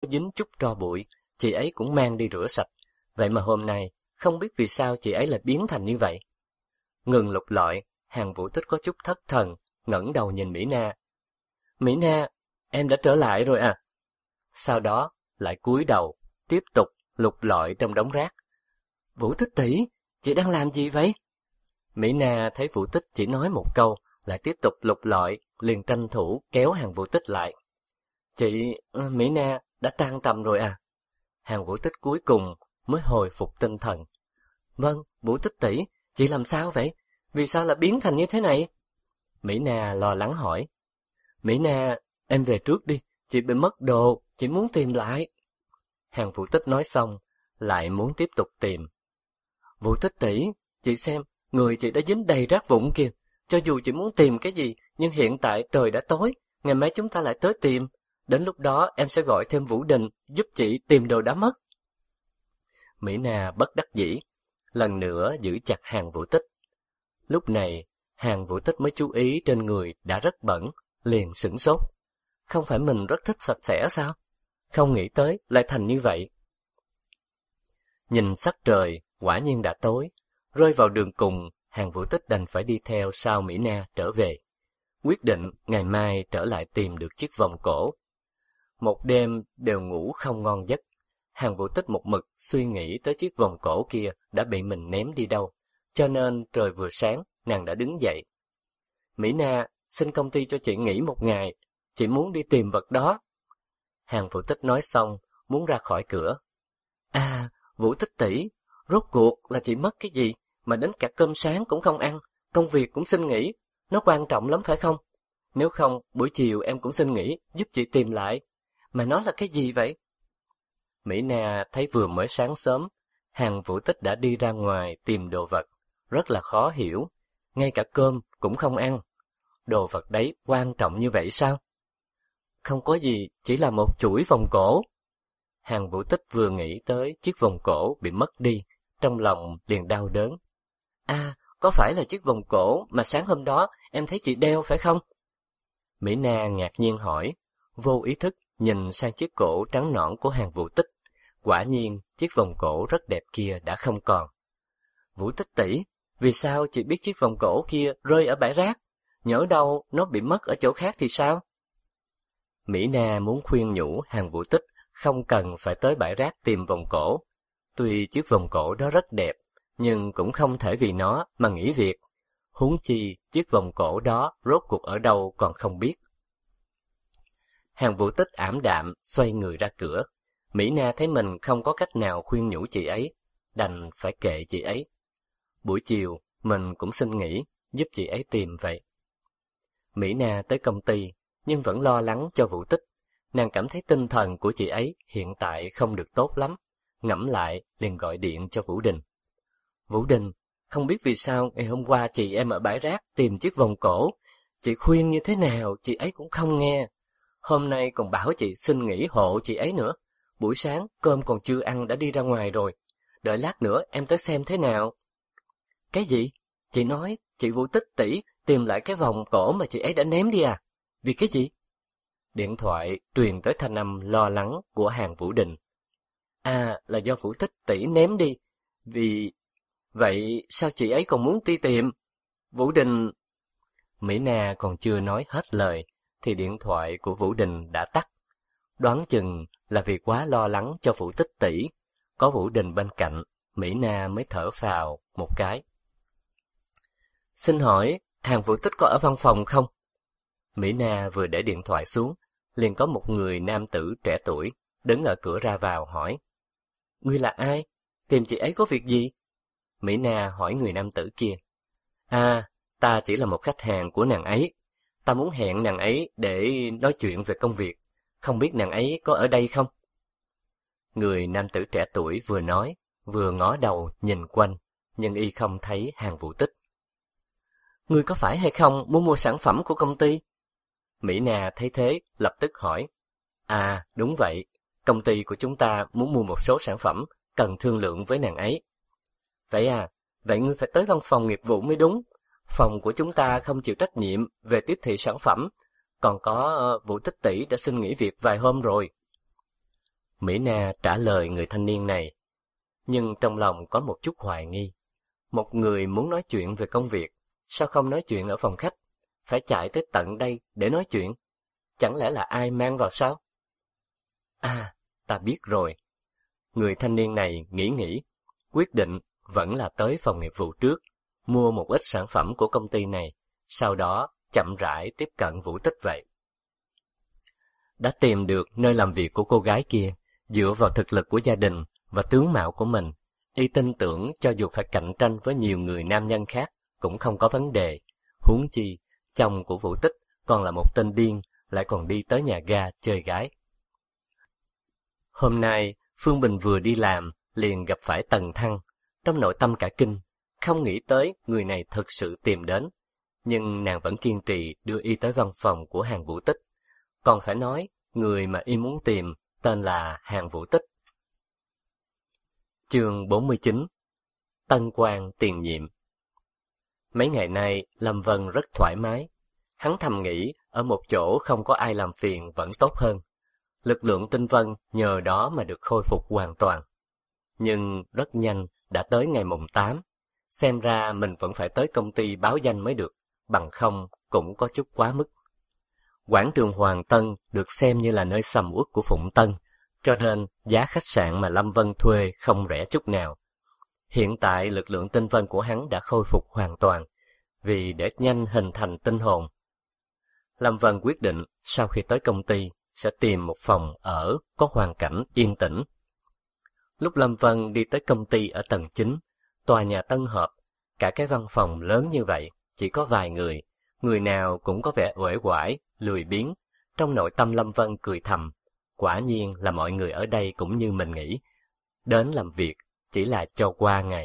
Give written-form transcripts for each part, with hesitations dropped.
dính chút tro bụi, chị ấy cũng mang đi rửa sạch. Vậy mà hôm nay, không biết vì sao chị ấy lại biến thành như vậy. Ngừng lục lọi, Hàn Vũ Tích có chút thất thần, ngẩng đầu nhìn Mỹ Na. Mỹ Na, em đã trở lại rồi à? Sau đó, lại cúi đầu, tiếp tục lục lọi trong đống rác. Vũ Tích tỷ, chị đang làm gì vậy? Mỹ Na thấy Vũ Tích chỉ nói một câu, lại tiếp tục lục lọi, liền tranh thủ kéo Hàn Vũ Tích lại. Chị, Mỹ Na, đã tan tầm rồi à? Hàn Vũ Tích cuối cùng mới hồi phục tinh thần. Vâng, Vũ Tích tỷ, chị làm sao vậy? Vì sao lại biến thành như thế này? Mỹ Na lo lắng hỏi. Mỹ Na, em về trước đi, chị bị mất đồ, chị muốn tìm lại. Hàn Vũ Tích nói xong, lại muốn tiếp tục tìm. Vũ Tích tỷ, chị xem, người chị đã dính đầy rác vụn kìa. Cho dù chị muốn tìm cái gì, nhưng hiện tại trời đã tối, ngày mai chúng ta lại tới tìm. Đến lúc đó em sẽ gọi thêm Vũ Đình giúp chị tìm đồ đã mất. Mỹ Na bất đắc dĩ, lần nữa giữ chặt Hàn Vũ Tích. Lúc này, Hàn Vũ Tích mới chú ý trên người đã rất bẩn, liền sửng sốt. Không phải mình rất thích sạch sẽ sao? Không nghĩ tới lại thành như vậy. Nhìn sắc trời, quả nhiên đã tối. Rơi vào đường cùng, Hàn Vũ Tích đành phải đi theo sau Mỹ Na trở về. Quyết định ngày mai trở lại tìm được chiếc vòng cổ. Một đêm đều ngủ không ngon giấc. Hàn Vũ Tích một mực suy nghĩ tới chiếc vòng cổ kia đã bị mình ném đi đâu. Cho nên trời vừa sáng, nàng đã đứng dậy. Mỹ Na, xin công ty cho chị nghỉ một ngày. Chị muốn đi tìm vật đó. Hàn Vũ Tích nói xong, muốn ra khỏi cửa. À, Vũ Tích tỷ, rốt cuộc là chị mất cái gì mà đến cả cơm sáng cũng không ăn, công việc cũng xin nghỉ, nó quan trọng lắm phải không? Nếu không, buổi chiều em cũng xin nghỉ, giúp chị tìm lại. Mà nó là cái gì vậy? Mỹ Na thấy vừa mới sáng sớm, Hàn Vũ Tích đã đi ra ngoài tìm đồ vật, rất là khó hiểu, ngay cả cơm cũng không ăn. Đồ vật đấy quan trọng như vậy sao? Không có gì, chỉ là một chuỗi vòng cổ. Hàn Vũ Tích vừa nghĩ tới chiếc vòng cổ bị mất đi, trong lòng liền đau đớn. À, có phải là chiếc vòng cổ mà sáng hôm đó em thấy chị đeo phải không? Mỹ Na ngạc nhiên hỏi, vô ý thức nhìn sang chiếc cổ trắng nõn của Hàn Vũ Tích. Quả nhiên, chiếc vòng cổ rất đẹp kia đã không còn. Vũ Tích tỷ, vì sao chị biết chiếc vòng cổ kia rơi ở bãi rác? Nhỡ đâu nó bị mất ở chỗ khác thì sao? Mỹ Na muốn khuyên nhủ Hàn Vũ Tích không cần phải tới bãi rác tìm vòng cổ. Tuy chiếc vòng cổ đó rất đẹp, nhưng cũng không thể vì nó mà nghỉ việc. Huống chi chiếc vòng cổ đó rốt cuộc ở đâu còn không biết. Hàn Vũ Tích ảm đạm xoay người ra cửa. Mỹ Na thấy mình không có cách nào khuyên nhủ chị ấy, đành phải kệ chị ấy. Buổi chiều mình cũng xin nghỉ, giúp chị ấy tìm vậy. Mỹ Na tới công ty, nhưng vẫn lo lắng cho Vũ Tích. Nàng cảm thấy tinh thần của chị ấy hiện tại không được tốt lắm. Ngẫm lại liền gọi điện cho Vũ Đình. Vũ Đình, không biết vì sao ngày hôm qua chị em ở bãi rác tìm chiếc vòng cổ. Chị khuyên như thế nào chị ấy cũng không nghe. Hôm nay còn bảo chị xin nghỉ hộ chị ấy nữa. Buổi sáng cơm còn chưa ăn đã đi ra ngoài rồi. Đợi lát nữa em tới xem thế nào. Cái gì? Chị nói chị Vũ Tích tỷ tìm lại cái vòng cổ mà chị ấy đã ném đi à? Vì cái gì? Điện thoại truyền tới thanh âm lo lắng của Hàn Vũ Đình. À, là do Vũ Tích tỷ ném đi. Vì... Vậy sao chị ấy còn muốn đi tìm? Vũ Đình... Mỹ Na còn chưa nói hết lời, thì điện thoại của Vũ Đình đã tắt. Đoán chừng là vì quá lo lắng cho Vũ Tích tỷ. Có Vũ Đình bên cạnh, Mỹ Na mới thở phào một cái. Xin hỏi, Hàn Vũ Tích có ở văn phòng không? Mỹ Na vừa để điện thoại xuống, liền có một người nam tử trẻ tuổi, đứng ở cửa ra vào hỏi. Ngươi là ai? Tìm chị ấy có việc gì? Mỹ Na hỏi người nam tử kia. À, ta chỉ là một khách hàng của nàng ấy. Ta muốn hẹn nàng ấy để nói chuyện về công việc. Không biết nàng ấy có ở đây không? Người nam tử trẻ tuổi vừa nói, vừa ngó đầu nhìn quanh, nhưng y không thấy Hàn Vũ Tích. Ngươi có phải hay không muốn mua sản phẩm của công ty? Mỹ Na thấy thế, lập tức hỏi. À, đúng vậy. Công ty của chúng ta muốn mua một số sản phẩm, cần thương lượng với nàng ấy. Vậy à, vậy ngươi phải tới văn phòng nghiệp vụ mới đúng. Phòng của chúng ta không chịu trách nhiệm về tiếp thị sản phẩm, còn có Vũ Tích tỷ đã xin nghỉ việc vài hôm rồi. Mỹ Na trả lời người thanh niên này, nhưng trong lòng có một chút hoài nghi. Một người muốn nói chuyện về công việc, sao không nói chuyện ở phòng khách, phải chạy tới tận đây để nói chuyện? Chẳng lẽ là ai mang vào sao? À, ta biết rồi. Người thanh niên này nghĩ, quyết định vẫn là tới phòng nghiệp vụ trước, mua một ít sản phẩm của công ty này, sau đó chậm rãi tiếp cận Vũ Tích vậy. Đã tìm được nơi làm việc của cô gái kia, dựa vào thực lực của gia đình và tướng mạo của mình, y tin tưởng cho dù phải cạnh tranh với nhiều người nam nhân khác cũng không có vấn đề. Huống chi, chồng của Vũ Tích còn là một tên điên, lại còn đi tới nhà ga chơi gái. Hôm nay, Phương Bình vừa đi làm, liền gặp phải Tần Thăng, trong nội tâm cả kinh, không nghĩ tới người này thực sự tìm đến. Nhưng nàng vẫn kiên trì đưa y tới văn phòng của Hàn Vũ Tích. Còn phải nói, người mà y muốn tìm tên là Hàn Vũ Tích. Chương 49. Tân quan tiền nhiệm. Mấy ngày nay, Lâm Vân rất thoải mái. Hắn thầm nghĩ, ở một chỗ không có ai làm phiền vẫn tốt hơn. Lực lượng tinh vân nhờ đó mà được khôi phục hoàn toàn. Nhưng rất nhanh đã tới ngày mùng 8. Xem ra mình vẫn phải tới công ty báo danh mới được, bằng không cũng có chút quá mức. Quảng trường Hoàng Tân được xem như là nơi sầm uất của Phụng Tân, cho nên giá khách sạn mà Lâm Vân thuê không rẻ chút nào. Hiện tại lực lượng tinh vân của hắn đã khôi phục hoàn toàn, vì để nhanh hình thành tinh hồn. Lâm Vân quyết định sau khi tới công ty sẽ tìm một phòng ở có hoàn cảnh yên tĩnh. Lúc Lâm Vân đi tới công ty ở tầng 9, tòa nhà tân hợp, cả cái văn phòng lớn như vậy, chỉ có vài người nào cũng có vẻ uể oải, lười biếng. Trong nội tâm Lâm Vân cười thầm, quả nhiên là mọi người ở đây cũng như mình nghĩ, đến làm việc chỉ là cho qua ngày.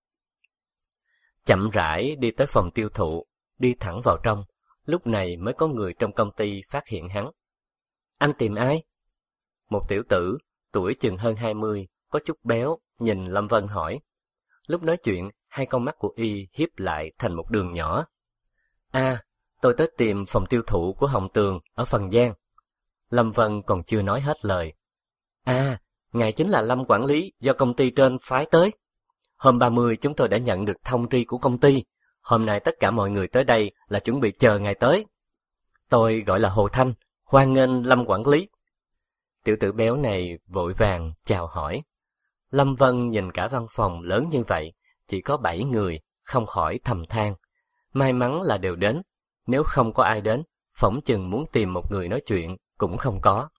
Chậm rãi đi tới phòng tiêu thụ, đi thẳng vào trong, lúc này mới có người trong công ty phát hiện hắn. Anh tìm ai? Một tiểu tử, tuổi chừng hơn 20, có chút béo, nhìn Lâm Vân hỏi. Lúc nói chuyện, hai con mắt của y hiếp lại thành một đường nhỏ. À, tôi tới tìm phòng tiêu thụ của Hồng Tường ở Phần Giang. Lâm Vân còn chưa nói hết lời. À, ngài chính là Lâm quản lý do công ty trên phái tới. Hôm 30 chúng tôi đã nhận được thông tri của công ty. Hôm nay tất cả mọi người tới đây là chuẩn bị chờ ngài tới. Tôi gọi là Hồ Thanh, hoan nghênh Lâm quản lý. Tiểu tử béo này vội vàng chào hỏi. Lâm Vân nhìn cả văn phòng lớn như vậy, chỉ có 7 người, không khỏi thầm than. May mắn là đều đến, nếu không có ai đến, phỏng chừng muốn tìm một người nói chuyện cũng không có.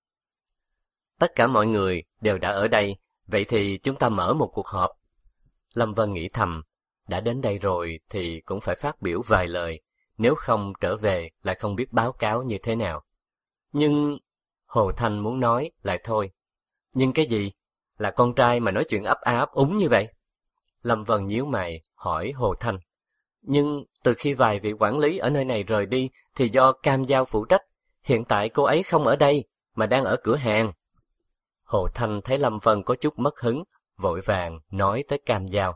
Tất cả mọi người đều đã ở đây, vậy thì chúng ta mở một cuộc họp. Lâm Vân nghĩ thầm, đã đến đây rồi thì cũng phải phát biểu vài lời, nếu không trở về lại không biết báo cáo như thế nào. Nhưng Hồ Thanh muốn nói lại thôi. Nhưng cái gì? Là con trai mà nói chuyện ấp a ấp úng như vậy? Lâm Vân nhíu mày hỏi Hồ Thanh. Nhưng từ khi vài vị quản lý ở nơi này rời đi thì do Cam Giao phụ trách, hiện tại cô ấy không ở đây mà đang ở cửa hàng. Hồ Thanh thấy Lâm Vân có chút mất hứng, vội vàng nói tới Cam Giao.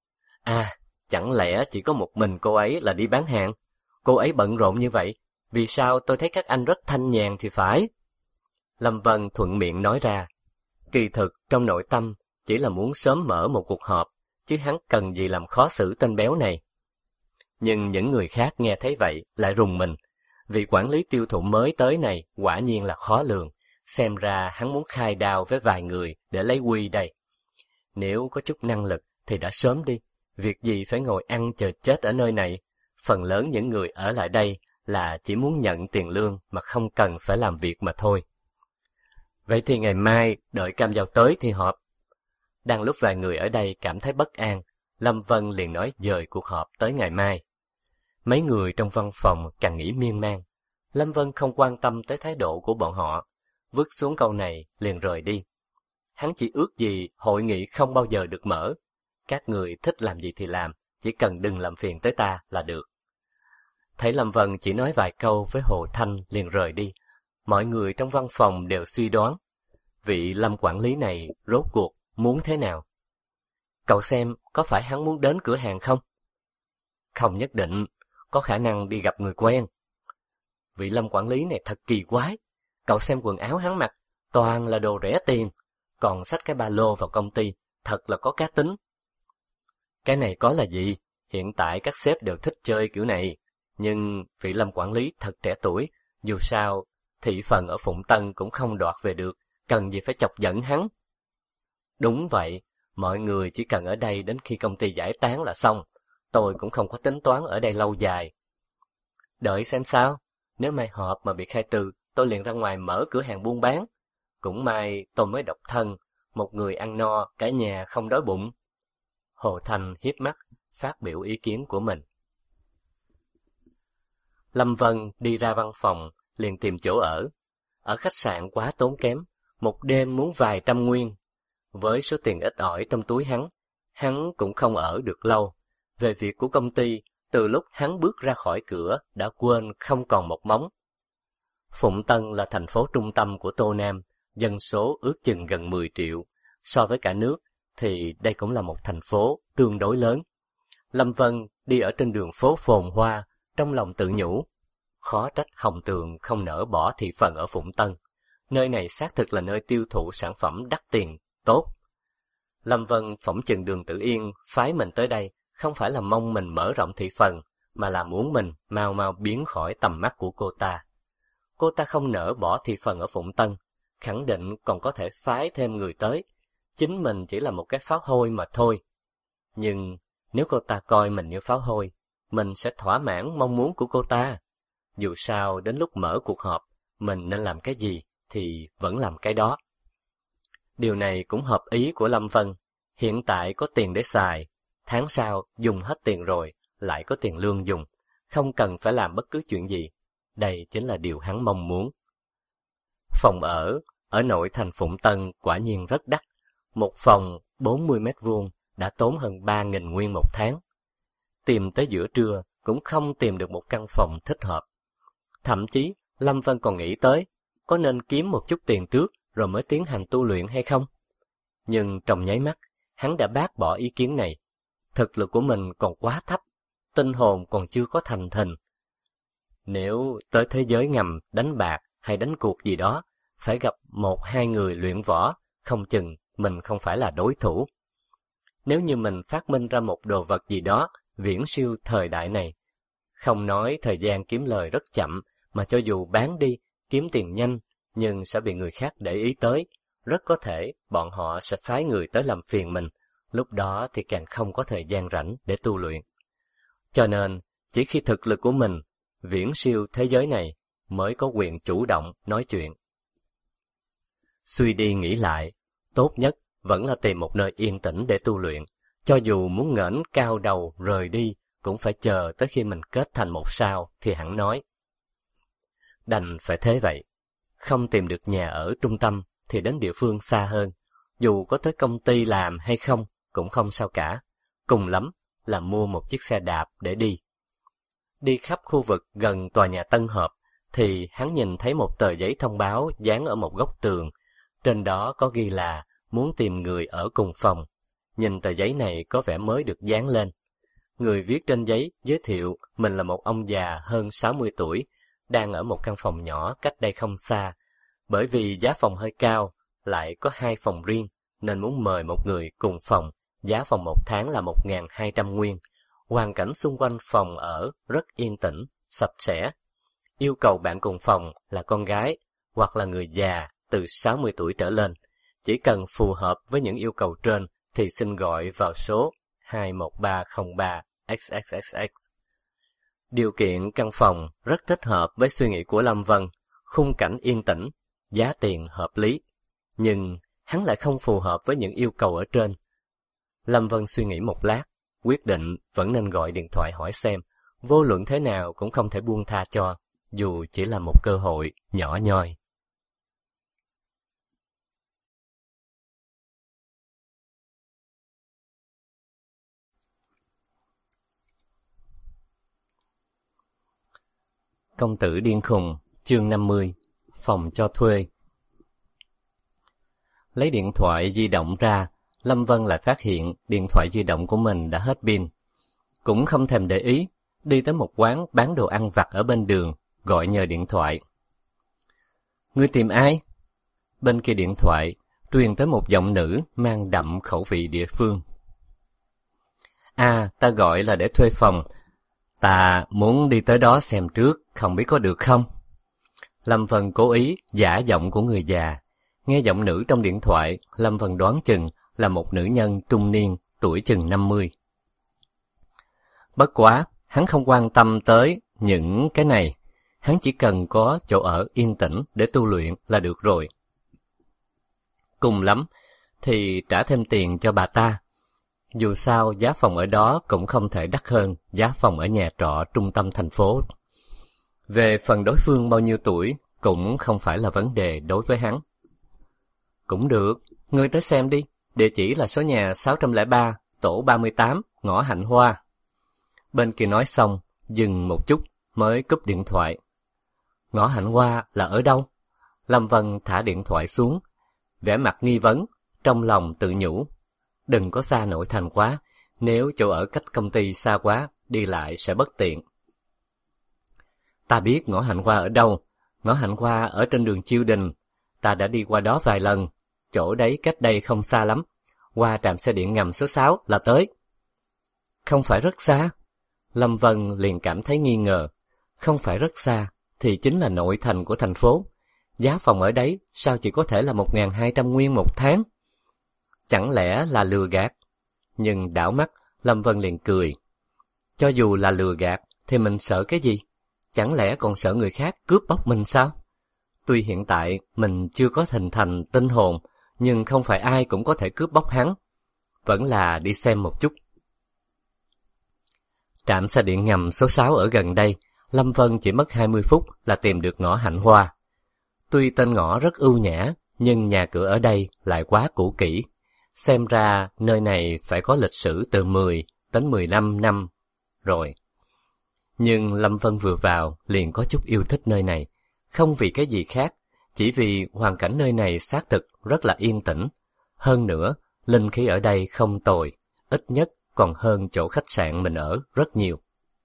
À, chẳng lẽ chỉ có một mình cô ấy là đi bán hàng? Cô ấy bận rộn như vậy, vì sao tôi thấy các anh rất thanh nhàn thì phải? Lâm Vân thuận miệng nói ra. Kỳ thực trong nội tâm chỉ là muốn sớm mở một cuộc họp, chứ hắn cần gì làm khó xử tên béo này. Nhưng những người khác nghe thấy vậy lại rùng mình. Vị quản lý tiêu thụ mới tới này quả nhiên là khó lường. Xem ra hắn muốn khai đao với vài người để lấy quy đây. Nếu có chút năng lực thì đã sớm đi. Việc gì phải ngồi ăn chờ chết ở nơi này. Phần lớn những người ở lại đây là chỉ muốn nhận tiền lương mà không cần phải làm việc mà thôi. Vậy thì ngày mai đợi Cam Giao tới thì họp. Đang lúc vài người ở đây cảm thấy bất an, Lâm Vân liền nói dời cuộc họp tới ngày mai. Mấy người trong văn phòng càng nghĩ miên man. Lâm Vân không quan tâm tới thái độ của bọn họ, vứt xuống câu này liền rời đi. Hắn chỉ ước gì hội nghị không bao giờ được mở. Các người thích làm gì thì làm, chỉ cần đừng làm phiền tới ta là được. Thấy Lâm Vân chỉ nói vài câu với Hồ Thanh liền rời đi. Mọi người trong văn phòng đều suy đoán, vị Lâm quản lý này rốt cuộc muốn thế nào? Cậu xem có phải hắn muốn đến cửa hàng không? Không nhất định, có khả năng đi gặp người quen. Vị Lâm quản lý này thật kỳ quái, cậu xem quần áo hắn mặc, toàn là đồ rẻ tiền, còn xách cái ba lô vào công ty, thật là có cá tính. Cái này có là gì? Hiện tại các sếp đều thích chơi kiểu này, nhưng vị Lâm quản lý thật trẻ tuổi, dù sao, thị phần ở Phụng Tân cũng không đoạt về được, cần gì phải chọc giận hắn. Đúng vậy, mọi người chỉ cần ở đây đến khi công ty giải tán là xong, tôi cũng không có tính toán ở đây lâu dài. Đợi xem sao, nếu mai họp mà bị khai trừ, tôi liền ra ngoài mở cửa hàng buôn bán. Cũng may tôi mới độc thân, một người ăn no, cả nhà không đói bụng. Hồ Thành hiếp mắt, phát biểu ý kiến của mình. Lâm Vân đi ra văn phòng, liền tìm chỗ ở. Ở khách sạn quá tốn kém, một đêm muốn vài trăm nguyên. Với số tiền ít ỏi trong túi hắn cũng không ở được lâu. Về việc của công ty, từ lúc hắn bước ra khỏi cửa đã quên không còn một móng. Phụng Tân là thành phố trung tâm của Tô Nam, dân số ước chừng gần 10 triệu. So với cả nước thì đây cũng là một thành phố tương đối lớn. Lâm Vân đi ở trên đường phố phồn hoa, trong lòng tự nhủ. Khó trách Hồng Tường không nỡ bỏ thị phần ở Phụng Tân. Nơi này xác thực là nơi tiêu thụ sản phẩm đắt tiền, tốt. Lâm Vân phỏng chừng Đường Tử Yên phái mình tới đây, không phải là mong mình mở rộng thị phần, mà là muốn mình mau mau biến khỏi tầm mắt của cô ta. Cô ta không nỡ bỏ thị phần ở Phụng Tân, khẳng định còn có thể phái thêm người tới. Chính mình chỉ là một cái pháo hôi mà thôi. Nhưng nếu cô ta coi mình như pháo hôi, mình sẽ thỏa mãn mong muốn của cô ta. Dù sao đến lúc mở cuộc họp, mình nên làm cái gì thì vẫn làm cái đó. Điều này cũng hợp ý của Lâm Vân. Hiện tại có tiền để xài, tháng sau dùng hết tiền rồi, lại có tiền lương dùng, không cần phải làm bất cứ chuyện gì. Đây chính là điều hắn mong muốn. Phòng ở nội thành Phụng Tân quả nhiên rất đắt. Một phòng 40 mét vuông đã tốn hơn 3.000 nguyên một tháng. Tìm tới giữa trưa cũng không tìm được một căn phòng thích hợp. Thậm chí Lâm Vân còn nghĩ tới, có nên kiếm một chút tiền trước rồi mới tiến hành tu luyện hay không? Nhưng trong nháy mắt, hắn đã bác bỏ ý kiến này. Thực lực của mình còn quá thấp, tinh hồn còn chưa có thành thhình. Nếu tới thế giới ngầm đánh bạc hay đánh cuộc gì đó, phải gặp 1-2 người luyện võ, không chừng mình không phải là đối thủ. Nếu như mình phát minh ra một đồ vật gì đó viễn siêu thời đại này, không nói thời gian kiếm lời rất chậm, mà cho dù bán đi, kiếm tiền nhanh, nhưng sẽ bị người khác để ý tới, rất có thể bọn họ sẽ phái người tới làm phiền mình, lúc đó thì càng không có thời gian rảnh để tu luyện. Cho nên, chỉ khi thực lực của mình viễn siêu thế giới này mới có quyền chủ động nói chuyện. Suy đi nghĩ lại, tốt nhất vẫn là tìm một nơi yên tĩnh để tu luyện, cho dù muốn ngẩng cao đầu rời đi, cũng phải chờ tới khi mình kết thành một sao thì hẳn nói. Đành phải thế vậy, không tìm được nhà ở trung tâm thì đến địa phương xa hơn, dù có tới công ty làm hay không cũng không sao cả, cùng lắm là mua một chiếc xe đạp để đi. Đi khắp khu vực gần tòa nhà Tân Hợp thì hắn nhìn thấy một tờ giấy thông báo dán ở một góc tường, trên đó có ghi là muốn tìm người ở cùng phòng. Nhìn tờ giấy này có vẻ mới được dán lên. Người viết trên giấy giới thiệu mình là một ông già hơn 60 tuổi, đang ở một căn phòng nhỏ cách đây không xa. Bởi vì giá phòng hơi cao, lại có 2 phòng riêng, nên muốn mời một người cùng phòng, giá phòng một tháng là 1.200 nguyên. Hoàn cảnh xung quanh phòng ở rất yên tĩnh, sạch sẽ. Yêu cầu bạn cùng phòng là con gái, hoặc là người già từ 60 tuổi trở lên. Chỉ cần phù hợp với những yêu cầu trên thì xin gọi vào số 21303XXXX. Điều kiện căn phòng rất thích hợp với suy nghĩ của Lâm Vân, khung cảnh yên tĩnh, giá tiền hợp lý. Nhưng hắn lại không phù hợp với những yêu cầu ở trên. Lâm Vân suy nghĩ một lát, quyết định vẫn nên gọi điện thoại hỏi xem, vô luận thế nào cũng không thể buông tha cho, dù chỉ là một cơ hội nhỏ nhoi. Công tử điên khùng, chương 50, phòng cho thuê. Lấy điện thoại di động ra, Lâm Vân lại phát hiện điện thoại di động của mình đã hết pin. Cũng không thèm để ý, đi tới một quán bán đồ ăn vặt ở bên đường, gọi nhờ điện thoại. Ngươi tìm ai? Bên kia điện thoại, truyền tới một giọng nữ mang đậm khẩu vị địa phương. Ta gọi là để thuê phòng. Ta muốn đi tới đó xem trước, không biết có được không? Lâm Vân cố ý giả giọng của người già. Nghe giọng nữ trong điện thoại, Lâm Vân đoán chừng là một nữ nhân trung niên, tuổi chừng 50. Bất quá, hắn không quan tâm tới những cái này. Hắn chỉ cần có chỗ ở yên tĩnh để tu luyện là được rồi. Cùng lắm thì trả thêm tiền cho bà ta. Dù sao giá phòng ở đó cũng không thể đắt hơn giá phòng ở nhà trọ trung tâm thành phố. Về phần đối phương bao nhiêu tuổi cũng không phải là vấn đề đối với hắn. Cũng được, ngươi tới xem đi. Địa chỉ là số nhà 603, tổ 38, ngõ Hạnh Hoa. Bên kia nói xong, dừng một chút mới cúp điện thoại. Ngõ Hạnh Hoa là ở đâu? Lâm Vân thả điện thoại xuống, vẻ mặt nghi vấn, trong lòng tự nhủ. Đừng có xa nội thành quá, nếu chỗ ở cách công ty xa quá, đi lại sẽ bất tiện. Ta biết ngõ Hạnh Hoa ở đâu. Ngõ Hạnh Hoa ở trên đường Chiêu Đình. Ta đã đi qua đó vài lần. Chỗ đấy cách đây không xa lắm. Qua trạm xe điện ngầm số 6 là tới. Không phải rất xa. Lâm Vân liền cảm thấy nghi ngờ. Không phải rất xa, thì chính là nội thành của thành phố. Giá phòng ở đấy sao chỉ có thể là 1.200 nguyên một tháng? Chẳng lẽ là lừa gạt? Nhưng đảo mắt, Lâm Vân liền cười. Cho dù là lừa gạt, thì mình sợ cái gì? Chẳng lẽ còn sợ người khác cướp bóc mình sao? Tuy hiện tại mình chưa có hình thành tinh hồn, nhưng không phải ai cũng có thể cướp bóc hắn. Vẫn là đi xem một chút. Trạm xe điện ngầm số 6 ở gần đây, Lâm Vân chỉ mất 20 phút là tìm được ngõ Hạnh Hoa. Tuy tên ngõ rất ưu nhã, nhưng nhà cửa ở đây lại quá cũ kỹ. Xem ra nơi này phải có lịch sử từ 10 đến 15 năm rồi. Nhưng Lâm Vân vừa vào liền có chút yêu thích nơi này, không vì cái gì khác, chỉ vì hoàn cảnh nơi này xác thực rất là yên tĩnh. Hơn nữa, linh khí ở đây không tồi, ít nhất còn hơn chỗ khách sạn mình ở rất nhiều.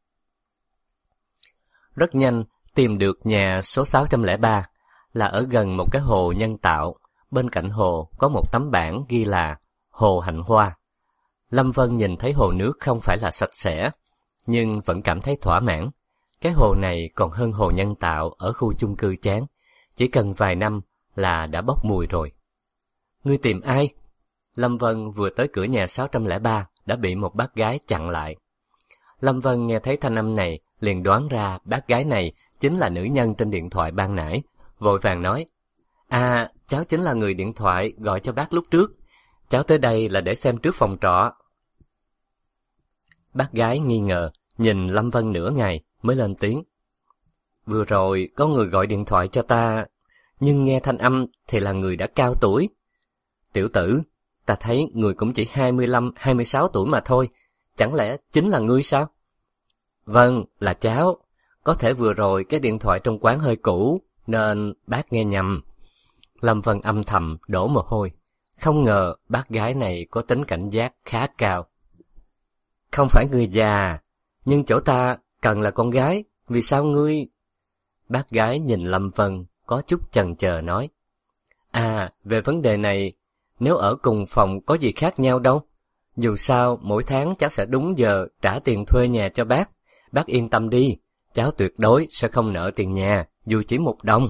Rất nhanh tìm được nhà số 603, là ở gần một cái hồ nhân tạo. Bên cạnh hồ có một tấm bảng ghi là Hồ Hạnh Hoa. Lâm Vân nhìn thấy hồ nước không phải là sạch sẽ, nhưng vẫn cảm thấy thỏa mãn. Cái hồ này còn hơn hồ nhân tạo ở khu chung cư chán, chỉ cần vài năm là đã bốc mùi rồi. Ngươi tìm ai? Lâm Vân vừa tới cửa nhà 603 đã bị một bác gái chặn lại. Lâm Vân nghe thấy thanh âm này liền đoán ra bác gái này chính là nữ nhân trên điện thoại ban nãy, vội vàng nói: cháu chính là người điện thoại gọi cho bác lúc trước. Cháu tới đây là để xem trước phòng trọ. Bác gái nghi ngờ, nhìn Lâm Vân nửa ngày mới lên tiếng. Vừa rồi có người gọi điện thoại cho ta, nhưng nghe thanh âm thì là người đã cao tuổi. Tiểu tử, ta thấy người cũng chỉ 25-26 tuổi mà thôi, chẳng lẽ chính là ngươi sao? Vâng, là cháu. Có thể vừa rồi cái điện thoại trong quán hơi cũ, nên bác nghe nhầm. Lâm Vân âm thầm đổ mồ hôi. Không ngờ bác gái này có tính cảnh giác khá cao. Không phải người già, nhưng chỗ ta cần là con gái, vì sao ngươi... Bác gái nhìn Lâm Vân có chút chần chờ nói. Về vấn đề này, nếu ở cùng phòng có gì khác nhau đâu. Dù sao mỗi tháng cháu sẽ đúng giờ trả tiền thuê nhà cho bác yên tâm đi, cháu tuyệt đối sẽ không nợ tiền nhà, dù chỉ 1 đồng.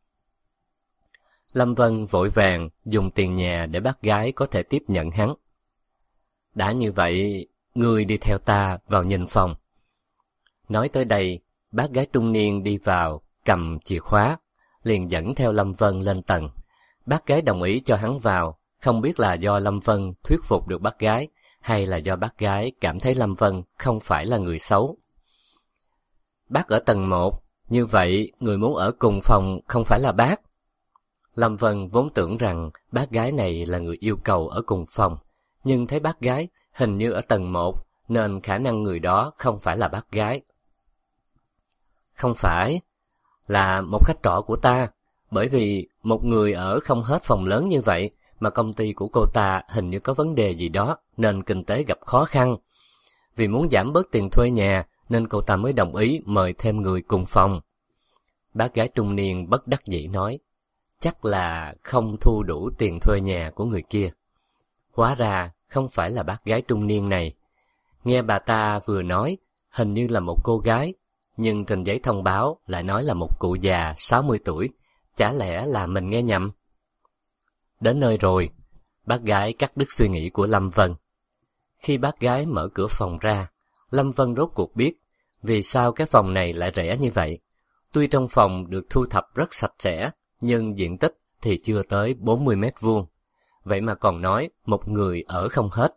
Lâm Vân vội vàng dùng tiền nhà để bác gái có thể tiếp nhận hắn. Đã như vậy, ngươi đi theo ta vào nhìn phòng. Nói tới đây, bác gái trung niên đi vào, cầm chìa khóa, liền dẫn theo Lâm Vân lên tầng. Bác gái đồng ý cho hắn vào, không biết là do Lâm Vân thuyết phục được bác gái, hay là do bác gái cảm thấy Lâm Vân không phải là người xấu. Bác ở tầng 1, như vậy người muốn ở cùng phòng không phải là bác. Lâm Vân vốn tưởng rằng bác gái này là người yêu cầu ở cùng phòng, nhưng thấy bác gái hình như ở tầng 1, nên khả năng người đó không phải là bác gái. Không phải, là một khách trọ của ta, bởi vì một người ở không hết phòng lớn như vậy, mà công ty của cô ta hình như có vấn đề gì đó nên kinh tế gặp khó khăn. Vì muốn giảm bớt tiền thuê nhà nên cô ta mới đồng ý mời thêm người cùng phòng. Bác gái trung niên bất đắc dĩ nói. chắc là không thu đủ tiền thuê nhà của người kia. Hóa ra không phải là bác gái trung niên này. Nghe bà ta vừa nói, hình như là một cô gái, nhưng trên giấy thông báo lại nói là một cụ già 60 tuổi, chả lẽ là mình nghe nhầm? Đến nơi rồi, bác gái cắt đứt suy nghĩ của Lâm Vân. Khi bác gái mở cửa phòng ra, Lâm Vân rốt cuộc biết vì sao cái phòng này lại rẻ như vậy. Tuy trong phòng được thu thập rất sạch sẽ, nhưng diện tích thì chưa tới 40 mét vuông. Vậy mà còn nói một người ở không hết.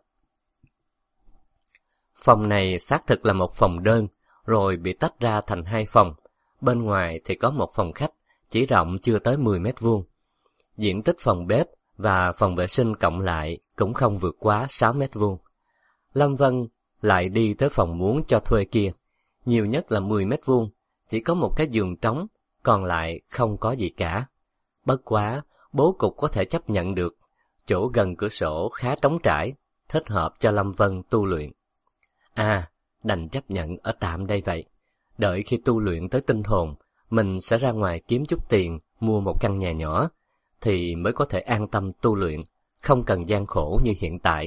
Phòng này xác thực là một phòng đơn, rồi bị tách ra thành 2 phòng. Bên ngoài thì có một phòng khách, chỉ rộng chưa tới 10 mét vuông. Diện tích phòng bếp và phòng vệ sinh cộng lại cũng không vượt quá 6 mét vuông. Lâm Vân lại đi tới phòng muốn cho thuê kia, nhiều nhất là 10 mét vuông, chỉ có một cái giường trống, còn lại không có gì cả. Bất quá, bố cục có thể chấp nhận được, chỗ gần cửa sổ khá trống trải, thích hợp cho Lâm Vân tu luyện. Đành chấp nhận ở tạm đây vậy. Đợi khi tu luyện tới tinh hồn, mình sẽ ra ngoài kiếm chút tiền, mua một căn nhà nhỏ, thì mới có thể an tâm tu luyện, không cần gian khổ như hiện tại.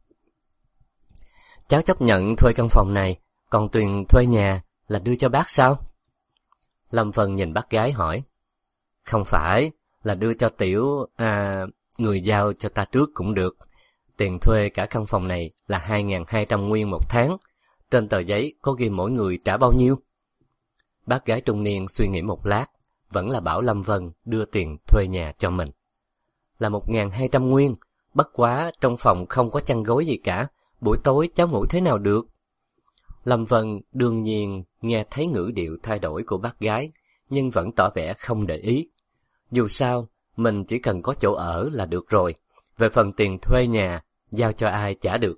Cháu chấp nhận thuê căn phòng này, còn tiền thuê nhà là đưa cho bác sao? Lâm Vân nhìn bác gái hỏi. Không phải, là đưa cho tiểu... người giao cho ta trước cũng được. Tiền thuê cả căn phòng này là 2.200 nguyên một tháng. Trên tờ giấy có ghi mỗi người trả bao nhiêu? Bác gái trung niên suy nghĩ một lát, vẫn là bảo Lâm Vân đưa tiền thuê nhà cho mình. Là 1.200 nguyên, bất quá trong phòng không có chăn gối gì cả, buổi tối cháu ngủ thế nào được? Lâm Vân đương nhiên nghe thấy ngữ điệu thay đổi của bác gái, nhưng vẫn tỏ vẻ không để ý. Dù sao, mình chỉ cần có chỗ ở là được rồi, về phần tiền thuê nhà, giao cho ai trả được.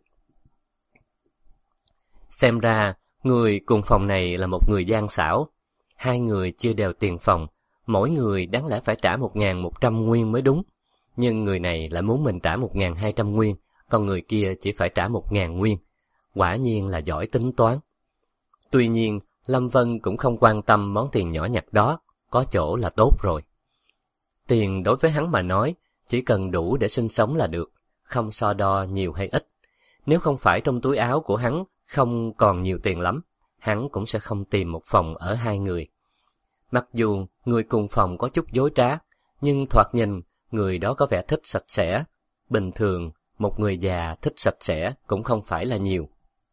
Xem ra, người cùng phòng này là một người gian xảo. 2 người chia đều tiền phòng, mỗi người đáng lẽ phải trả 1.100 nguyên mới đúng. Nhưng người này lại muốn mình trả 1.200 nguyên, còn người kia chỉ phải trả 1.000 nguyên. Quả nhiên là giỏi tính toán. Tuy nhiên, Lâm Vân cũng không quan tâm món tiền nhỏ nhặt đó, có chỗ là tốt rồi. Tiền đối với hắn mà nói, chỉ cần đủ để sinh sống là được, không so đo nhiều hay ít. Nếu không phải trong túi áo của hắn không còn nhiều tiền lắm, hắn cũng sẽ không tìm một phòng ở 2 người. Mặc dù người cùng phòng có chút dối trá, nhưng thoạt nhìn người đó có vẻ thích sạch sẽ. Bình thường, một người già thích sạch sẽ cũng không phải là nhiều.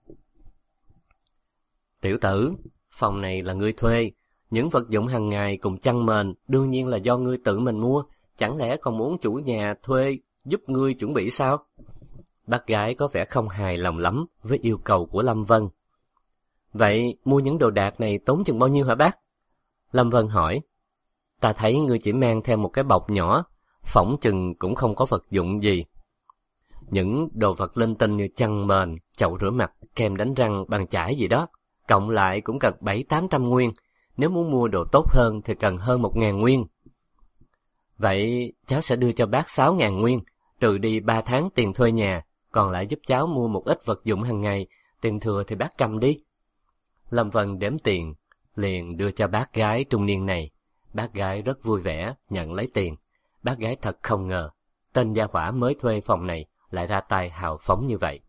Tiểu tử, phòng này là ngươi thuê, những vật dụng hàng ngày cùng chăn mền đương nhiên là do ngươi tự mình mua, chẳng lẽ còn muốn chủ nhà thuê giúp ngươi chuẩn bị sao? Bác gái có vẻ không hài lòng lắm với yêu cầu của Lâm Vân. Vậy mua những đồ đạc này tốn chừng bao nhiêu hả bác? Lâm Vân hỏi. Ta thấy ngươi chỉ mang theo một cái bọc nhỏ, phỏng chừng cũng không có vật dụng gì. Những đồ vật linh tinh như chăn mền, chậu rửa mặt, kem đánh răng, bàn chải gì đó, cộng lại cũng cần 700-800 nguyên. Nếu muốn mua đồ tốt hơn thì cần hơn 1.000 nguyên. Vậy cháu sẽ đưa cho bác 6.000 nguyên, trừ đi 3 tháng tiền thuê nhà, còn lại giúp cháu mua một ít vật dụng hàng ngày, tiền thừa thì bác cầm đi. Lâm Vân đếm tiền, liền đưa cho bác gái trung niên này. Bác gái rất vui vẻ, nhận lấy tiền. Bác gái thật không ngờ, tên gia hỏa mới thuê phòng này lại ra tay hào phóng như vậy.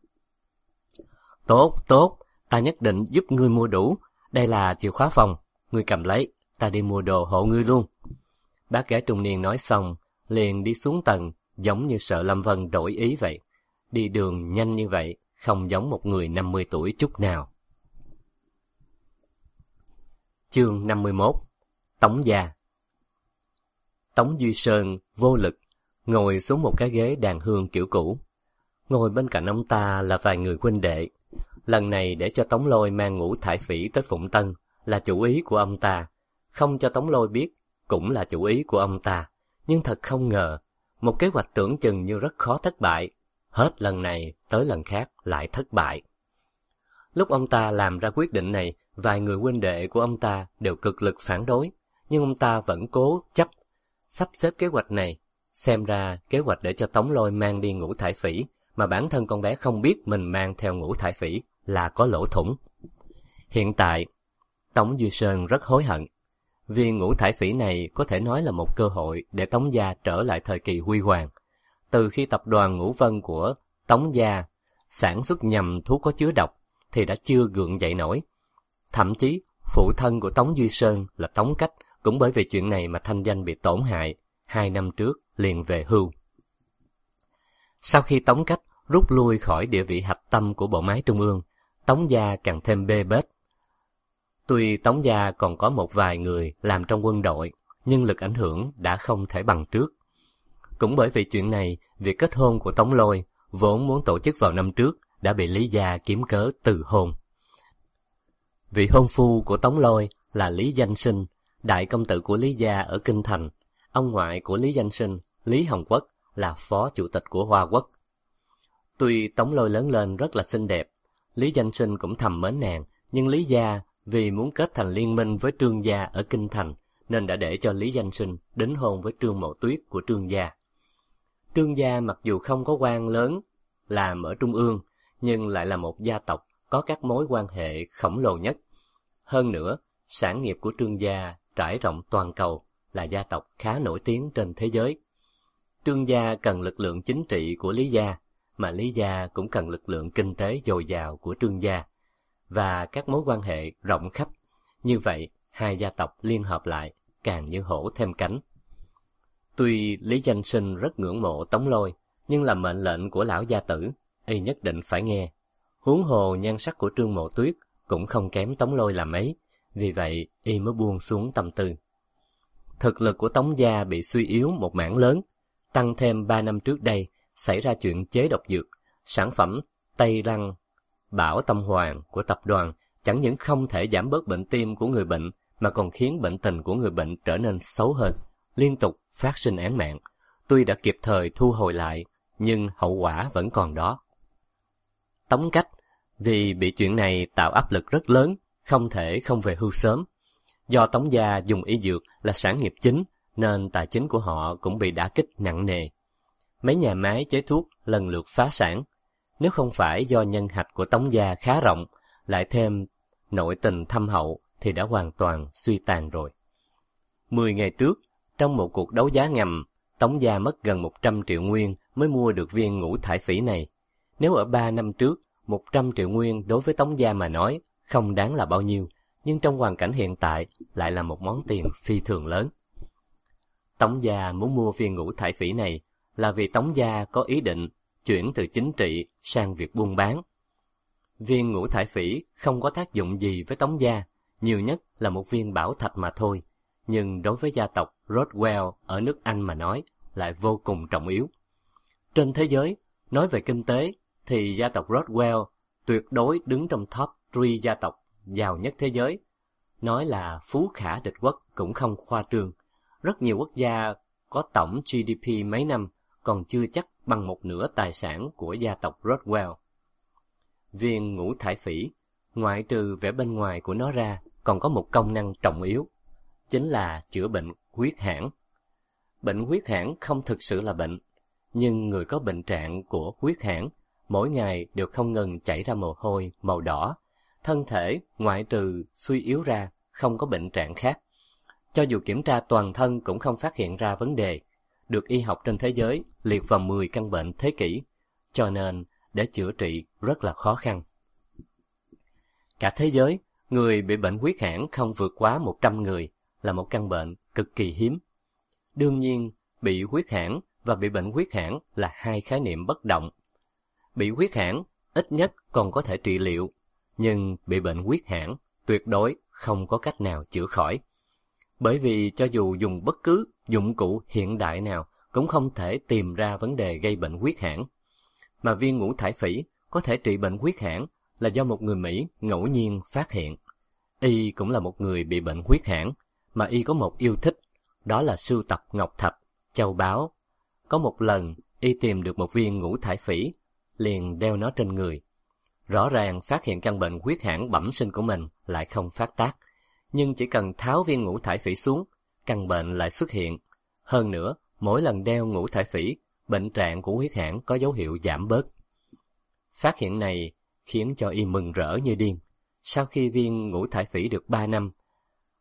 Tốt, ta nhất định giúp ngươi mua đủ. Đây là chìa khóa phòng, ngươi cầm lấy, ta đi mua đồ hộ ngươi luôn. Bác gái trung niên nói xong, liền đi xuống tầng, giống như sợ Lâm Vân đổi ý vậy. Đi đường nhanh như vậy, không giống một người 50 tuổi chút nào. Chương 51. Tống gia. Tống Duy Sơn vô lực, ngồi xuống một cái ghế đàn hương kiểu cũ. Ngồi bên cạnh ông ta là vài người huynh đệ. Lần này để cho Tống Lôi mang Ngũ Thải Phỉ tới Phụng Tân là chủ ý của ông ta. Không cho Tống Lôi biết cũng là chủ ý của ông ta. Nhưng thật không ngờ, một kế hoạch tưởng chừng như rất khó thất bại. Hết lần này tới lần khác lại thất bại. Lúc ông ta làm ra quyết định này, vài người huynh đệ của ông ta đều cực lực phản đối. Nhưng ông ta vẫn cố chấp sắp xếp kế hoạch này. Xem ra kế hoạch để cho Tống Lôi mang đi Ngũ Thải Phỉ, mà bản thân con bé không biết mình mang theo Ngũ Thải Phỉ là có lỗ thủng. Hiện tại, Tống Duy Sơn rất hối hận. Viên ngũ thải phỉ này có thể nói là một cơ hội để Tống gia trở lại thời kỳ huy hoàng. Từ khi tập đoàn Ngũ Vân của Tống gia sản xuất nhằm thuốc có chứa độc thì đã chưa gượng dậy nổi. Thậm chí, phụ thân của Tống Duy Sơn là Tống Cách cũng bởi vì chuyện này mà thanh danh bị tổn hại, 2 năm trước liền về hưu. Sau khi Tống Cách rút lui khỏi địa vị hạch tâm của bộ máy trung ương, Tống gia càng thêm bê bết. Tuy Tống gia còn có một vài người làm trong quân đội, nhưng lực ảnh hưởng đã không thể bằng trước. Cũng bởi vì chuyện này, việc kết hôn của Tống Lôi vốn muốn tổ chức vào năm trước đã bị Lý gia kiếm cớ từ hôn. Vị hôn phu của Tống Lôi là Lý Danh Sinh, đại công tử của Lý gia ở Kinh Thành. Ông ngoại của Lý Danh Sinh, Lý Hồng Quốc, là phó chủ tịch của Hoa Quốc. Tuy Tống Lôi lớn lên rất là xinh đẹp, Lý Danh Sinh cũng thầm mến nàng, nhưng Lý gia vì muốn kết thành liên minh với Trương gia ở Kinh Thành, nên đã để cho Lý Danh Sinh đính hôn với Trương Mộ Tuyết của Trương gia. Trương gia mặc dù không có quan lớn làm ở Trung ương, nhưng lại là một gia tộc có các mối quan hệ khổng lồ nhất. Hơn nữa, sản nghiệp của Trương gia trải rộng toàn cầu, là gia tộc khá nổi tiếng trên thế giới. Trương gia cần lực lượng chính trị của Lý gia, mà Lý gia cũng cần lực lượng kinh tế dồi dào của Trương gia, và các mối quan hệ rộng khắp. Như vậy, hai gia tộc liên hợp lại, càng như hổ thêm cánh. Tuy Lý Danh Sinh rất ngưỡng mộ Tống Lôi, nhưng là mệnh lệnh của lão gia tử, y nhất định phải nghe. Huống hồ nhan sắc của Trương Mộ Tuyết cũng không kém Tống Lôi là mấy, vì vậy y mới buông xuống tâm tư. Thực lực của Tống gia bị suy yếu một mảng lớn, tăng thêm 3 năm trước đây xảy ra chuyện chế độc dược, sản phẩm Tây Lăng Bảo Tâm Hoàng của tập đoàn chẳng những không thể giảm bớt bệnh tim của người bệnh, mà còn khiến bệnh tình của người bệnh trở nên xấu hơn, liên tục phát sinh án mạng. Tuy đã kịp thời thu hồi lại, nhưng hậu quả vẫn còn đó. Tống Cách vì bị chuyện này tạo áp lực rất lớn, không thể không về hưu sớm. Do Tống gia dùng y dược là sản nghiệp chính, nên tài chính của họ cũng bị đả kích nặng nề. Mấy nhà máy chế thuốc lần lượt phá sản. Nếu không phải do nhân hạch của Tống gia khá rộng, lại thêm nội tình thâm hậu thì đã hoàn toàn suy tàn rồi. 10 ngày trước, trong một cuộc đấu giá ngầm, Tống gia mất gần 100 triệu nguyên mới mua được viên ngũ thải phỉ này. Nếu ở 3 năm trước, 100 triệu nguyên đối với Tống gia mà nói không đáng là bao nhiêu, nhưng trong hoàn cảnh hiện tại lại là một món tiền phi thường lớn. Tống gia muốn mua viên ngũ thải phỉ này là vì Tống gia có ý định chuyển từ chính trị sang việc buôn bán. Viên ngũ thải phỉ không có tác dụng gì với Tống gia, nhiều nhất là một viên bảo thạch mà thôi, nhưng đối với gia tộc Rothwell ở nước Anh mà nói lại vô cùng trọng yếu. Trên thế giới, nói về kinh tế thì gia tộc Rothwell tuyệt đối đứng trong top 3 gia tộc giàu nhất thế giới. Nói là phú khả địch quốc cũng không khoa trương. Rất nhiều quốc gia có tổng GDP mấy năm còn chưa chắc bằng một nửa tài sản của gia tộc Rothwell. Viên ngũ thải phỉ, ngoại trừ vẻ bên ngoài của nó ra, còn có một công năng trọng yếu, chính là chữa bệnh huyết hãn. Bệnh huyết hãn không thực sự là bệnh, nhưng người có bệnh trạng của huyết hãn mỗi ngày đều không ngừng chảy ra mồ hôi màu đỏ, thân thể ngoại trừ suy yếu ra không có bệnh trạng khác. Cho dù kiểm tra toàn thân cũng không phát hiện ra vấn đề, được y học trên thế giới liệt vào 10 căn bệnh thế kỷ, cho nên để chữa trị rất là khó khăn. Cả thế giới, người bị bệnh huyết hãn không vượt quá 100 người, là một căn bệnh cực kỳ hiếm. Đương nhiên, bị huyết hãn và bị bệnh huyết hãn là hai khái niệm bất động. Bị huyết hãn ít nhất còn có thể trị liệu, nhưng bị bệnh huyết hãn tuyệt đối không có cách nào chữa khỏi. Bởi vì cho dù dùng bất cứ dụng cụ hiện đại nào cũng không thể tìm ra vấn đề gây bệnh huyết hãn. Mà viên ngũ thải phỉ có thể trị bệnh huyết hãn là do một người Mỹ ngẫu nhiên phát hiện. Y cũng là một người bị bệnh huyết hãn, mà y có một yêu thích, đó là sưu tập ngọc thạch, châu báu. Có một lần, y tìm được một viên ngũ thải phỉ, liền đeo nó trên người. Rõ ràng phát hiện căn bệnh huyết hãn bẩm sinh của mình lại không phát tác, nhưng chỉ cần tháo viên ngũ thải phỉ xuống, căn bệnh lại xuất hiện. Hơn nữa, mỗi lần đeo ngũ thải phỉ, bệnh trạng của huyết hãn có dấu hiệu giảm bớt. Phát hiện này khiến cho y mừng rỡ như điên. Sau khi viên ngũ thải phỉ được 3 năm,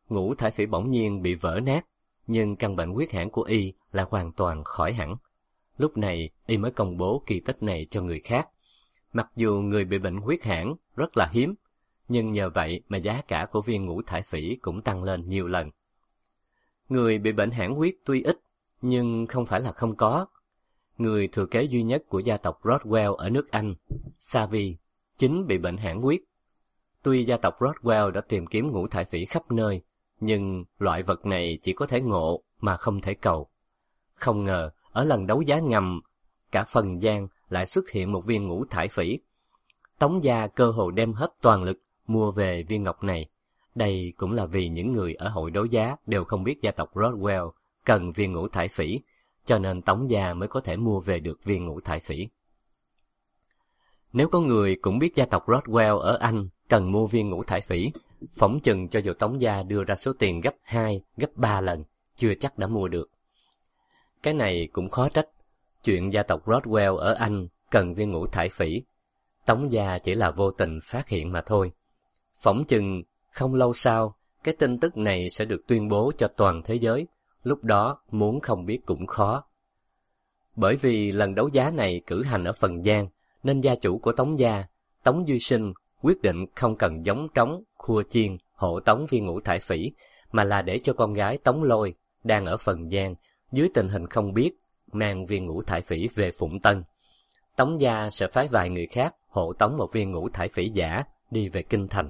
Ngũ thải phỉ bỗng nhiên bị vỡ nát, nhưng căn bệnh huyết hãn của y là hoàn toàn khỏi hẳn. Lúc này y mới công bố kỳ tích này cho người khác. Mặc dù người bị bệnh huyết hãn rất là hiếm, nhưng nhờ vậy mà giá cả của viên ngũ thải phỉ cũng tăng lên nhiều lần. Người bị bệnh hãn huyết tuy ít, nhưng không phải là không có. Người thừa kế duy nhất của gia tộc Rothwell ở nước Anh, Savvy, chính bị bệnh hãn huyết. Tuy gia tộc Rothwell đã tìm kiếm ngũ thải phỉ khắp nơi, nhưng loại vật này chỉ có thể ngộ mà không thể cầu. Không ngờ, ở lần đấu giá ngầm, cả Phần Giang lại xuất hiện một viên ngũ thải phỉ. Tống gia cơ hồ đem hết toàn lực mua về viên ngọc này. Đây cũng là vì những người ở hội đấu giá đều không biết gia tộc Rothwell cần viên ngũ thải phỉ, cho nên Tống gia mới có thể mua về được viên ngũ thải phỉ. Nếu có người cũng biết gia tộc Rothwell ở Anh cần mua viên ngũ thải phỉ, phỏng chừng cho dù Tống gia đưa ra số tiền gấp 2, gấp 3 lần, chưa chắc đã mua được. Cái này cũng khó trách, chuyện gia tộc Rothwell ở Anh cần viên ngũ thải phỉ, Tống gia chỉ là vô tình phát hiện mà thôi. Phỏng chừng không lâu sau, cái tin tức này sẽ được tuyên bố cho toàn thế giới, lúc đó muốn không biết cũng khó. Bởi vì lần đấu giá này cử hành ở Phần Giang, nên gia chủ của Tống gia, Tống Duy Sinh, quyết định không cần giống trống, khua chiên, hộ tống viên ngũ thải phỉ, mà là để cho con gái Tống Lôi, đang ở Phần Giang, dưới tình hình không biết, mang viên ngũ thải phỉ về Phụng Tân. Tống gia sẽ phái vài người khác hộ tống một viên ngũ thải phỉ giả đi về Kinh Thành.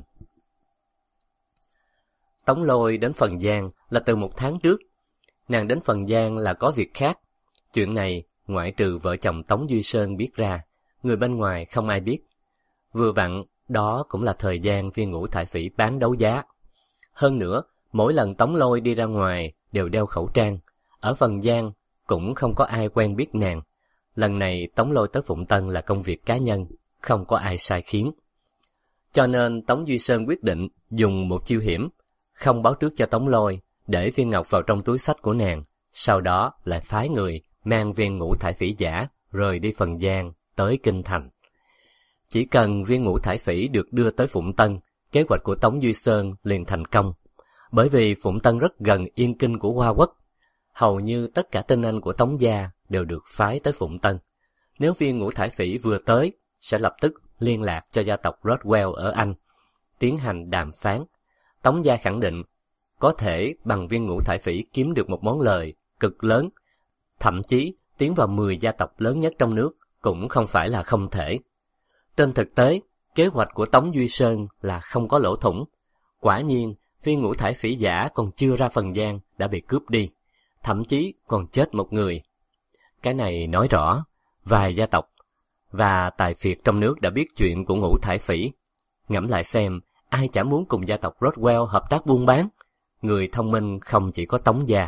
Tống Lôi đến Phần Giang là từ 1 tháng trước. Nàng đến Phần Giang là có việc khác. Chuyện này, ngoại trừ vợ chồng Tống Duy Sơn biết ra, người bên ngoài không ai biết. Vừa vặn, đó cũng là thời gian viên ngũ thải phỉ bán đấu giá. Hơn nữa, mỗi lần Tống Lôi đi ra ngoài đều đeo khẩu trang. Ở Phần Giang cũng không có ai quen biết nàng. Lần này Tống Lôi tới Phụng Tân là công việc cá nhân, không có ai sai khiến. Cho nên Tống Duy Sơn quyết định dùng một chiêu hiểm, không báo trước cho Tống Lôi, để viên ngọc vào trong túi xách của nàng, sau đó lại phái người mang viên ngũ thải phỉ giả rời đi Phần Giang tới Kinh Thành. Chỉ cần viên ngũ thải phỉ được đưa tới Phụng Tân, kế hoạch của Tống Duy Sơn liền thành công. Bởi vì Phụng Tân rất gần Yên Kinh của Hoa Quốc, hầu như tất cả tinh anh của Tống gia đều được phái tới Phụng Tân. Nếu viên ngũ thải phỉ vừa tới, sẽ lập tức liên lạc cho gia tộc Rothwell ở Anh, tiến hành đàm phán. Tống gia khẳng định có thể bằng viên ngũ thải phỉ kiếm được một món lời cực lớn, thậm chí tiến vào 10 gia tộc lớn nhất trong nước cũng không phải là không thể. Trên thực tế, kế hoạch của Tống Duy Sơn là không có lỗ thủng. Quả nhiên, viên ngũ thải phỉ giả còn chưa ra Phần Giang đã bị cướp đi, thậm chí còn chết một người. Cái này nói rõ, vài gia tộc và tài phiệt trong nước đã biết chuyện của ngũ thải phỉ. Ngẫm lại xem, ai chả muốn cùng gia tộc Rothwell hợp tác buôn bán. Người thông minh không chỉ có Tống gia.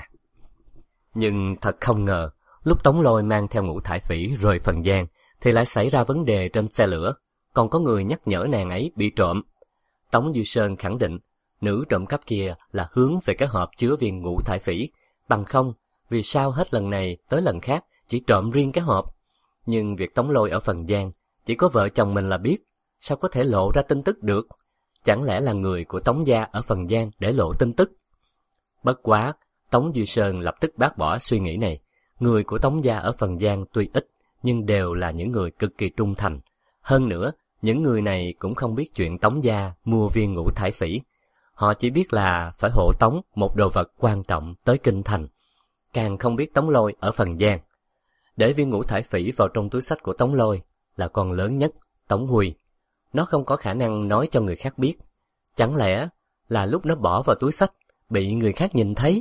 Nhưng thật không ngờ, lúc Tống Lôi mang theo ngũ thải phỉ rời Phần Giang, thì lại xảy ra vấn đề trên xe lửa, còn có người nhắc nhở nàng ấy bị trộm. Tống Duy Sơn khẳng định, nữ trộm cắp kia là hướng về cái hộp chứa viên ngũ thải phỉ, bằng không, vì sao hết lần này tới lần khác chỉ trộm riêng cái hộp. Nhưng việc Tống Lôi ở Phần Giang, chỉ có vợ chồng mình là biết, sao có thể lộ ra tin tức được? Chẳng lẽ là người của Tống gia ở Phần Giang để lộ tin tức? Bất quá, Tống Duy Sơn lập tức bác bỏ suy nghĩ này. Người của Tống gia ở Phần Giang tuy ít, nhưng đều là những người cực kỳ trung thành. Hơn nữa, những người này cũng không biết chuyện Tống gia mua viên ngũ thải phỉ. Họ chỉ biết là phải hộ tống một đồ vật quan trọng tới Kinh Thành. Càng không biết Tống Lôi ở Phần Giang. Để viên ngũ thải phỉ vào trong túi xách của Tống Lôi là con lớn nhất, Tống Huy. Nó không có khả năng nói cho người khác biết. Chẳng lẽ là lúc nó bỏ vào túi xách bị người khác nhìn thấy?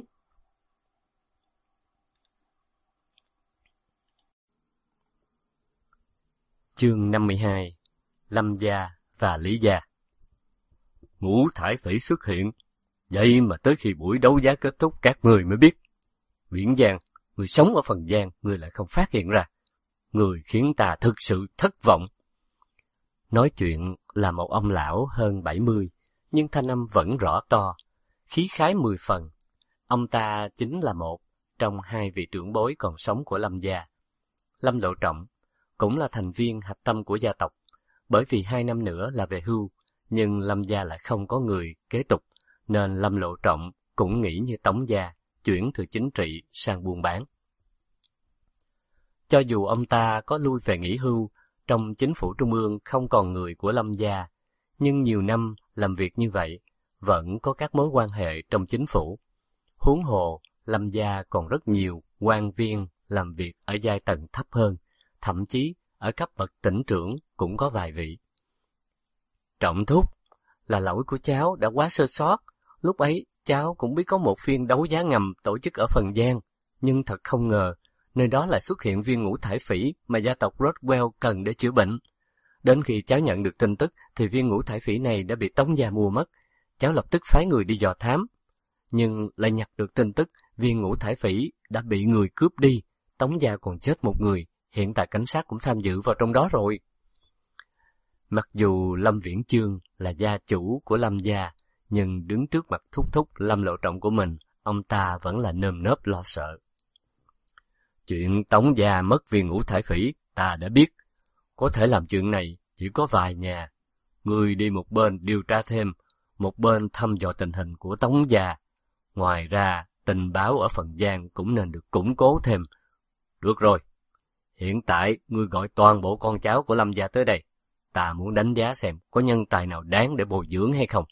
Chương 52. Lâm gia và Lý gia. Ngũ thải phỉ xuất hiện, vậy mà tới khi buổi đấu giá kết thúc các người mới biết. Viễn Giang, người sống ở Phần Giang, người lại không phát hiện ra. Người khiến ta thực sự thất vọng. Nói chuyện là một ông lão hơn 70, nhưng thanh âm vẫn rõ to, khí khái 10 phần. Ông ta chính là một trong 2 vị trưởng bối còn sống của Lâm gia. Lâm Lộ Trọng cũng là thành viên hạch tâm của gia tộc, bởi vì 2 năm nữa là về hưu, nhưng Lâm gia lại không có người kế tục, nên Lâm Lộ Trọng cũng nghĩ như Tống gia, chuyển từ chính trị sang buôn bán. Cho dù ông ta có lui về nghỉ hưu, trong chính phủ trung ương không còn người của Lâm gia, nhưng nhiều năm làm việc như vậy, vẫn có các mối quan hệ trong chính phủ. Huống hồ, Lâm gia còn rất nhiều quan viên làm việc ở giai tầng thấp hơn, thậm chí ở cấp bậc tỉnh trưởng cũng có vài vị. Trọng thúc, là lỗi của cháu đã quá sơ sót. Lúc ấy, cháu cũng biết có một phiên đấu giá ngầm tổ chức ở Phần Giang, nhưng thật không ngờ, nơi đó lại xuất hiện viên ngũ thải phỉ mà gia tộc Rothwell cần để chữa bệnh. Đến khi cháu nhận được tin tức, thì viên ngũ thải phỉ này đã bị Tống gia mua mất. Cháu lập tức phái người đi dò thám, nhưng lại nhặt được tin tức viên ngũ thải phỉ đã bị người cướp đi. Tống gia còn chết một người, hiện tại cảnh sát cũng tham dự vào trong đó rồi. Mặc dù Lâm Viễn Chương là gia chủ của Lâm gia, nhưng đứng trước mặt thúc thúc Lâm Lộ Trọng của mình, ông ta vẫn là nơm nớp lo sợ. Chuyện Tống gia mất viên ngũ thải phỉ, ta đã biết. Có thể làm chuyện này chỉ có vài nhà. Người đi một bên điều tra thêm, một bên thăm dò tình hình của Tống gia. Ngoài ra, tình báo ở Phần Giang cũng nên được củng cố thêm. Được rồi, hiện tại ngươi gọi toàn bộ con cháu của Lâm gia tới đây. Ta muốn đánh giá xem có nhân tài nào đáng để bồi dưỡng hay không.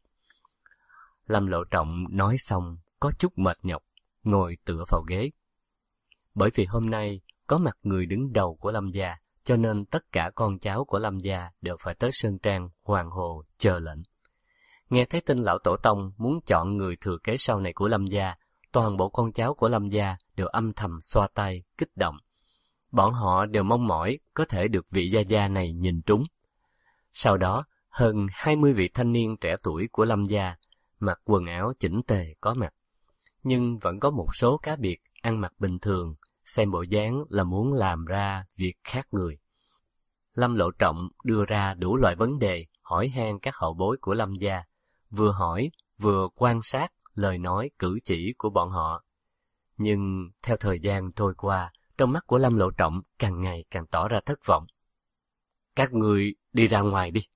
Lâm Lộ Trọng nói xong, có chút mệt nhọc, ngồi tựa vào ghế. Bởi vì hôm nay có mặt người đứng đầu của Lâm gia, cho nên tất cả con cháu của Lâm gia đều phải tới Sơn Trang, Hoàng Hồ chờ lệnh. Nghe thấy tin lão tổ tông muốn chọn người thừa kế sau này của Lâm gia, toàn bộ con cháu của Lâm gia đều âm thầm xoa tay, kích động. Bọn họ đều mong mỏi có thể được vị gia gia này nhìn trúng. Sau đó, hơn 20 vị thanh niên trẻ tuổi của Lâm gia, mặc quần áo chỉnh tề có mặt. Nhưng vẫn có một số cá biệt ăn mặc bình thường, xem bộ dáng là muốn làm ra việc khác người. Lâm Lộ Trọng đưa ra đủ loại vấn đề, hỏi han các hậu bối của Lâm gia, vừa hỏi, vừa quan sát lời nói cử chỉ của bọn họ. Nhưng theo thời gian trôi qua, trong mắt của Lâm Lộ Trọng càng ngày càng tỏ ra thất vọng. Các người đi ra ngoài đi.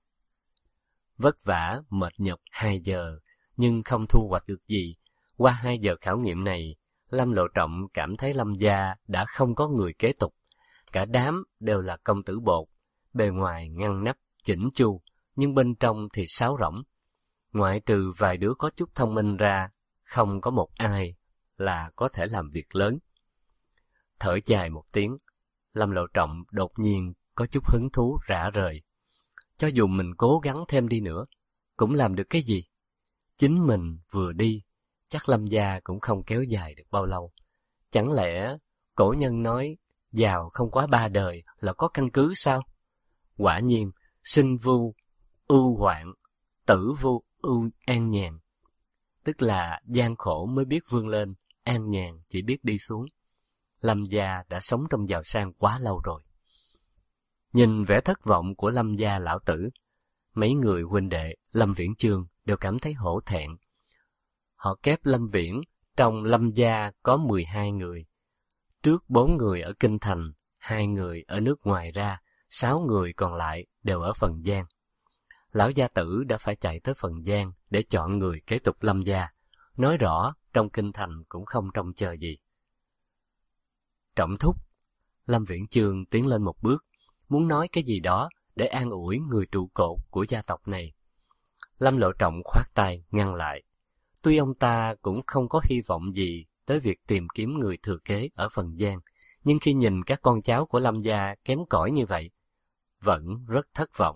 Vất vả, mệt nhọc 2 giờ, nhưng không thu hoạch được gì. Qua 2 giờ khảo nghiệm này, Lâm Lộ Trọng cảm thấy Lâm gia đã không có người kế tục. Cả đám đều là công tử bột, bề ngoài ngăn nắp, chỉnh chu, nhưng bên trong thì sáo rỗng. Ngoại trừ vài đứa có chút thông minh ra, không có một ai là có thể làm việc lớn. Thở dài một tiếng, Lâm Lộ Trọng đột nhiên có chút hứng thú rã rời. Cho dù mình cố gắng thêm đi nữa, cũng làm được cái gì? Chính mình vừa đi, chắc Lâm gia cũng không kéo dài được bao lâu. Chẳng lẽ cổ nhân nói giàu không quá 3 đời là có căn cứ sao? Quả nhiên, sinh vu ưu hoạn, tử vu ưu an nhàn. Tức là gian khổ mới biết vươn lên, an nhàn chỉ biết đi xuống. Lâm gia đã sống trong giàu sang quá lâu rồi. Nhìn vẻ thất vọng của Lâm gia lão tử, mấy người huynh đệ Lâm Viễn Chương đều cảm thấy hổ thẹn. Họ kép Lâm Viễn, trong Lâm gia có 12 người. Trước 4 người ở Kinh Thành, 2 người ở nước ngoài ra, 6 người còn lại đều ở Phần Giang. Lão gia tử đã phải chạy tới Phần Giang để chọn người kế tục Lâm gia. Nói rõ, trong Kinh Thành cũng không trông chờ gì. Trọng thúc, Lâm Viễn Chương tiến lên một bước, muốn nói cái gì đó để an ủi người trụ cột của gia tộc này. Lâm Lộ Trọng khoát tay ngăn lại. Tuy ông ta cũng không có hy vọng gì tới việc tìm kiếm người thừa kế ở Phần Giang, nhưng khi nhìn các con cháu của Lâm gia kém cỏi như vậy, vẫn rất thất vọng.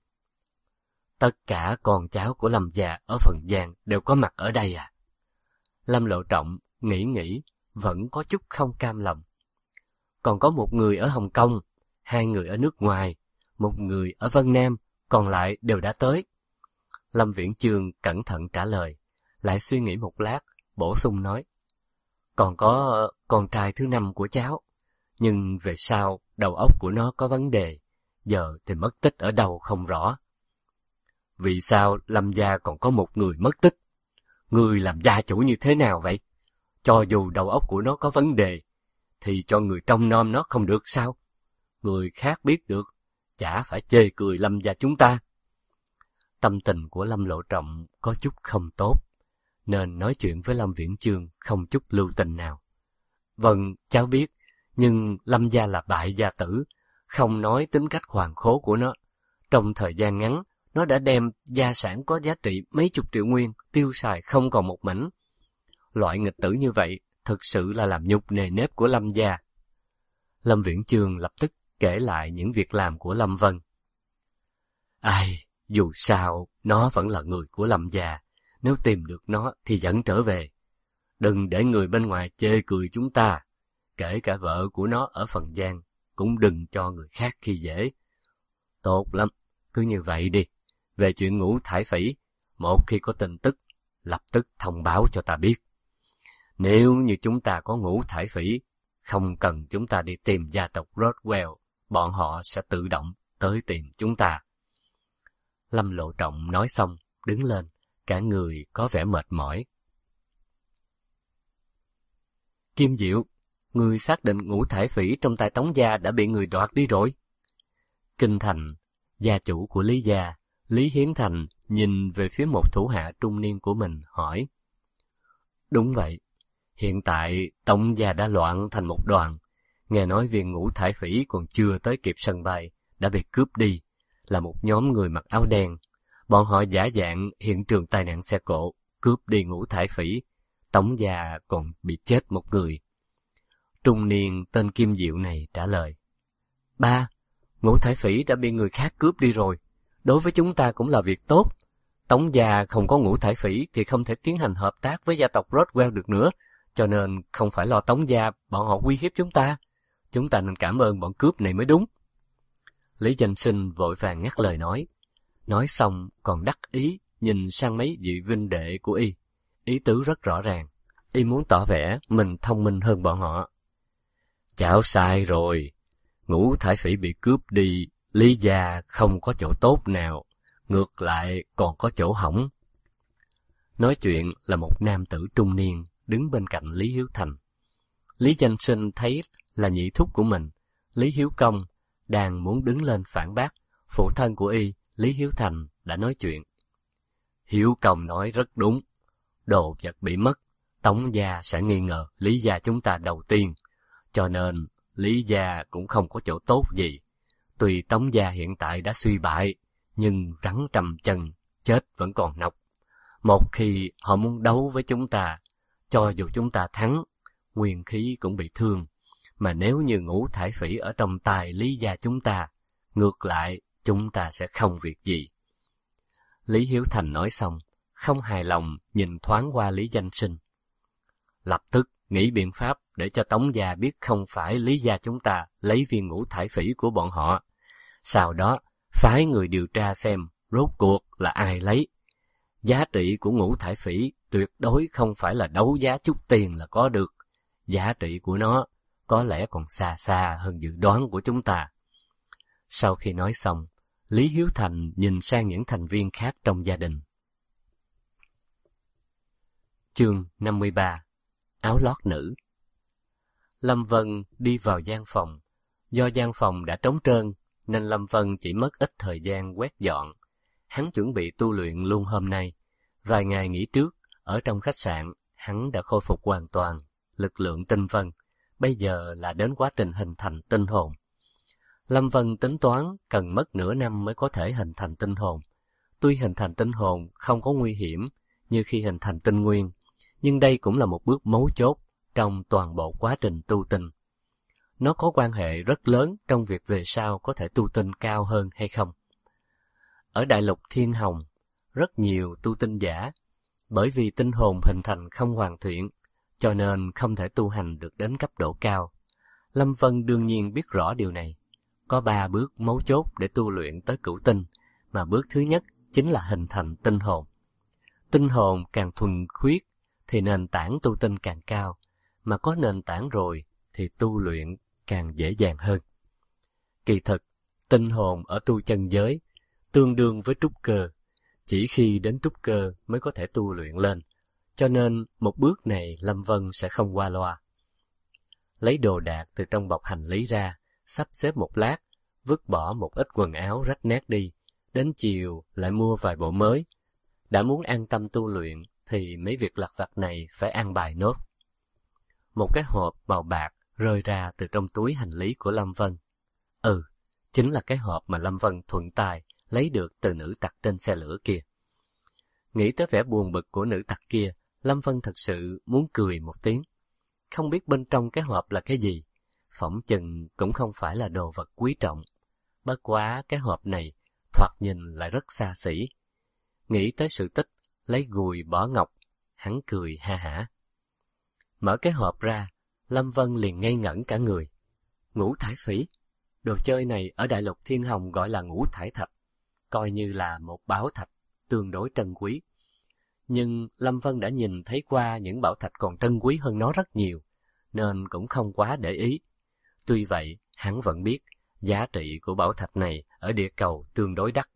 Tất cả con cháu của Lâm gia ở Phần Giang đều có mặt ở đây à? Lâm Lộ Trọng nghĩ, vẫn có chút không cam lòng. Còn có một người ở Hồng Kông, 2 người ở nước ngoài, 1 người ở Vân Nam, còn lại đều đã tới. Lâm Viễn Chương cẩn thận trả lời, lại suy nghĩ một lát, bổ sung nói. Còn có con trai thứ 5 của cháu, nhưng về sau đầu óc của nó có vấn đề, giờ thì mất tích ở đâu không rõ. Vì sao Lâm gia còn có 1 người mất tích? Người làm gia chủ như thế nào vậy? Cho dù đầu óc của nó có vấn đề, thì cho người trông nom nó không được sao? Người khác biết được, chả phải chê cười Lâm gia chúng ta. Tâm tình của Lâm Lộ Trọng có chút không tốt. nên nói chuyện với Lâm Viễn Chương không chút lưu tình nào. Vâng, cháu biết, nhưng Lâm gia là bại gia tử, không nói tính cách hoàn khố của nó. Trong thời gian ngắn, nó đã đem gia sản có giá trị mấy chục triệu nguyên, tiêu xài không còn một mảnh. Loại nghịch tử như vậy, thực sự là làm nhục nề nếp của Lâm gia. Lâm Viễn Chương lập tức kể lại những việc làm của Lâm Vân. Ai, dù sao, nó vẫn là người của Lâm gia. Nếu tìm được nó thì dẫn trở về. Đừng để người bên ngoài chê cười chúng ta. Kể cả vợ của nó ở Phần Giang, cũng đừng cho người khác khi dễ. Tốt lắm, cứ như vậy đi. Về chuyện Ngũ Thải Phỉ, một khi có tin tức, lập tức thông báo cho ta biết. Nếu như chúng ta có Ngũ Thải Phỉ, không cần chúng ta đi tìm gia tộc Rothwell, bọn họ sẽ tự động tới tìm chúng ta. Lâm Lộ Trọng nói xong, đứng lên, cả người có vẻ mệt mỏi. Kim Diệu, người xác định Ngũ Thải Phỉ trong tay Tống gia đã bị người đoạt đi rồi. Kinh Thành, gia chủ của Lý gia, Lý Hiến Thành nhìn về phía một thủ hạ trung niên của mình, hỏi. Đúng vậy, hiện tại Tống gia đã loạn thành một đoàn. Nghe nói viên Ngũ Thải Phỉ còn chưa tới kịp sân bay, đã bị cướp đi, là một nhóm người mặc áo đen. Bọn họ giả dạng hiện trường tai nạn xe cộ, cướp đi Ngũ Thải Phỉ. Tống gia còn bị chết một người. Trung niên tên Kim Diệu này trả lời. Ba, Ngũ Thải Phỉ đã bị người khác cướp đi rồi. Đối với chúng ta cũng là việc tốt. Tống gia không có Ngũ Thải Phỉ thì không thể tiến hành hợp tác với gia tộc Rothwell được nữa. Cho nên không phải lo Tống gia, bọn họ uy hiếp chúng ta. Chúng ta nên cảm ơn bọn cướp này mới đúng. Lý Danh Sinh vội vàng ngắt lời nói. Nói xong còn đắc ý nhìn sang mấy vị huynh đệ của y. Ý tứ rất rõ ràng. Y muốn tỏ vẻ mình thông minh hơn bọn họ. Cháu sai rồi. Ngũ Thải Phỉ bị cướp đi, Lý gia không có chỗ tốt nào, ngược lại còn có chỗ hỏng. Nói chuyện là một nam tử trung niên đứng bên cạnh Lý Hiếu Thành. Lý Danh Sinh thấy là nhị thúc của mình, Lý Hiếu Công, đang muốn đứng lên phản bác, phụ thân của y, Lý Hiếu Thành đã nói chuyện. Hiếu Công nói rất đúng, đồ vật bị mất, Tống gia sẽ nghi ngờ Lý gia chúng ta đầu tiên, cho nên Lý gia cũng không có chỗ tốt gì. Tuy Tống gia hiện tại đã suy bại, nhưng rắn trầm chân, chết vẫn còn nọc. Một khi họ muốn đấu với chúng ta, cho dù chúng ta thắng, nguyên khí cũng bị thương. Mà nếu như Ngũ Thải Phỉ ở trong tay Lý gia chúng ta, ngược lại chúng ta sẽ không việc gì. Lý Hiếu Thành nói xong, không hài lòng nhìn thoáng qua Lý Danh Sinh. Lập tức nghĩ biện pháp để cho Tống gia biết không phải Lý gia chúng ta lấy viên Ngũ Thải Phỉ của bọn họ. Sau đó, phái người điều tra xem rốt cuộc là ai lấy. Giá trị của Ngũ Thải Phỉ tuyệt đối không phải là đấu giá chút tiền là có được. Giá trị của nó có lẽ còn xa xa hơn dự đoán của chúng ta. Sau khi nói xong, Lý Hiếu Thành nhìn sang những thành viên khác trong gia đình. Chương 53. Áo lót nữ. Lâm Vân đi vào gian phòng. Do gian phòng đã trống trơn, nên Lâm Vân chỉ mất ít thời gian quét dọn. Hắn chuẩn bị tu luyện luôn hôm nay. Vài ngày nghỉ trước, ở trong khách sạn, hắn đã khôi phục hoàn toàn lực lượng tinh vân. Bây giờ là đến quá trình hình thành tinh hồn. Lâm Vân tính toán cần mất nửa năm mới có thể hình thành tinh hồn. Tuy hình thành tinh hồn không có nguy hiểm như khi hình thành tinh nguyên, nhưng đây cũng là một bước mấu chốt trong toàn bộ quá trình tu tinh. Nó có quan hệ rất lớn trong việc về sau có thể tu tinh cao hơn hay không. Ở đại lục Thiên Hồng, rất nhiều tu tinh giả, bởi vì tinh hồn hình thành không hoàn thiện, cho nên không thể tu hành được đến cấp độ cao. Lâm Vân đương nhiên biết rõ điều này. Có 3 bước mấu chốt để tu luyện tới cửu tinh, mà bước thứ nhất chính là hình thành tinh hồn. Tinh hồn càng thuần khiết thì nền tảng tu tinh càng cao, mà có nền tảng rồi thì tu luyện càng dễ dàng hơn. Kỳ thực, tinh hồn ở tu chân giới tương đương với trúc cơ, chỉ khi đến trúc cơ mới có thể tu luyện lên, cho nên một bước này Lâm Vân sẽ không qua loa. Lấy đồ đạc từ trong bọc hành lý ra, sắp xếp một lát, vứt bỏ một ít quần áo rách nát đi, đến chiều lại mua vài bộ mới. Đã muốn an tâm tu luyện thì mấy việc lặt vặt này phải an bài nốt. Một cái hộp màu bạc rơi ra từ trong túi hành lý của Lâm Vân. Chính là cái hộp mà Lâm Vân thuận tay lấy được từ nữ tặc trên xe lửa kia. Nghĩ tới vẻ buồn bực của nữ tặc kia, Lâm Vân thật sự muốn cười một tiếng. Không biết bên trong cái hộp là cái gì, phỏng chừng cũng không phải là đồ vật quý trọng. Bất quá cái hộp này thoạt nhìn lại rất xa xỉ. Nghĩ tới sự tích, lấy gùi bỏ ngọc, hắn cười ha hả. Mở cái hộp ra, Lâm Vân liền ngây ngẩn cả người. Ngũ thải phỉ, đồ chơi này ở Đại Lục Thiên Hồng gọi là ngũ thải thạch, coi như là một bảo thạch tương đối trân quý. Nhưng Lâm Vân đã nhìn thấy qua những bảo thạch còn trân quý hơn nó rất nhiều, nên cũng không quá để ý. Tuy vậy, hắn vẫn biết giá trị của bảo thạch này ở địa cầu tương đối đắt.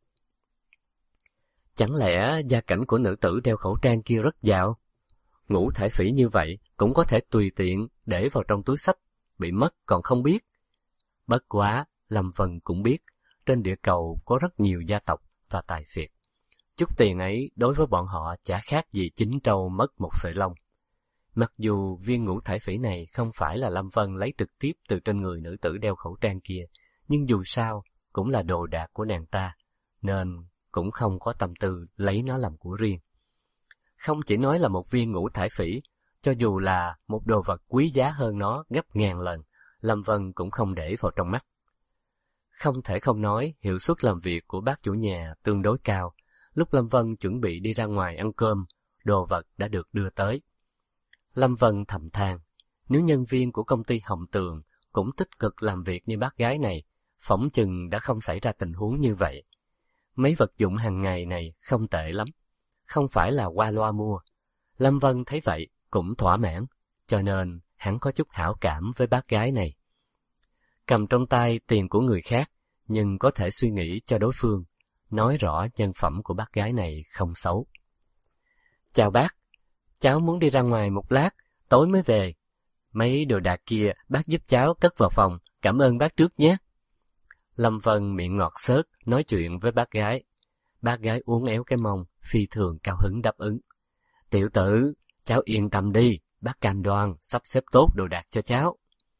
Chẳng lẽ gia cảnh của nữ tử đeo khẩu trang kia rất giàu? Ngũ thải phỉ như vậy cũng có thể tùy tiện để vào trong túi xách, bị mất còn không biết. Bất quá, Lâm Vân cũng biết, trên địa cầu có rất nhiều gia tộc và tài phiệt. Chút tiền ấy đối với bọn họ chả khác gì chín trâu mất một sợi lông. Mặc dù viên ngũ thải phỉ này không phải là Lâm Vân lấy trực tiếp từ trên người nữ tử đeo khẩu trang kia, nhưng dù sao cũng là đồ đạc của nàng ta, nên cũng không có tâm tư lấy nó làm của riêng. Không chỉ nói là một viên ngũ thải phỉ, cho dù là một đồ vật quý giá hơn nó gấp ngàn lần, Lâm Vân cũng không để vào trong mắt. Không thể không nói hiệu suất làm việc của bác chủ nhà tương đối cao. Lúc Lâm Vân chuẩn bị đi ra ngoài ăn cơm, đồ vật đã được đưa tới. Lâm Vân thầm than, nếu nhân viên của công ty Hồng Tường cũng tích cực làm việc như bác gái này, phỏng chừng đã không xảy ra tình huống như vậy. Mấy vật dụng hàng ngày này không tệ lắm, không phải là qua loa mua. Lâm Vân thấy vậy cũng thỏa mãn, cho nên hắn có chút hảo cảm với bác gái này. Cầm trong tay tiền của người khác, nhưng có thể suy nghĩ cho đối phương, nói rõ nhân phẩm của bác gái này không xấu. Chào bác, cháu muốn đi ra ngoài một lát, tối mới về. Mấy đồ đạc kia bác giúp cháu cất vào phòng, cảm ơn bác trước nhé. Lâm Vân miệng ngọt xớt nói chuyện với bác gái. Bác gái uốn éo cái mông, phi thường cao hứng đáp ứng. Tiểu tử, cháu yên tâm đi, bác cam đoan sắp xếp tốt đồ đạc cho cháu.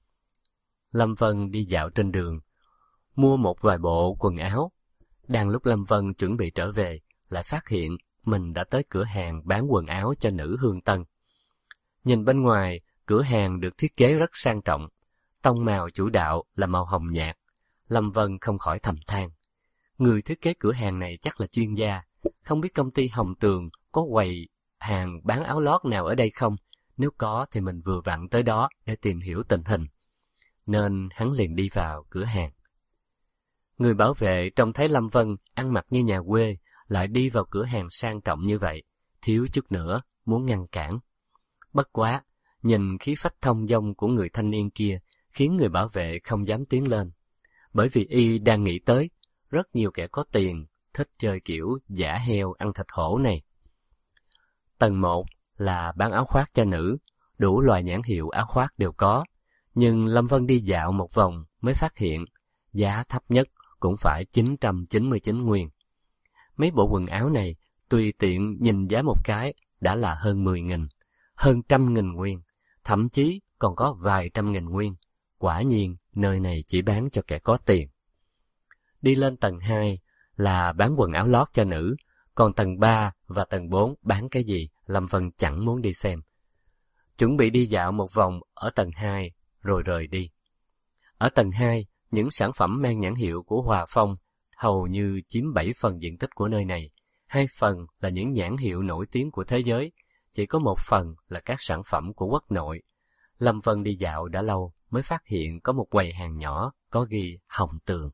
Lâm Vân đi dạo trên đường, mua một vài bộ quần áo. Đang lúc Lâm Vân chuẩn bị trở về, lại phát hiện mình đã tới cửa hàng bán quần áo cho nữ hương tân. Nhìn bên ngoài, cửa hàng được thiết kế rất sang trọng, tông màu chủ đạo là màu hồng nhạt. Lâm Vân không khỏi thầm than, người thiết kế cửa hàng này chắc là chuyên gia, không biết công ty Hồng Tường có quầy hàng bán áo lót nào ở đây không? Nếu có thì mình vừa vặn tới đó để tìm hiểu tình hình. Nên hắn liền đi vào cửa hàng. Người bảo vệ trông thấy Lâm Vân ăn mặc như nhà quê, lại đi vào cửa hàng sang trọng như vậy, thiếu chút nữa muốn ngăn cản. Bất quá, nhìn khí phách thông dong của người thanh niên kia khiến người bảo vệ không dám tiến lên, bởi vì y đang nghĩ tới rất nhiều kẻ có tiền thích chơi kiểu giả heo ăn thịt hổ này. Tầng 1 là bán áo khoác cho nữ, đủ loại nhãn hiệu áo khoác đều có, nhưng Lâm Vân đi dạo một vòng mới phát hiện giá thấp nhất cũng phải 999 nguyên. Mấy bộ quần áo này tùy tiện nhìn giá một cái đã là hơn 10.000, hơn 100.000 nguyên, thậm chí còn có vài trăm nghìn nguyên. Quả nhiên nơi này chỉ bán cho kẻ có tiền. Đi lên tầng 2 là bán quần áo lót cho nữ, còn tầng 3 và tầng 4 bán cái gì Lâm Vân chẳng muốn đi xem. Chuẩn bị đi dạo một vòng ở tầng 2 rồi rời đi. Ở tầng 2, những sản phẩm mang nhãn hiệu của Hòa Phong hầu như chiếm 7 phần diện tích của nơi này. 2 phần là những nhãn hiệu nổi tiếng của thế giới, chỉ có 1 phần là các sản phẩm của quốc nội. Lâm Vân đi dạo đã lâu mới phát hiện có một quầy hàng nhỏ có ghi Hồng Tường.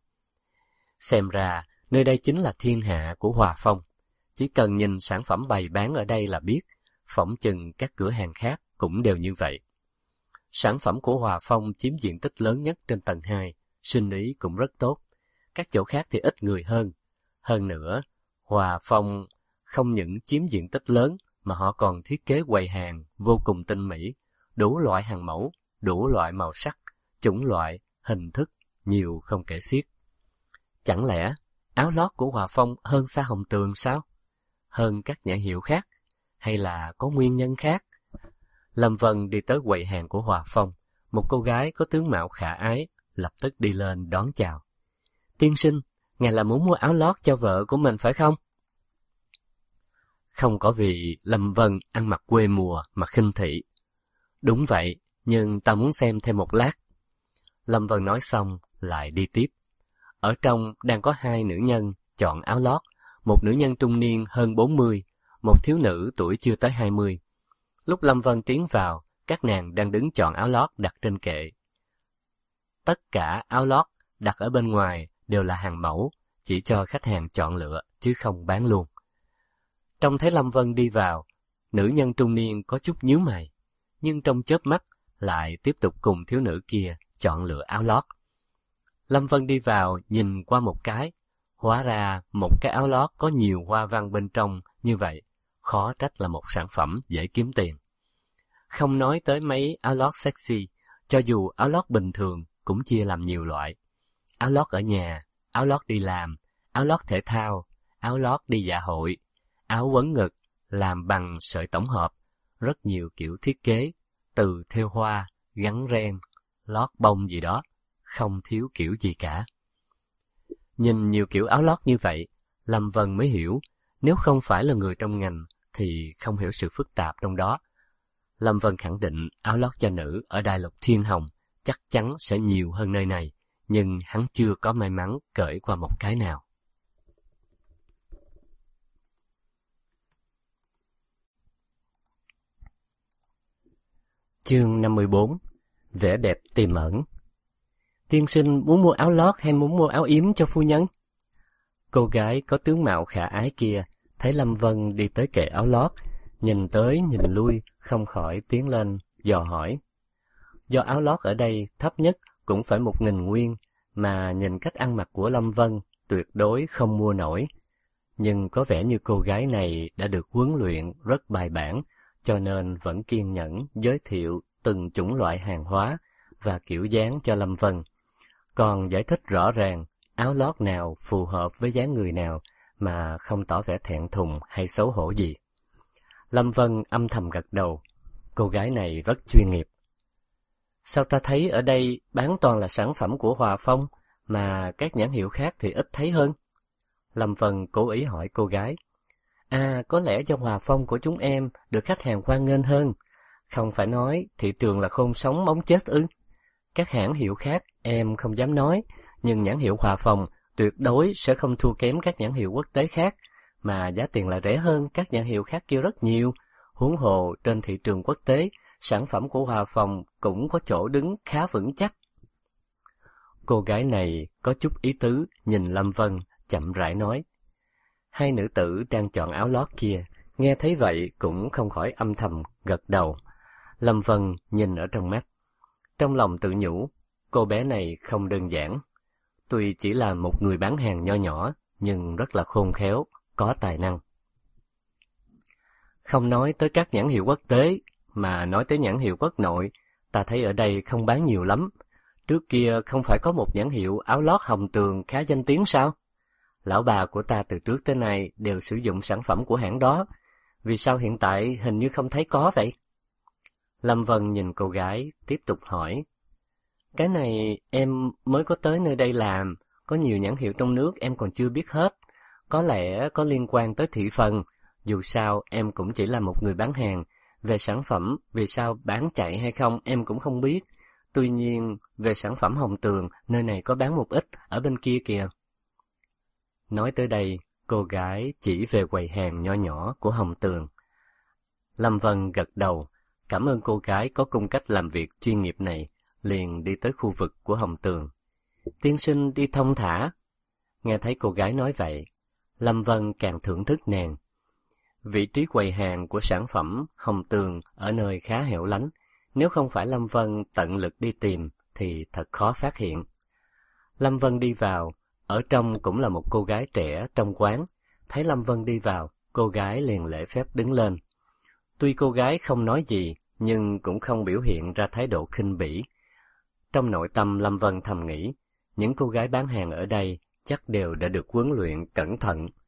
Xem ra, nơi đây chính là thiên hạ của Hòa Phong. Chỉ cần nhìn sản phẩm bày bán ở đây là biết, phỏng chừng các cửa hàng khác cũng đều như vậy. Sản phẩm của Hòa Phong chiếm diện tích lớn nhất trên tầng 2, sinh ý cũng rất tốt. Các chỗ khác thì ít người hơn. Hơn nữa, Hòa Phong không những chiếm diện tích lớn mà họ còn thiết kế quầy hàng vô cùng tinh mỹ, đủ loại hàng mẫu, đủ loại màu sắc, chủng loại, hình thức, nhiều không kể xiết. Chẳng lẽ áo lót của Hòa Phong hơn xa Hồng Tường sao? Hơn các nhãn hiệu khác? hay là có nguyên nhân khác? Lâm Vân đi tới quầy hàng của Hòa Phong, một cô gái có tướng mạo khả ái, lập tức đi lên đón chào. Tiên sinh, ngài là muốn mua áo lót cho vợ của mình phải không? Không có vì Lâm Vân ăn mặc quê mùa mà khinh thị. Đúng vậy, nhưng ta muốn xem thêm một lát. Lâm Vân nói xong, lại đi tiếp. Ở trong đang có hai nữ nhân chọn áo lót, một nữ nhân trung niên hơn 40, một thiếu nữ tuổi chưa tới 20. Lúc Lâm Vân tiến vào, các nàng đang đứng chọn áo lót đặt trên kệ. Tất cả áo lót đặt ở bên ngoài đều là hàng mẫu, chỉ cho khách hàng chọn lựa, chứ không bán luôn. Trông thấy Lâm Vân đi vào, nữ nhân trung niên có chút nhíu mày, nhưng trong chớp mắt lại tiếp tục cùng thiếu nữ kia chọn lựa áo lót. Lâm Vân đi vào nhìn qua một cái, hóa ra một cái áo lót có nhiều hoa văn bên trong như vậy, khó trách là một sản phẩm dễ kiếm tiền. Không nói tới mấy áo lót sexy, cho dù áo lót bình thường cũng chia làm nhiều loại. Áo lót ở nhà, áo lót đi làm, áo lót thể thao, áo lót đi dạ hội, áo quấn ngực, làm bằng sợi tổng hợp, rất nhiều kiểu thiết kế, từ thêu hoa, gắn ren, lót bông gì đó, không thiếu kiểu gì cả. Nhìn nhiều kiểu áo lót như vậy, Lâm Vân mới hiểu, nếu không phải là người trong ngành thì không hiểu sự phức tạp trong đó. Lâm Vân khẳng định áo lót cho nữ ở Đại Lục Thiên Hồng chắc chắn sẽ nhiều hơn nơi này, nhưng hắn chưa có may mắn cởi qua một cái nào. Chương 54. Vẻ đẹp tiềm ẩn. Tiên sinh muốn mua áo lót hay muốn mua áo yếm cho phu nhân? Cô gái có tướng mạo khả ái kia thấy Lâm Vân đi tới kệ áo lót, nhìn tới nhìn lui, không khỏi tiến lên dò hỏi. Do áo lót ở đây thấp nhất cũng phải 1.000 nguyên, mà nhìn cách ăn mặc của Lâm Vân tuyệt đối không mua nổi. Nhưng có vẻ như cô gái này đã được huấn luyện rất bài bản, cho nên vẫn kiên nhẫn giới thiệu từng chủng loại hàng hóa và kiểu dáng cho Lâm Vân. Còn giải thích rõ ràng áo lót nào phù hợp với dáng người nào mà không tỏ vẻ thẹn thùng hay xấu hổ gì. Lâm Vân âm thầm gật đầu, cô gái này rất chuyên nghiệp. Sao ta thấy ở đây bán toàn là sản phẩm của Hòa Phong, mà các nhãn hiệu khác thì ít thấy hơn? Lâm Vân cố ý hỏi cô gái. À, có lẽ do Hòa Phong của chúng em được khách hàng hoan nghênh hơn. Không phải nói thị trường là khôn sống móng chết ư? Các hãng hiệu khác em không dám nói, nhưng nhãn hiệu Hòa Phong tuyệt đối sẽ không thua kém các nhãn hiệu quốc tế khác, mà giá tiền lại rẻ hơn các nhãn hiệu khác kia rất nhiều. Huống hồ trên thị trường quốc tế, sản phẩm của Hòa Phong cũng có chỗ đứng khá vững chắc. Cô gái này có chút ý tứ, nhìn Lâm Vân, chậm rãi nói. Hai nữ tử đang chọn áo lót kia, nghe thấy vậy cũng không khỏi âm thầm gật đầu. Lâm Vân nhìn ở trong mắt, trong lòng tự nhủ, cô bé này không đơn giản. Tuy chỉ là một người bán hàng nho nhỏ, nhưng rất là khôn khéo, có tài năng. Không nói tới các nhãn hiệu quốc tế, mà nói tới nhãn hiệu quốc nội, ta thấy ở đây không bán nhiều lắm. Trước kia không phải có một nhãn hiệu áo lót Hồng Tường khá danh tiếng sao? Lão bà của ta từ trước tới nay đều sử dụng sản phẩm của hãng đó. Vì sao hiện tại hình như không thấy có vậy? Lâm Vân nhìn cô gái, tiếp tục hỏi. Cái này em mới có tới nơi đây làm, có nhiều nhãn hiệu trong nước em còn chưa biết hết. Có lẽ có liên quan tới thị phần, dù sao em cũng chỉ là một người bán hàng. Về sản phẩm, vì sao bán chạy hay không em cũng không biết. Tuy nhiên, về sản phẩm Hồng Tường, nơi này có bán một ít, ở bên kia kìa. Nói tới đây, cô gái chỉ về quầy hàng nho nhỏ của Hồng Tường. Lâm Vân gật đầu, cảm ơn cô gái có cung cách làm việc chuyên nghiệp này, liền đi tới khu vực của Hồng Tường. Tiên sinh đi thông thả. Nghe thấy cô gái nói vậy, Lâm Vân càng thưởng thức nàng. Vị trí quầy hàng của sản phẩm Hồng Tường ở nơi khá hẻo lánh, nếu không phải Lâm Vân tận lực đi tìm thì thật khó phát hiện. Lâm Vân đi vào, ở trong cũng là một cô gái trẻ trong quán. Thấy Lâm Vân đi vào, cô gái liền lễ phép đứng lên. Tuy cô gái không nói gì, nhưng cũng không biểu hiện ra thái độ khinh bỉ. Trong nội tâm Lâm Vân thầm nghĩ, những cô gái bán hàng ở đây chắc đều đã được huấn luyện cẩn thận.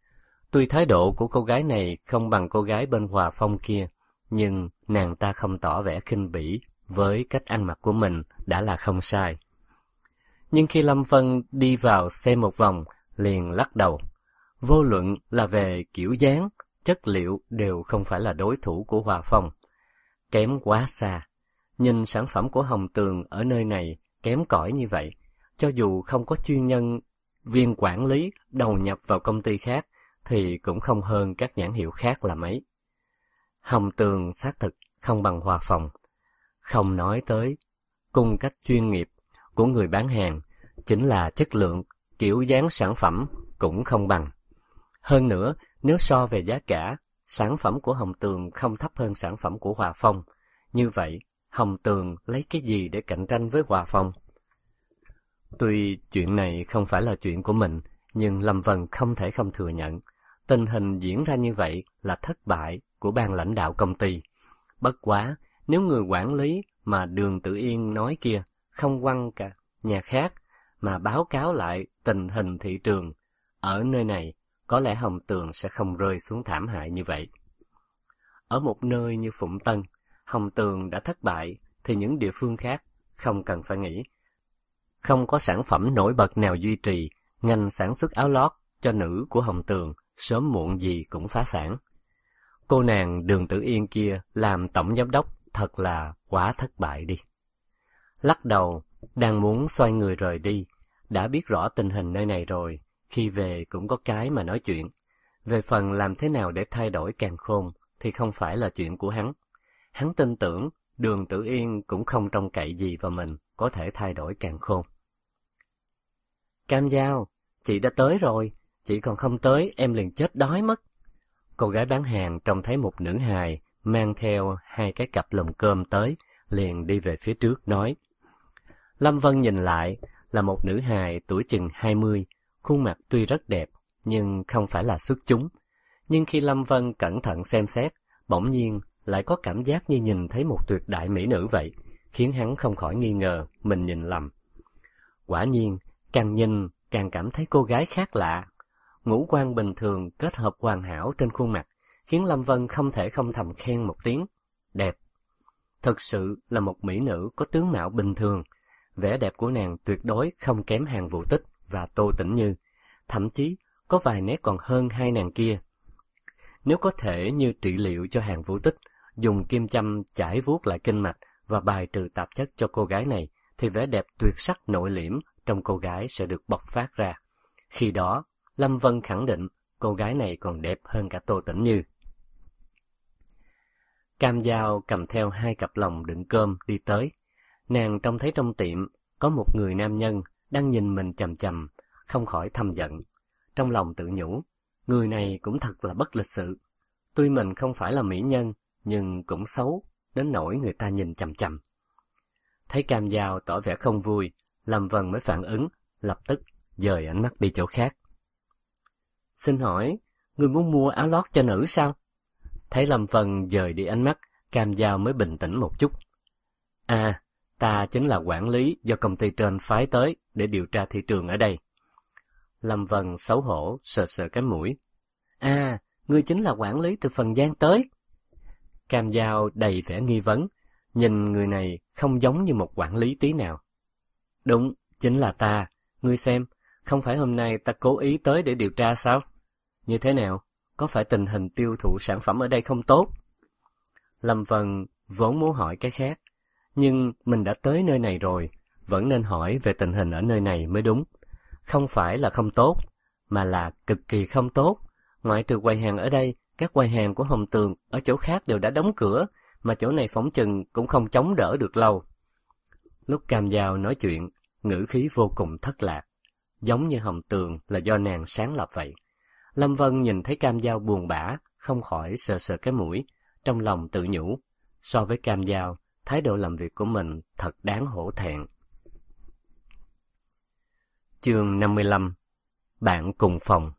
Tuy thái độ của cô gái này không bằng cô gái bên Hòa Phong kia, nhưng nàng ta không tỏ vẻ khinh bỉ với cách ăn mặc của mình đã là không sai. Nhưng khi Lâm Vân đi vào xem một vòng, liền lắc đầu. Vô luận là về kiểu dáng, chất liệu đều không phải là đối thủ của Hòa Phong. Kém quá xa. Nhìn sản phẩm của Hồng Tường ở nơi này kém cỏi như vậy, cho dù không có chuyên nhân viên quản lý đầu nhập vào công ty khác, thì cũng không hơn các nhãn hiệu khác là mấy. Hồng Tường xác thực không bằng Hòa Phong. Không nói tới cung cách chuyên nghiệp của người bán hàng, chính là chất lượng, kiểu dáng sản phẩm cũng không bằng. Hơn nữa, nếu so về giá cả, sản phẩm của Hồng Tường không thấp hơn sản phẩm của Hòa Phong. Như vậy, Hồng Tường lấy cái gì để cạnh tranh với Hòa Phong? Tuy chuyện này không phải là chuyện của mình, nhưng Lâm Vân không thể không thừa nhận. Tình hình diễn ra như vậy là thất bại của ban lãnh đạo công ty. Bất quá, nếu người quản lý mà Đường Tử Yên nói kia không quăng cả nhà khác mà báo cáo lại tình hình thị trường ở nơi này, có lẽ Hồng Tường sẽ không rơi xuống thảm hại như vậy. Ở một nơi như Phụng Tân, Hồng Tường đã thất bại thì những địa phương khác không cần phải nghĩ. Không có sản phẩm nổi bật nào duy trì, ngành sản xuất áo lót cho nữ của Hồng Tường sớm muộn gì cũng phá sản. Cô nàng Đường Tử Yên kia làm tổng giám đốc thật là quá thất bại đi. Lắc đầu, đang muốn xoay người rời đi, đã biết rõ tình hình nơi này rồi, khi về cũng có cái mà nói chuyện. Về phần làm thế nào để thay đổi càn khôn thì không phải là chuyện của hắn. Hắn tin tưởng Đường Tử Yên cũng không trông cậy gì vào mình có thể thay đổi càn khôn. Cam Giao, chị đã tới rồi, chị còn không tới em liền chết đói mất. Cô gái bán hàng trông thấy một nữ hài mang theo 2 cái cặp lồng cơm tới, liền đi về phía trước nói. Lâm Vân nhìn lại là một nữ hài tuổi chừng 20, khuôn mặt tuy rất đẹp nhưng không phải là xuất chúng. Nhưng khi Lâm Vân cẩn thận xem xét, bỗng nhiên lại có cảm giác như nhìn thấy một tuyệt đại mỹ nữ vậy, khiến hắn không khỏi nghi ngờ mình nhìn lầm. Quả nhiên, càng nhìn càng cảm thấy cô gái khác lạ. Ngũ quan bình thường kết hợp hoàn hảo trên khuôn mặt, khiến Lâm Vân không thể không thầm khen một tiếng. Đẹp. Thực sự là một mỹ nữ có tướng mạo bình thường. Vẻ đẹp của nàng tuyệt đối không kém Hàn Vũ Tích và Tô Tĩnh Như. Thậm chí có vài nét còn hơn hai nàng kia. Nếu có thể như trị liệu cho Hàn Vũ Tích, dùng kim châm chải vuốt lại kinh mạch và bài trừ tạp chất cho cô gái này, thì vẻ đẹp tuyệt sắc nội liễm trong cô gái sẽ được bộc phát ra. Khi đó, Lâm Vân khẳng định cô gái này còn đẹp hơn cả Tô Tĩnh Như. Cam Giao cầm theo 2 cặp lồng đựng cơm đi tới. Nàng trông thấy trong tiệm có một người nam nhân đang nhìn mình chằm chằm, không khỏi thầm giận. Trong lòng tự nhủ, người này cũng thật là bất lịch sự. Tuy mình không phải là mỹ nhân, nhưng cũng xấu đến nỗi người ta nhìn chằm chằm. Thấy Cam Giao tỏ vẻ không vui, Lâm Vân mới phản ứng, lập tức dời ánh mắt đi chỗ khác. Xin hỏi, người muốn mua áo lót cho nữ sao? Thấy Lâm Vân dời đi ánh mắt, Cam Giao mới bình tĩnh một chút. À, ta chính là quản lý do công ty trên phái tới để điều tra thị trường ở đây. Lâm Vân xấu hổ sờ sờ cái mũi. À, ngươi chính là quản lý từ Phần Giang tới. Cam Giao đầy vẻ nghi vấn, nhìn người này không giống như một quản lý tí nào. Đúng, chính là ta. Ngươi xem, không phải hôm nay ta cố ý tới để điều tra sao? Như thế nào? Có phải tình hình tiêu thụ sản phẩm ở đây không tốt? Lâm Vân vốn muốn hỏi cái khác, nhưng mình đã tới nơi này rồi, vẫn nên hỏi về tình hình ở nơi này mới đúng. Không phải là không tốt, mà là cực kỳ không tốt. Ngoại trừ quầy hàng ở đây, các quầy hàng của Hồng Tường ở chỗ khác đều đã đóng cửa, mà chỗ này phỏng chừng cũng không chống đỡ được lâu. Lúc Cam Giao nói chuyện, ngữ khí vô cùng thất lạc, giống như Hồng Tường là do nàng sáng lập vậy. Lâm Vân nhìn thấy Cam Giao buồn bã, không khỏi sờ sờ cái mũi, trong lòng tự nhủ, so với Cam Giao, thái độ làm việc của mình thật đáng hổ thẹn. Chương 55. Bạn cùng phòng.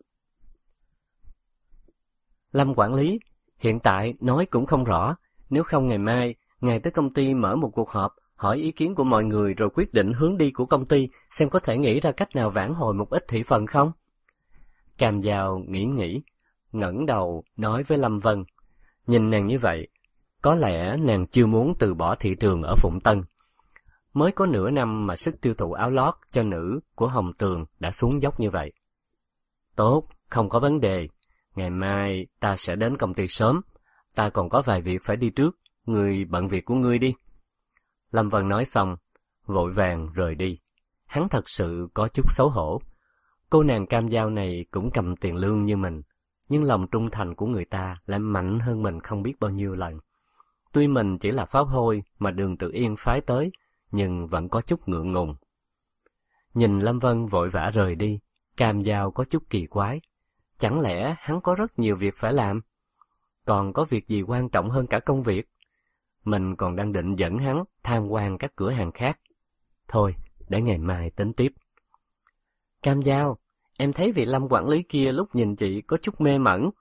Lâm quản lý, hiện tại nói cũng không rõ, nếu không ngày mai, ngài tới công ty mở một cuộc họp, hỏi ý kiến của mọi người rồi quyết định hướng đi của công ty, xem có thể nghĩ ra cách nào vãn hồi một ít thị phần không? Cam Giao nghĩ, ngẩng đầu nói với Lâm Vân. Nhìn nàng như vậy, có lẽ nàng chưa muốn từ bỏ thị trường ở Phụng Tân. Mới có nửa năm mà sức tiêu thụ áo lót cho nữ của Hồng Tường đã xuống dốc như vậy. Tốt, không có vấn đề. Ngày mai ta sẽ đến công ty sớm. Ta còn có vài việc phải đi trước. Ngươi bận việc của ngươi đi. Lâm Vân nói xong, vội vàng rời đi. Hắn thật sự có chút xấu hổ. Cô nàng Cam Giao này cũng cầm tiền lương như mình, nhưng lòng trung thành của người ta lại mạnh hơn mình không biết bao nhiêu lần. Tuy mình chỉ là pháo hôi mà Đường Tự Yên phái tới, nhưng vẫn có chút ngượng ngùng. Nhìn Lâm Vân vội vã rời đi, Cam Giao có chút kỳ quái. Chẳng lẽ hắn có rất nhiều việc phải làm? Còn có việc gì quan trọng hơn cả công việc? Mình còn đang định dẫn hắn tham quan các cửa hàng khác. Thôi, để ngày mai tính tiếp. Cam Giao, em thấy vị Lâm quản lý kia lúc nhìn chị có chút mê mẩn.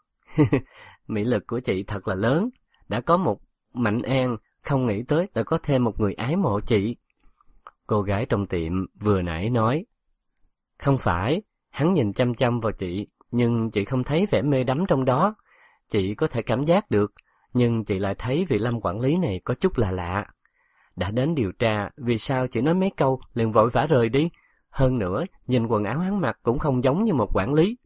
Mỹ lực của chị thật là lớn. Đã có một Mạnh An, không nghĩ tới đã có thêm một người ái mộ chị. Cô gái trong tiệm vừa nãy nói. Không phải, hắn nhìn chăm chăm vào chị, nhưng chị không thấy vẻ mê đắm trong đó. Chị có thể cảm giác được, nhưng chị lại thấy vị Lâm quản lý này có chút là lạ. Đã đến điều tra, vì sao chị nói mấy câu liền vội vã rời đi? Hơn nữa, nhìn quần áo hắn mặc cũng không giống như một quản lý.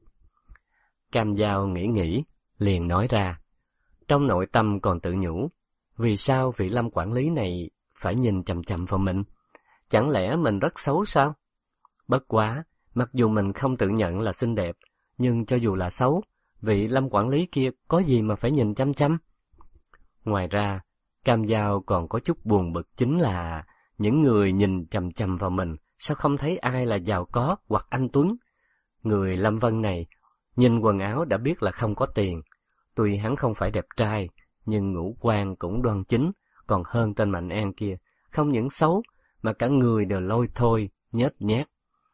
Cam Giao nghĩ, liền nói ra. Trong nội tâm còn tự nhủ, vì sao vị Lâm quản lý này phải nhìn chằm chằm vào mình? Chẳng lẽ mình rất xấu sao? Bất quá, mặc dù mình không tự nhận là xinh đẹp, nhưng cho dù là xấu, vị Lâm quản lý kia có gì mà phải nhìn chăm chăm? Ngoài ra, Cam Giao còn có chút buồn bực chính là những người nhìn chằm chằm vào mình sao không thấy ai là giàu có hoặc anh tuấn. Người Lâm Vân này, nhìn quần áo đã biết là không có tiền. Tuy hắn không phải đẹp trai, nhưng ngũ quan cũng đoan chính, còn hơn tên Mạnh An kia, không những xấu, mà cả người đều lôi thôi, nhếch nhác.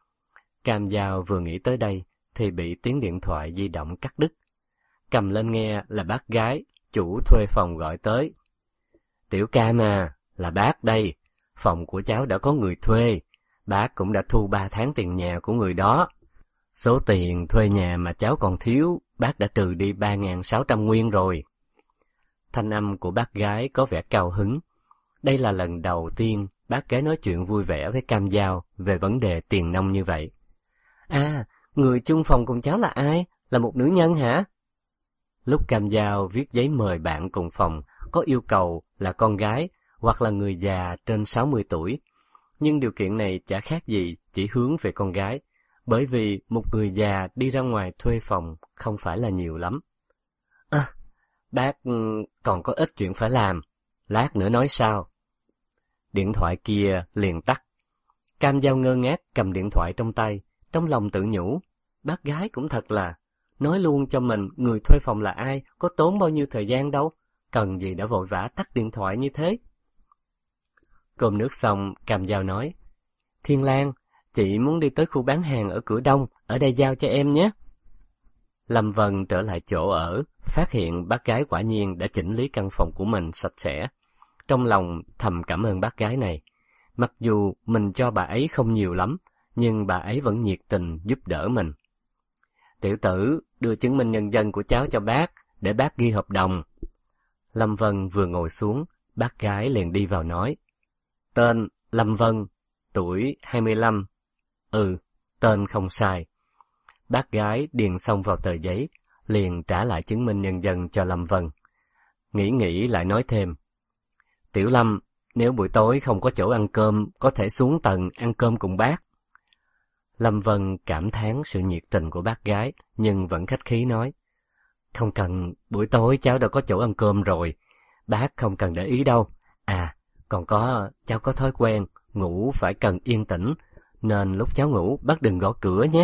Cam Giao vừa nghĩ tới đây, thì bị tiếng điện thoại di động cắt đứt. Cầm lên nghe là bác gái, chủ thuê phòng gọi tới. Tiểu Cam à, là bác đây, phòng của cháu đã có người thuê, bác cũng đã thu 3 tháng tiền nhà của người đó. Số tiền thuê nhà mà cháu còn thiếu, bác đã trừ đi 3.600 nguyên rồi. Thanh âm của bác gái có vẻ cao hứng. Đây là lần đầu tiên bác gái nói chuyện vui vẻ với Cam Giao về vấn đề tiền nong như vậy. À, người chung phòng cùng cháu là ai? Là một nữ nhân hả? Lúc Cam Giao viết giấy mời bạn cùng phòng, có yêu cầu là con gái hoặc là người già trên 60 tuổi. Nhưng điều kiện này chả khác gì chỉ hướng về con gái, bởi vì một người già đi ra ngoài thuê phòng không phải là nhiều lắm. À, bác còn có ít chuyện phải làm, lát nữa nói sao. Điện thoại kia liền tắt. Cam Giao ngơ ngác cầm điện thoại trong tay, trong lòng tự nhủ, bác gái cũng thật là, nói luôn cho mình người thuê phòng là ai, có tốn bao nhiêu thời gian đâu, cần gì đã vội vã tắt điện thoại như thế. Cơm nước xong, Cam Giao nói, Thiên Lan, chị muốn đi tới khu bán hàng ở cửa đông, ở đây giao cho em nhé. Lâm Vân trở lại chỗ ở, phát hiện bác gái quả nhiên đã chỉnh lý căn phòng của mình sạch sẽ. Trong lòng thầm cảm ơn bác gái này. Mặc dù mình cho bà ấy không nhiều lắm, nhưng bà ấy vẫn nhiệt tình giúp đỡ mình. Tiểu tử, đưa chứng minh nhân dân của cháu cho bác, để bác ghi hợp đồng. Lâm Vân vừa ngồi xuống, bác gái liền đi vào nói. Tên Lâm Vân, tuổi 25. Tên không sai. Bác gái điền xong vào tờ giấy, liền trả lại chứng minh nhân dân cho Lâm Vân. Nghĩ lại nói thêm. Tiểu Lâm, nếu buổi tối không có chỗ ăn cơm, có thể xuống tầng ăn cơm cùng bác. Lâm Vân cảm thán sự nhiệt tình của bác gái, nhưng vẫn khách khí nói. Không cần, buổi tối cháu đã có chỗ ăn cơm rồi, bác không cần để ý đâu. À, còn có, cháu có thói quen, ngủ phải cần yên tĩnh, nên lúc cháu ngủ bác đừng gõ cửa nhé.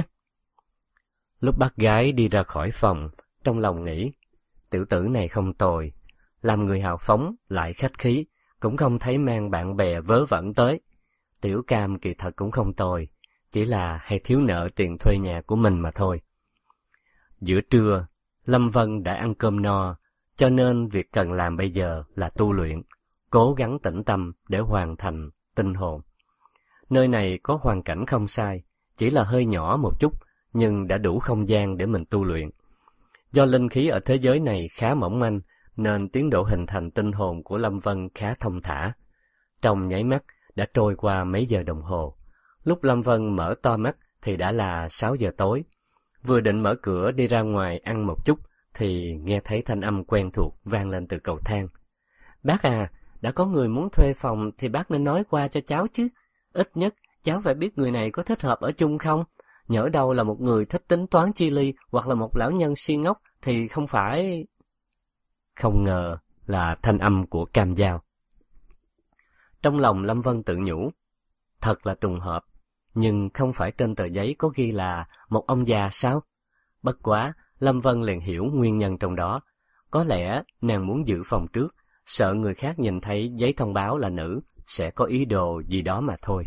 Lúc bác gái đi ra khỏi phòng, trong lòng nghĩ, tiểu tử này không tồi, làm người hào phóng, lại khách khí, cũng không thấy mang bạn bè vớ vẩn tới. Tiểu Cam kỳ thật cũng không tồi, chỉ là hay thiếu nợ tiền thuê nhà của mình mà thôi. Giữa trưa, Lâm Vân đã ăn cơm no, cho nên việc cần làm bây giờ là tu luyện, cố gắng tĩnh tâm để hoàn thành tinh hồn. Nơi này có hoàn cảnh không sai, chỉ là hơi nhỏ một chút, nhưng đã đủ không gian để mình tu luyện. Do linh khí ở thế giới này khá mỏng manh, nên tiến độ hình thành tinh hồn của Lâm Vân khá thông thả. Trong nháy mắt, đã trôi qua mấy giờ đồng hồ. Lúc Lâm Vân mở to mắt thì đã là 6 giờ tối. Vừa định mở cửa đi ra ngoài ăn một chút, thì nghe thấy thanh âm quen thuộc vang lên từ cầu thang. Bác à, đã có người muốn thuê phòng thì bác nên nói qua cho cháu chứ. Ít nhất, cháu phải biết người này có thích hợp ở chung không? Nhỡ đâu là một người thích tính toán chi ly hoặc là một lão nhân si ngốc thì không phải... Không ngờ là thanh âm của Cam Dao. Trong lòng Lâm Vân tự nhủ, thật là trùng hợp, nhưng không phải trên tờ giấy có ghi là một ông già sao? Bất quá, Lâm Vân liền hiểu nguyên nhân trong đó. Có lẽ nàng muốn giữ phòng trước, sợ người khác nhìn thấy giấy thông báo là nữ, sẽ có ý đồ gì đó mà thôi.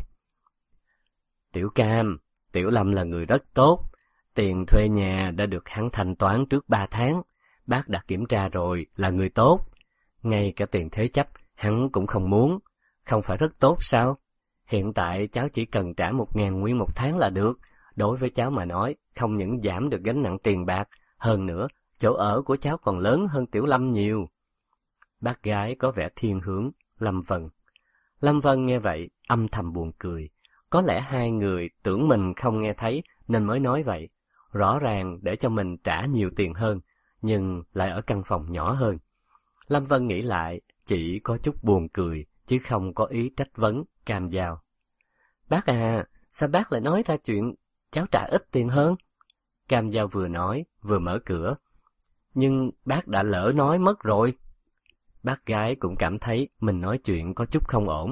Tiểu Cam, Tiểu Lâm là người rất tốt, tiền thuê nhà đã được hắn thanh toán trước 3 tháng, bác đã kiểm tra rồi là người tốt. Ngay cả tiền thế chấp, hắn cũng không muốn, không phải rất tốt sao? Hiện tại cháu chỉ cần trả 1.000 nguyên một tháng là được, đối với cháu mà nói, không những giảm được gánh nặng tiền bạc, hơn nữa, chỗ ở của cháu còn lớn hơn Tiểu Lâm nhiều. Bác gái có vẻ thiên hướng Lâm Vân. Lâm Vân nghe vậy, âm thầm buồn cười. Có lẽ hai người tưởng mình không nghe thấy nên mới nói vậy. Rõ ràng để cho mình trả nhiều tiền hơn, nhưng lại ở căn phòng nhỏ hơn. Lâm Vân nghĩ lại, chỉ có chút buồn cười, chứ không có ý trách vấn Cam Dao. Bác à, sao bác lại nói ra chuyện cháu trả ít tiền hơn? Cam Dao vừa nói, vừa mở cửa. Nhưng bác đã lỡ nói mất rồi. Bác gái cũng cảm thấy mình nói chuyện có chút không ổn.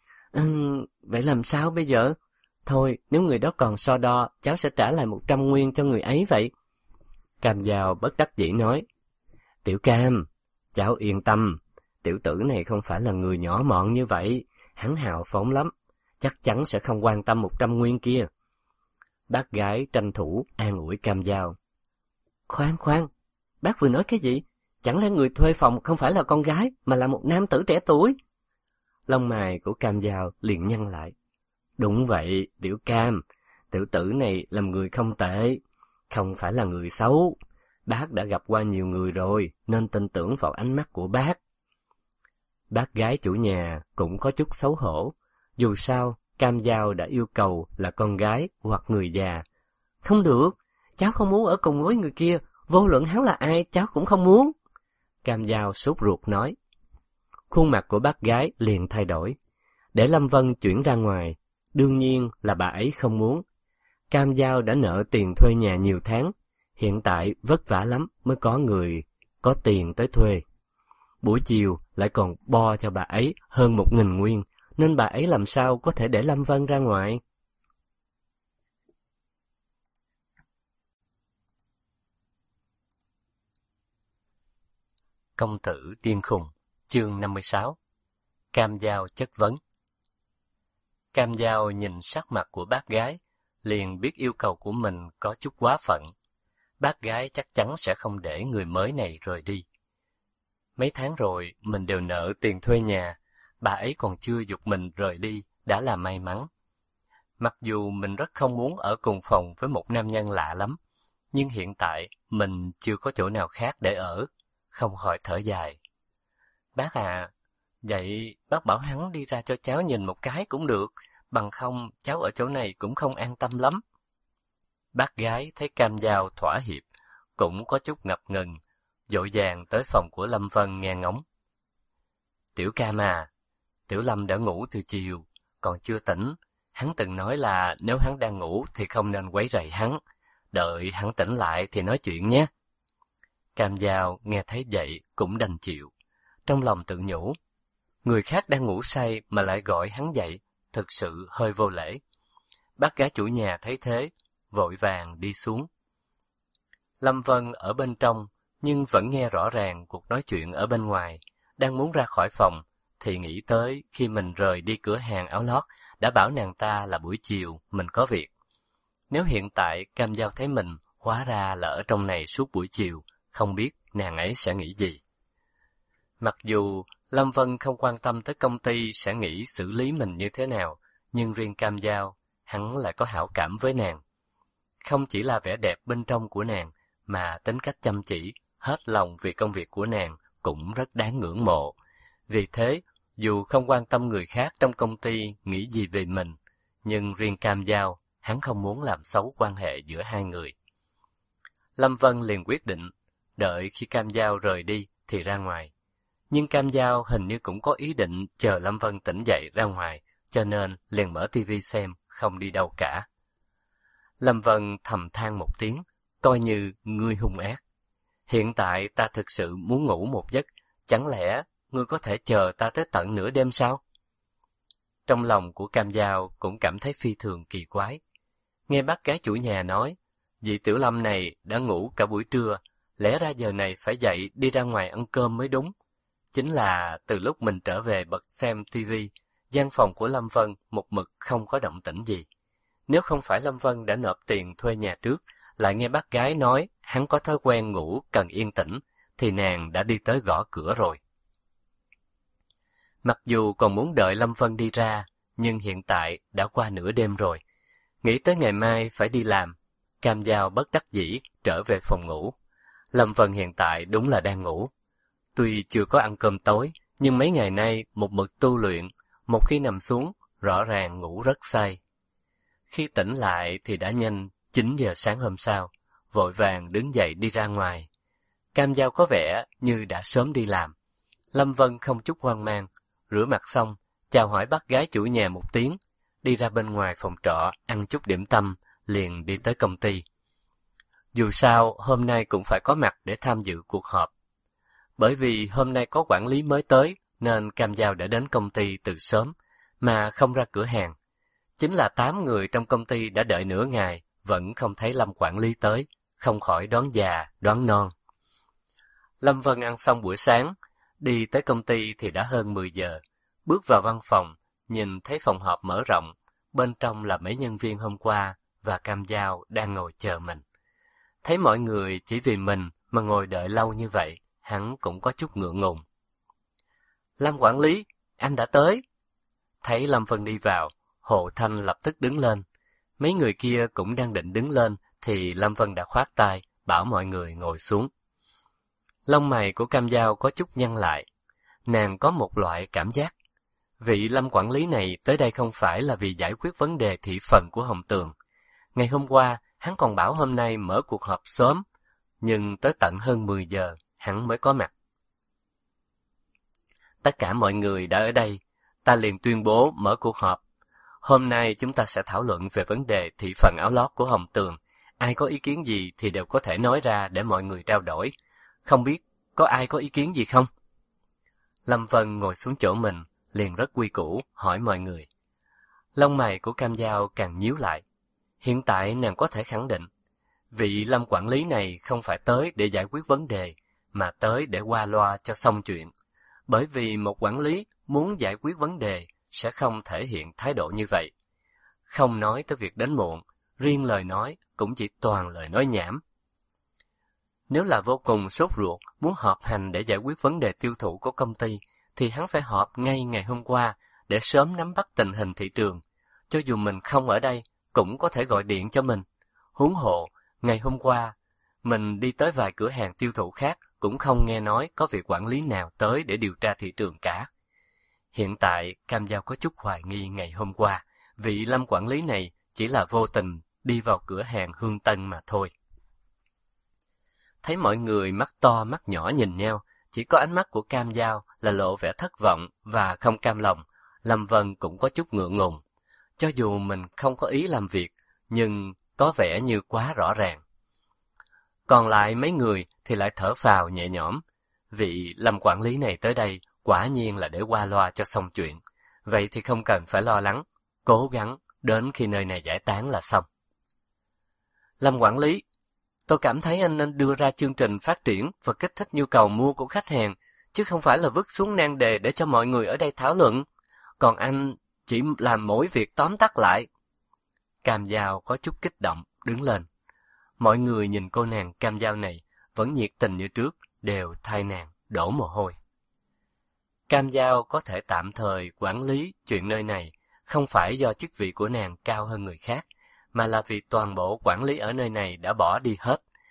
Vậy làm sao bây giờ? Thôi, nếu người đó còn so đo, cháu sẽ trả lại 100 nguyên cho người ấy vậy. Cam Dao bất đắc dĩ nói. Tiểu Cam, cháu yên tâm, tiểu tử này không phải là người nhỏ mọn như vậy, hắn hào phóng lắm, chắc chắn sẽ không quan tâm 100 nguyên kia. Bác gái tranh thủ an ủi Cam Dao. Khoan, bác vừa nói cái gì? Chẳng lẽ người thuê phòng không phải là con gái, mà là một nam tử trẻ tuổi? Lông mày của Cam Dao liền nhăn lại. Đúng vậy, Tiểu Cam, tiểu tử này là người không tệ, không phải là người xấu. Bác đã gặp qua nhiều người rồi, nên tin tưởng vào ánh mắt của bác. Bác gái chủ nhà cũng có chút xấu hổ. Dù sao, Cam Dao đã yêu cầu là con gái hoặc người già. Không được, cháu không muốn ở cùng với người kia, vô luận hắn là ai, cháu cũng không muốn. Cam Dao sốt ruột nói. Khuôn mặt của bác gái liền thay đổi. Để Lâm Vân chuyển ra ngoài, đương nhiên là bà ấy không muốn. Cam Dao đã nợ tiền thuê nhà nhiều tháng, hiện tại vất vả lắm mới có người có tiền tới thuê. Buổi chiều lại còn bo cho bà ấy hơn 1.000 nguyên, nên bà ấy làm sao có thể để Lâm Vân ra ngoài. Công tử điên khùng, chương 56. Cam Dao chất vấn. Cam Dao nhìn sắc mặt của bác gái, liền biết yêu cầu của mình có chút quá phận. Bác gái chắc chắn sẽ không để người mới này rời đi. Mấy tháng rồi mình đều nợ tiền thuê nhà, bà ấy còn chưa giục mình rời đi, đã là may mắn. Mặc dù mình rất không muốn ở cùng phòng với một nam nhân lạ lắm, nhưng hiện tại mình chưa có chỗ nào khác để ở, không khỏi thở dài. Bác à, vậy bác bảo hắn đi ra cho cháu nhìn một cái cũng được, bằng không cháu ở chỗ này cũng không an tâm lắm. Bác gái thấy Cam Dao thỏa hiệp, cũng có chút ngập ngừng, vội vàng tới phòng của Lâm Vân nghe ngóng. Tiểu Cam à, Tiểu Lâm đã ngủ từ chiều, còn chưa tỉnh. Hắn từng nói là nếu hắn đang ngủ thì không nên quấy rầy hắn, đợi hắn tỉnh lại thì nói chuyện nhé. Cam Dao nghe thấy vậy cũng đành chịu, trong lòng tự nhủ. Người khác đang ngủ say mà lại gọi hắn dậy, thực sự hơi vô lễ. Bác gái chủ nhà thấy thế, vội vàng đi xuống. Lâm Vân ở bên trong, nhưng vẫn nghe rõ ràng cuộc nói chuyện ở bên ngoài. Đang muốn ra khỏi phòng, thì nghĩ tới khi mình rời đi cửa hàng áo lót, đã bảo nàng ta là buổi chiều mình có việc. Nếu hiện tại Cam Dao thấy mình, hóa ra là ở trong này suốt buổi chiều, không biết nàng ấy sẽ nghĩ gì. Mặc dù Lâm Vân không quan tâm tới công ty sẽ nghĩ xử lý mình như thế nào, nhưng riêng Cam Dao, hắn lại có hảo cảm với nàng. Không chỉ là vẻ đẹp bên trong của nàng, mà tính cách chăm chỉ, hết lòng vì công việc của nàng cũng rất đáng ngưỡng mộ. Vì thế, dù không quan tâm người khác trong công ty nghĩ gì về mình, nhưng riêng Cam Dao, hắn không muốn làm xấu quan hệ giữa hai người. Lâm Vân liền quyết định, đợi khi Cam Dao rời đi thì ra ngoài. Nhưng Cam Dao hình như cũng có ý định chờ Lâm Vân tỉnh dậy ra ngoài, cho nên liền mở tivi xem, không đi đâu cả. Lâm Vân thầm than một tiếng, coi như ngươi hung ác. Hiện tại ta thực sự muốn ngủ một giấc, chẳng lẽ ngươi có thể chờ ta tới tận nửa đêm sao? Trong lòng của Cam Dao cũng cảm thấy phi thường kỳ quái. Nghe bác gái chủ nhà nói, vị Tiểu Lâm này đã ngủ cả buổi trưa, lẽ ra giờ này phải dậy đi ra ngoài ăn cơm mới đúng. Chính là từ lúc mình trở về bật xem tivi, gian phòng của Lâm Vân một mực không có động tĩnh gì. Nếu không phải Lâm Vân đã nộp tiền thuê nhà trước, lại nghe bác gái nói hắn có thói quen ngủ cần yên tĩnh, thì nàng đã đi tới gõ cửa rồi. Mặc dù còn muốn đợi Lâm Vân đi ra, nhưng hiện tại đã qua nửa đêm rồi. Nghĩ tới ngày mai phải đi làm, Cam Dao bất đắc dĩ trở về phòng ngủ. Lâm Vân hiện tại đúng là đang ngủ. Tuy chưa có ăn cơm tối, nhưng mấy ngày nay một mực tu luyện, một khi nằm xuống, rõ ràng ngủ rất say. Khi tỉnh lại thì đã nhanh 9 giờ sáng hôm sau, vội vàng đứng dậy đi ra ngoài. Cam Dao có vẻ như đã sớm đi làm. Lâm Vân không chút hoang mang, rửa mặt xong, chào hỏi bác gái chủ nhà một tiếng, đi ra bên ngoài phòng trọ ăn chút điểm tâm, liền đi tới công ty. Dù sao, hôm nay cũng phải có mặt để tham dự cuộc họp. Bởi vì hôm nay có quản lý mới tới, nên Cam Dao đã đến công ty từ sớm, mà không ra cửa hàng. Chính là 8 người trong công ty đã đợi nửa ngày, vẫn không thấy Lâm quản lý tới, không khỏi đoán già, đoán non. Lâm Vân ăn xong buổi sáng, đi tới công ty thì đã hơn 10 giờ. Bước vào văn phòng, nhìn thấy phòng họp mở rộng, bên trong là mấy nhân viên hôm qua và Cam Dao đang ngồi chờ mình. Thấy mọi người chỉ vì mình mà ngồi đợi lâu như vậy, hắn cũng có chút ngượng ngùng. Lâm quản lý, anh đã tới. Thấy Lâm Vân đi vào, Hồ Thanh lập tức đứng lên. Mấy người kia cũng đang định đứng lên thì Lâm Vân đã khoát tay, bảo mọi người ngồi xuống. Lông mày của Cam Dao có chút nhăn lại. Nàng có một loại cảm giác. Vị Lâm quản lý này tới đây không phải là vì giải quyết vấn đề thị phần của Hồng Tường. Ngày hôm qua, hắn còn bảo hôm nay mở cuộc họp sớm, nhưng tới tận hơn 10 giờ, hắn mới có mặt. Tất cả mọi người đã ở đây, ta liền tuyên bố mở cuộc họp. Hôm nay chúng ta sẽ thảo luận về vấn đề thị phần áo lót của Hồng Tường. Ai có ý kiến gì thì đều có thể nói ra để mọi người trao đổi. Không biết có ai có ý kiến gì không? Lâm Vân ngồi xuống chỗ mình, liền rất quy củ, hỏi mọi người. Lông mày của Cam Dao càng nhíu lại. Hiện tại nàng có thể khẳng định, vị Lâm quản lý này không phải tới để giải quyết vấn đề, mà tới để qua loa cho xong chuyện. Bởi vì một quản lý muốn giải quyết vấn đề sẽ không thể hiện thái độ như vậy. Không nói tới việc đến muộn, riêng lời nói cũng chỉ toàn lời nói nhảm. Nếu là vô cùng sốt ruột, muốn họp hành để giải quyết vấn đề tiêu thụ của công ty, thì hắn phải họp ngay ngày hôm qua để sớm nắm bắt tình hình thị trường. Cho dù mình không ở đây, cũng có thể gọi điện cho mình. Huống hộ, ngày hôm qua, mình đi tới vài cửa hàng tiêu thụ khác, cũng không nghe nói có vị quản lý nào tới để điều tra thị trường cả. Hiện tại, Cam Dao có chút hoài nghi ngày hôm qua, vị Lâm quản lý này chỉ là vô tình đi vào cửa hàng Hương Tân mà thôi. Thấy mọi người mắt to mắt nhỏ nhìn nhau, chỉ có ánh mắt của Cam Dao là lộ vẻ thất vọng và không cam lòng. Lâm Vân cũng có chút ngượng ngùng. Cho dù mình không có ý làm việc, nhưng có vẻ như quá rõ ràng. Còn lại mấy người thì lại thở phào nhẹ nhõm. Vị Lâm quản lý này tới đây quả nhiên là để qua loa cho xong chuyện. Vậy thì không cần phải lo lắng, cố gắng đến khi nơi này giải tán là xong. Lâm quản lý, tôi cảm thấy anh nên đưa ra chương trình phát triển và kích thích nhu cầu mua của khách hàng, chứ không phải là vứt xuống nan đề để cho mọi người ở đây thảo luận. Còn anh chỉ làm mỗi việc tóm tắt lại. Cam Dao có chút kích động, đứng lên. Mọi người nhìn cô nàng Cam Dao này vẫn nhiệt tình như trước, đều thay nàng đổ mồ hôi. Cam Dao có thể tạm thời quản lý chuyện nơi này, không phải do chức vị của nàng cao hơn người khác, mà là vì toàn bộ quản lý ở nơi này đã bỏ đi hết.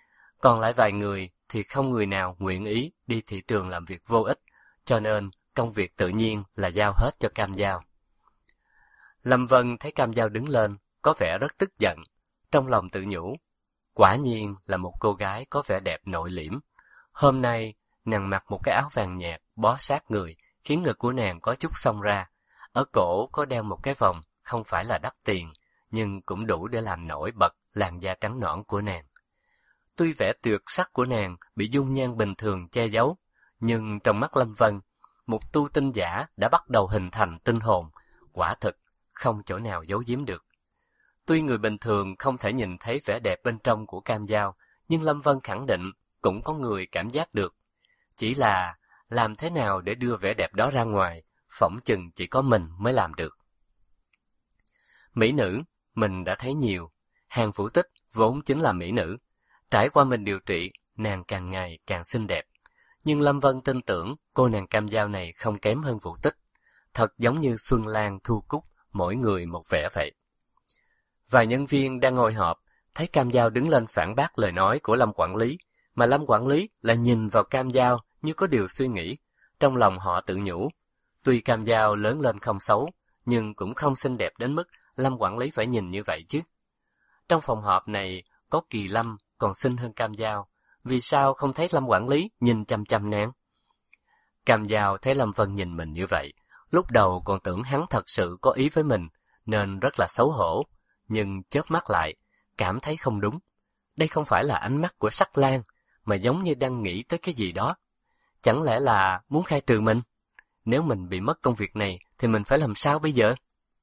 Còn lại vài người thì không người nào nguyện ý đi thị trường làm việc vô ích, cho nên công việc tự nhiên là giao hết cho Cam Dao. Lâm Vân thấy Cam Dao đứng lên, có vẻ rất tức giận, trong lòng tự nhủ, quả nhiên là một cô gái có vẻ đẹp nội liễm. Hôm nay, nàng mặc một cái áo vàng nhạt, bó sát người, khiến ngực của nàng có chút xông ra. Ở cổ có đeo một cái vòng, không phải là đắt tiền, nhưng cũng đủ để làm nổi bật làn da trắng nõn của nàng. Tuy vẻ tuyệt sắc của nàng bị dung nhan bình thường che giấu, nhưng trong mắt Lâm Vân, một tu tinh giả đã bắt đầu hình thành tinh hồn, quả thực không chỗ nào giấu giếm được. Tuy người bình thường không thể nhìn thấy vẻ đẹp bên trong của Cam Dao, nhưng Lâm Vân khẳng định cũng có người cảm giác được. Chỉ là làm thế nào để đưa vẻ đẹp đó ra ngoài, phỏng chừng chỉ có mình mới làm được. Mỹ nữ, mình đã thấy nhiều. Hàn Vũ Tích vốn chính là mỹ nữ. Trải qua mình điều trị, nàng càng ngày càng xinh đẹp. Nhưng Lâm Vân tin tưởng cô nàng Cam Dao này không kém hơn Vũ Tích. Thật giống như Xuân Lan Thu Cúc, mỗi người một vẻ vậy. Vài nhân viên đang ngồi họp, thấy Cam Dao đứng lên phản bác lời nói của Lâm quản lý, mà Lâm quản lý lại nhìn vào Cam Dao như có điều suy nghĩ. Trong lòng họ tự nhủ, tuy Cam Dao lớn lên không xấu, nhưng cũng không xinh đẹp đến mức Lâm quản lý phải nhìn như vậy chứ. Trong phòng họp này có Kỳ Lâm còn xinh hơn Cam Dao, vì sao không thấy Lâm quản lý nhìn chăm chăm nàng? Cam Dao thấy Lâm Vân nhìn mình như vậy, lúc đầu còn tưởng hắn thật sự có ý với mình, nên rất là xấu hổ, nhưng chớp mắt lại, cảm thấy không đúng. Đây không phải là ánh mắt của Sắc Lang, mà giống như đang nghĩ tới cái gì đó. Chẳng lẽ là muốn khai trừ mình? Nếu mình bị mất công việc này, thì mình phải làm sao bây giờ?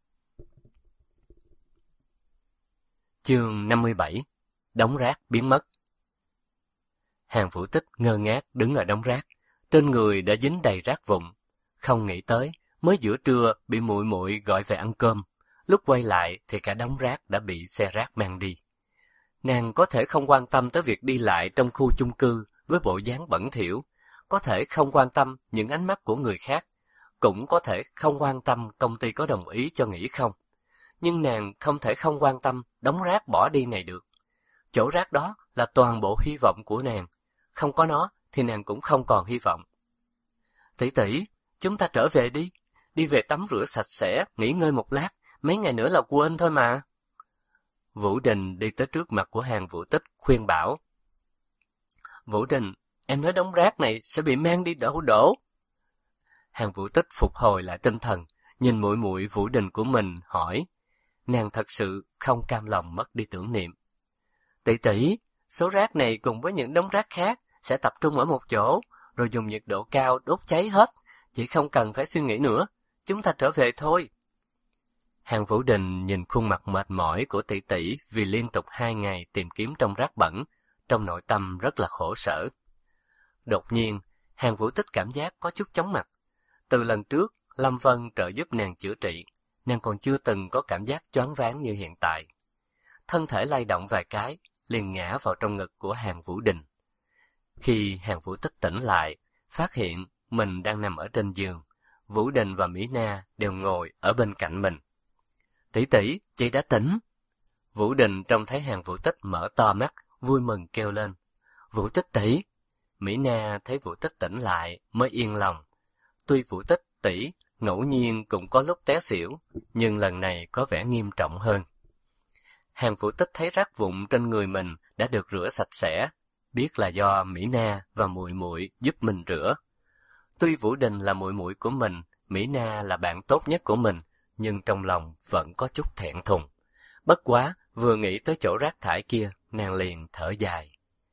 Chương 57. Đống rác biến mất. Hàn Vũ Tích ngơ ngác đứng ở đống rác, trên người đã dính đầy rác vụn. Không nghĩ tới, mới giữa trưa bị muội muội gọi về ăn cơm, lúc quay lại thì cả đống rác đã bị xe rác mang đi. Nàng có thể không quan tâm tới việc đi lại trong khu chung cư với bộ dáng bẩn thỉu, có thể không quan tâm những ánh mắt của người khác, cũng có thể không quan tâm công ty có đồng ý cho nghỉ không. Nhưng nàng không thể không quan tâm đống rác bỏ đi này được. Chỗ rác đó là toàn bộ hy vọng của nàng. Không có nó thì nàng cũng không còn hy vọng. Tỷ tỷ, chúng ta trở về đi. Đi về tắm rửa sạch sẽ, nghỉ ngơi một lát. Mấy ngày nữa là quên thôi mà. Vũ Đình đi tới trước mặt của Hàn Vũ Tích khuyên bảo. Vũ Đình, em nói đống rác này sẽ bị mang đi đổ. Hàn Vũ Tích phục hồi lại tinh thần, nhìn muội muội Vũ Đình của mình hỏi. Nàng thật sự không cam lòng mất đi tưởng niệm. Tỷ tỷ, số rác này cùng với những đống rác khác sẽ tập trung ở một chỗ, rồi dùng nhiệt độ cao đốt cháy hết. Chị không cần phải suy nghĩ nữa, chúng ta trở về thôi. Hàn Vũ Đình nhìn khuôn mặt mệt mỏi của tỷ tỷ vì liên tục 2 ngày tìm kiếm trong rác bẩn, trong nội tâm rất là khổ sở. Đột nhiên, Hàn Vũ Tích cảm giác có chút chóng mặt. Từ lần trước, Lâm Vân trợ giúp nàng chữa trị, nàng còn chưa từng có cảm giác choáng váng như hiện tại. Thân thể lay động vài cái, liền ngã vào trong ngực của Hàn Vũ Đình. Khi Hàn Vũ Tích tỉnh lại, phát hiện mình đang nằm ở trên giường, Vũ Đình và Mỹ Na đều ngồi ở bên cạnh mình. Tỷ tỷ, chị đã tỉnh. Vũ Đình trông thấy Hàn Vũ Tích mở to mắt, vui mừng kêu lên. Vũ Tích tỷ. Mỹ Na thấy Vũ Tích tỉnh lại mới yên lòng. Tuy Vũ Tích tỷ ngẫu nhiên cũng có lúc té xỉu, nhưng lần này có vẻ nghiêm trọng hơn. Hàn Vũ Tích thấy rác vụn trên người mình đã được rửa sạch sẽ, biết là do Mỹ Na và muội muội giúp mình rửa. Tuy Vũ Đình là muội muội của mình, Mỹ Na là bạn tốt nhất của mình, nhưng trong lòng vẫn có chút thẹn thùng. Bất quá, vừa nghĩ tới chỗ rác thải kia, nàng liền thở dài.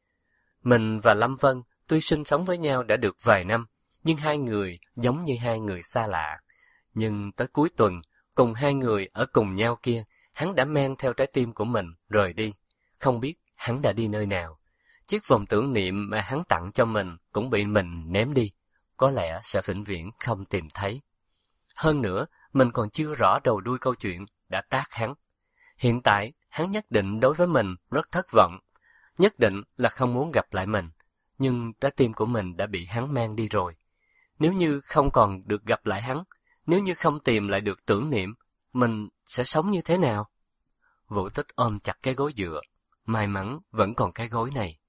Mình và Lâm Vân tuy sinh sống với nhau đã được vài năm, nhưng hai người giống như hai người xa lạ. Nhưng tới cuối tuần, cùng hai người ở cùng nhau kia, hắn đã mang theo trái tim của mình rời đi. Không biết hắn đã đi nơi nào. Chiếc vòng tưởng niệm mà hắn tặng cho mình cũng bị mình ném đi. Có lẽ sẽ vĩnh viễn không tìm thấy. Hơn nữa, mình còn chưa rõ đầu đuôi câu chuyện đã tác hắn. Hiện tại, hắn nhất định đối với mình rất thất vọng. Nhất định là không muốn gặp lại mình. Nhưng trái tim của mình đã bị hắn mang đi rồi. Nếu như không còn được gặp lại hắn, nếu như không tìm lại được tưởng niệm, mình sẽ sống như thế nào? Vũ Tích ôm chặt cái gối dựa. May mắn vẫn còn cái gối này.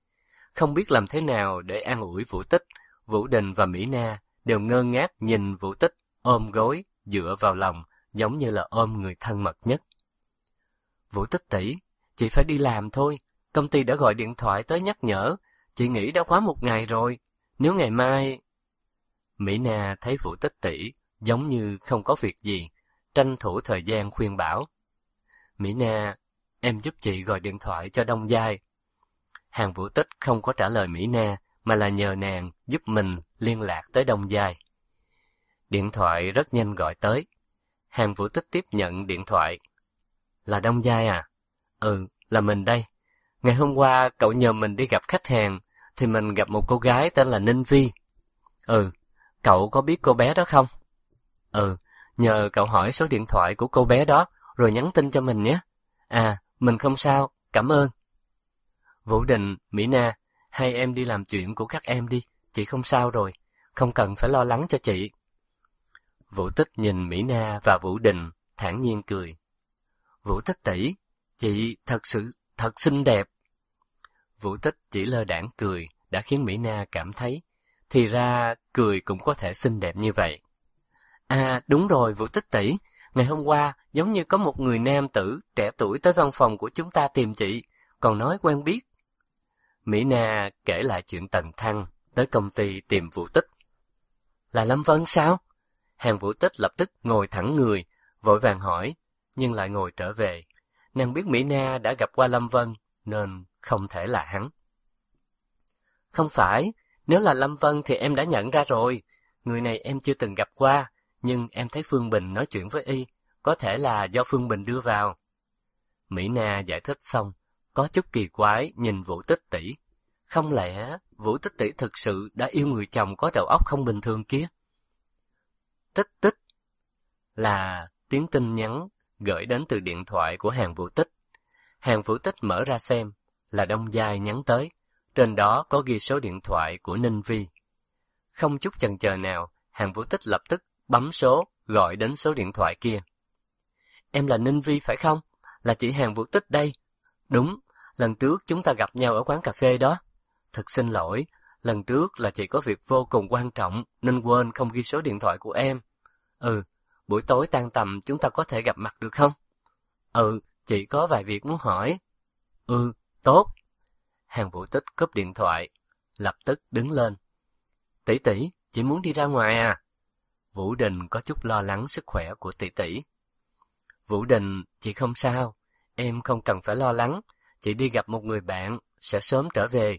Không biết làm thế nào để an ủi Vũ Tích, Vũ Đình và Mỹ Na đều ngơ ngác nhìn Vũ Tích ôm gối, dựa vào lòng, giống như là ôm người thân mật nhất. Vũ Tích tỷ, chị phải đi làm thôi. Công ty đã gọi điện thoại tới nhắc nhở. Chị nghỉ đã quá 1 ngày rồi. Nếu ngày mai... Mỹ Na thấy Vũ Tích tỷ giống như không có việc gì, tranh thủ thời gian khuyên bảo. Mỹ Na, em giúp chị gọi điện thoại cho Đông Giai. Hàng Vũ Tích không có trả lời Mỹ Na, mà là nhờ nàng giúp mình liên lạc tới Đông Giai. Điện thoại rất nhanh gọi tới. Hàng Vũ Tích tiếp nhận điện thoại. Là Đông Giai à? Ừ, là mình đây. Ngày hôm qua cậu nhờ mình đi gặp khách hàng, thì mình gặp một cô gái tên là Ninh Vi. Ừ, cậu có biết cô bé đó không? Ừ, nhờ cậu hỏi số điện thoại của cô bé đó, rồi nhắn tin cho mình nhé. À, mình không sao, cảm ơn. Vũ Đình, Mỹ Na, hai em đi làm chuyện của các em đi, chị không sao rồi, không cần phải lo lắng cho chị. Vũ Tích nhìn Mỹ Na và Vũ Đình, thản nhiên cười. Vũ Tích tỷ, chị thật xinh đẹp. Vũ Tích chỉ lơ đãng cười đã khiến Mỹ Na cảm thấy, thì ra cười cũng có thể xinh đẹp như vậy. À đúng rồi Vũ Tích tỷ, ngày hôm qua giống như có một người nam tử trẻ tuổi tới văn phòng của chúng ta tìm chị, còn nói quen biết. Mỹ Na kể lại chuyện Tần Thăng tới công ty tìm Vũ Tích. Là Lâm Vân sao? Hàng Vũ Tích lập tức ngồi thẳng người, vội vàng hỏi, nhưng lại ngồi trở về. Nàng biết Mỹ Na đã gặp qua Lâm Vân, nên không thể là hắn. Không phải, nếu là Lâm Vân thì em đã nhận ra rồi. Người này em chưa từng gặp qua, nhưng em thấy Phương Bình nói chuyện với y, có thể là do Phương Bình đưa vào. Mỹ Na giải thích xong, có chút kỳ quái nhìn Vũ Tích tỷ. Không lẽ Vũ Tích tỷ thực sự đã yêu người chồng có đầu óc không bình thường kia? Tích tích là tiếng tin nhắn gửi đến từ điện thoại của Hàng Vũ Tích. Hàng Vũ Tích mở ra xem, là Đông Giai nhắn tới. Trên đó có ghi số điện thoại của Ninh Vi. Không chút chần chờ nào, Hàng Vũ Tích lập tức bấm số, gọi đến số điện thoại kia. Em là Ninh Vi phải không? Là chị Hàng Vũ Tích đây. Đúng, lần trước chúng ta gặp nhau ở quán cà phê đó. Thật xin lỗi, lần trước là chị có việc vô cùng quan trọng nên quên không ghi số điện thoại của em. Ừ, buổi tối tan tầm chúng ta có thể gặp mặt được không? Ừ, chị có vài việc muốn hỏi. Ừ, tốt. Hàng Vũ Tích cúp điện thoại, lập tức đứng lên. Tỷ tỷ, chị muốn đi ra ngoài à? Vũ Đình có chút lo lắng sức khỏe của tỷ tỷ. Vũ Đình, chị không sao, em không cần phải lo lắng, chị đi gặp một người bạn, sẽ sớm trở về.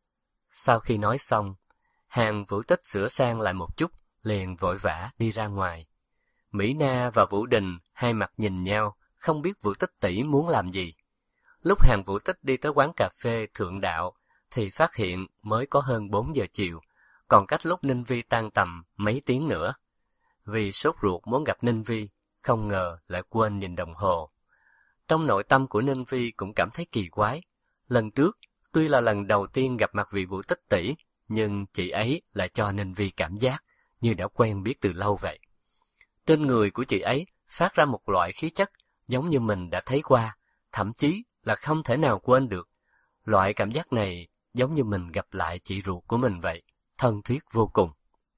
Sau khi nói xong, Hàng Vũ Tích sửa sang lại một chút, liền vội vã đi ra ngoài. Mỹ Na và Vũ Đình hai mặt nhìn nhau, không biết Vũ Tích tỷ muốn làm gì. Lúc Hàng Vũ Tích đi tới quán cà phê Thượng Đạo, thì phát hiện mới có hơn 4 giờ chiều, còn cách lúc Ninh Vi tan tầm mấy tiếng nữa. Vì sốt ruột muốn gặp Ninh Vi, không ngờ lại quên nhìn đồng hồ. Trong nội tâm của Ninh Vi cũng cảm thấy kỳ quái. Lần trước, tuy là lần đầu tiên gặp mặt vị Vũ Tích tỷ, nhưng chị ấy lại cho Ninh Vi cảm giác như đã quen biết từ lâu vậy. Trên người của chị ấy phát ra một loại khí chất giống như mình đã thấy qua, thậm chí là không thể nào quên được. Loại cảm giác này giống như mình gặp lại chị ruột của mình vậy, thân thiết vô cùng.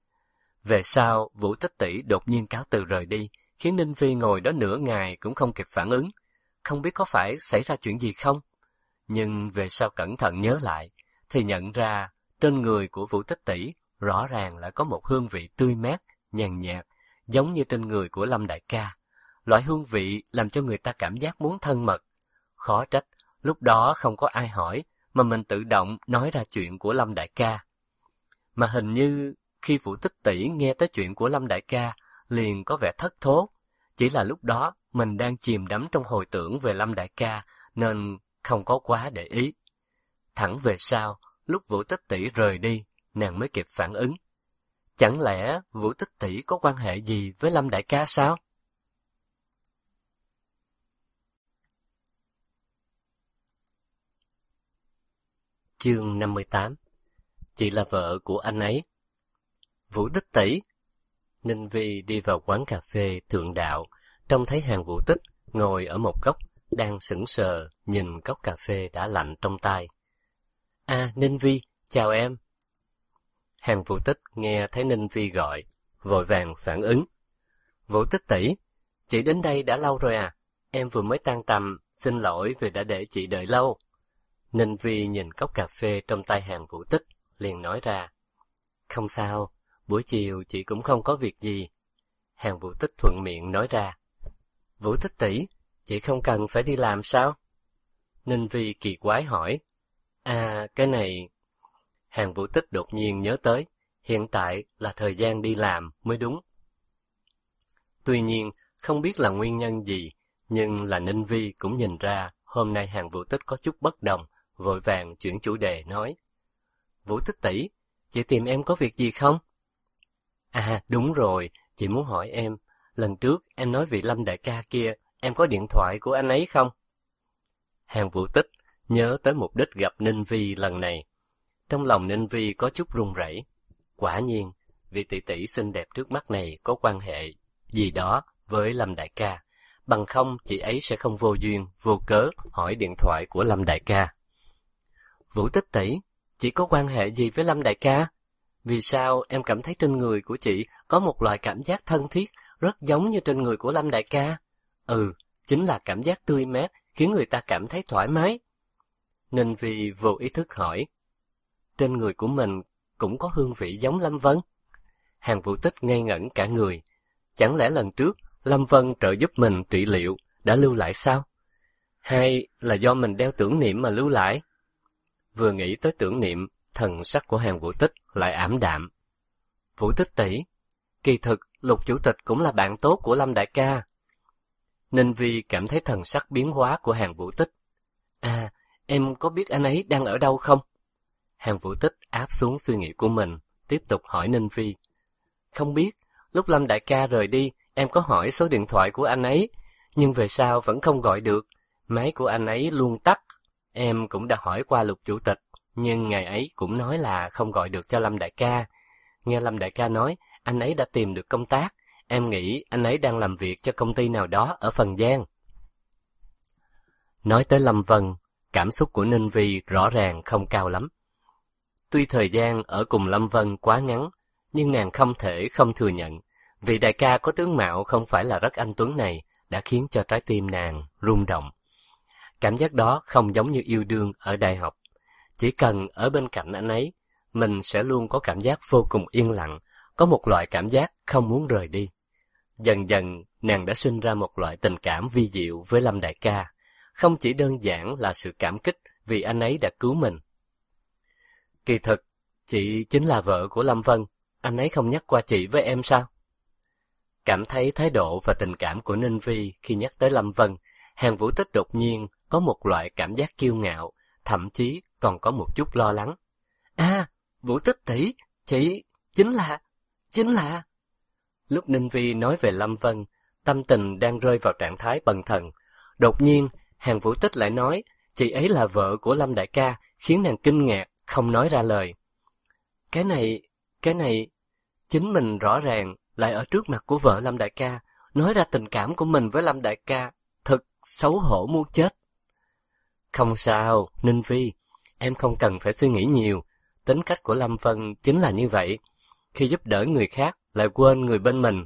Về sau, Vũ Tích tỷ đột nhiên cáo từ rời đi, khiến Ninh Vi ngồi đó nửa ngày cũng không kịp phản ứng. Không biết có phải xảy ra chuyện gì không? Nhưng về sau cẩn thận nhớ lại, thì nhận ra trên người của Vũ Tích tỷ rõ ràng lại có một hương vị tươi mát, nhàn nhạt, giống như trên người của Lâm đại ca. Loại hương vị làm cho người ta cảm giác muốn thân mật. Khó trách, lúc đó không có ai hỏi, mà mình tự động nói ra chuyện của Lâm đại ca. Mà hình như khi Vũ Tích tỷ nghe tới chuyện của Lâm đại ca, liền có vẻ thất thố. Chỉ là lúc đó mình đang chìm đắm trong hồi tưởng về Lâm đại ca, nên không có quá để ý. Thẳng về sau, lúc Vũ Tích tỷ rời đi, nàng mới kịp phản ứng. Chẳng lẽ Vũ Tích tỷ có quan hệ gì với Lâm đại ca sao? Chương 58. Chị là vợ của anh ấy. Vũ Tích tỷ. Ninh Vi đi vào quán cà phê Thượng Đạo, trông thấy Hàng Vũ Tích ngồi ở một góc, đang sững sờ nhìn cốc cà phê đã lạnh trong tay. À, Ninh Vi, chào em. Hàng Vũ Tích nghe thấy Ninh Vi gọi, vội vàng phản ứng. Vũ Tích tỷ, chị đến đây đã lâu rồi à? Em vừa mới tan tầm, xin lỗi vì đã để chị đợi lâu. Ninh Vi nhìn cốc cà phê trong tay Hàng Vũ Tích, liền nói ra. Không sao, buổi chiều chị cũng không có việc gì. Hàng Vũ Tích thuận miệng nói ra. Vũ Tích tỷ, chị không cần phải đi làm sao? Ninh Vi kỳ quái hỏi. À, cái này... Hàng Vũ Tích đột nhiên nhớ tới, hiện tại là thời gian đi làm mới đúng. Tuy nhiên, không biết là nguyên nhân gì, nhưng là Ninh Vi cũng nhìn ra hôm nay Hàng Vũ Tích có chút bất đồng, vội vàng chuyển chủ đề nói. Vũ Tích tỷ, chị tìm em có việc gì không? À, đúng rồi, chị muốn hỏi em, lần trước em nói vị Lâm đại ca kia, em có điện thoại của anh ấy không? Hàng Vũ Tích nhớ tới mục đích gặp Ninh Vi lần này. Trong lòng Ninh Vi có chút run rẩy. Quả nhiên, vị tỷ tỷ xinh đẹp trước mắt này có quan hệ gì đó với Lâm đại ca, bằng không chị ấy sẽ không vô duyên, vô cớ hỏi điện thoại của Lâm đại ca. Vũ Tích tỷ, chị có quan hệ gì với Lâm đại ca? Vì sao em cảm thấy trên người của chị có một loại cảm giác thân thiết, rất giống như trên người của Lâm đại ca? Chính là cảm giác tươi mát, khiến người ta cảm thấy thoải mái. Ninh Vi vô ý thức hỏi. Trên người của mình cũng có hương vị giống Lâm Vân? Hàng Vũ Tích ngây ngẩn cả người. Chẳng lẽ lần trước Lâm Vân trợ giúp mình trị liệu đã lưu lại sao? Hay là do mình đeo tưởng niệm mà lưu lại? Vừa nghĩ tới tưởng niệm, thần sắc của Hàng Vũ Tích lại ảm đạm. Vũ Tích tỷ, kỳ thực Lục chủ tịch cũng là bạn tốt của Lâm đại ca. Ninh Vi cảm thấy thần sắc biến hóa của Hàng Vũ Tích. À, em có biết anh ấy đang ở đâu không? Hàng Vũ Tích áp xuống suy nghĩ của mình, tiếp tục hỏi Ninh Vi. Không biết, lúc Lâm đại ca rời đi, em có hỏi số điện thoại của anh ấy, nhưng về sau vẫn không gọi được, máy của anh ấy luôn tắt. Em cũng đã hỏi qua Lục chủ tịch, nhưng ngày ấy cũng nói là không gọi được cho Lâm đại ca. Nghe Lâm đại ca nói, anh ấy đã tìm được công tác, em nghĩ anh ấy đang làm việc cho công ty nào đó ở Phần Giang. Nói tới Lâm Vân, cảm xúc của Ninh Vi rõ ràng không cao lắm. Tuy thời gian ở cùng Lâm Vân quá ngắn, nhưng nàng không thể không thừa nhận, vị đại ca có tướng mạo không phải là rất anh tuấn này đã khiến cho trái tim nàng rung động. Cảm giác đó không giống như yêu đương ở đại học. Chỉ cần ở bên cạnh anh ấy, mình sẽ luôn có cảm giác vô cùng yên lặng, có một loại cảm giác không muốn rời đi. Dần dần, nàng đã sinh ra một loại tình cảm vi diệu với Lâm đại ca, không chỉ đơn giản là sự cảm kích vì anh ấy đã cứu mình. Kỳ thực, chị chính là vợ của Lâm Vân, anh ấy không nhắc qua chị với em sao? Cảm thấy thái độ và tình cảm của Ninh Vi khi nhắc tới Lâm Vân, Hàng Vũ Tích đột nhiên có một loại cảm giác kiêu ngạo, thậm chí còn có một chút lo lắng. À, Vũ Tích tỷ, chị, chính là... Lúc Ninh Vi nói về Lâm Vân, tâm tình đang rơi vào trạng thái bần thần. Đột nhiên, Hàng Vũ Tích lại nói, chị ấy là vợ của Lâm đại ca, khiến nàng kinh ngạc, không nói ra lời. Cái này, chính mình rõ ràng lại ở trước mặt của vợ Lâm đại ca, nói ra tình cảm của mình với Lâm đại ca, thật xấu hổ muốn chết. Không sao, Ninh Vi, em không cần phải suy nghĩ nhiều, tính cách của Lâm Vân chính là như vậy, khi giúp đỡ người khác lại quên người bên mình.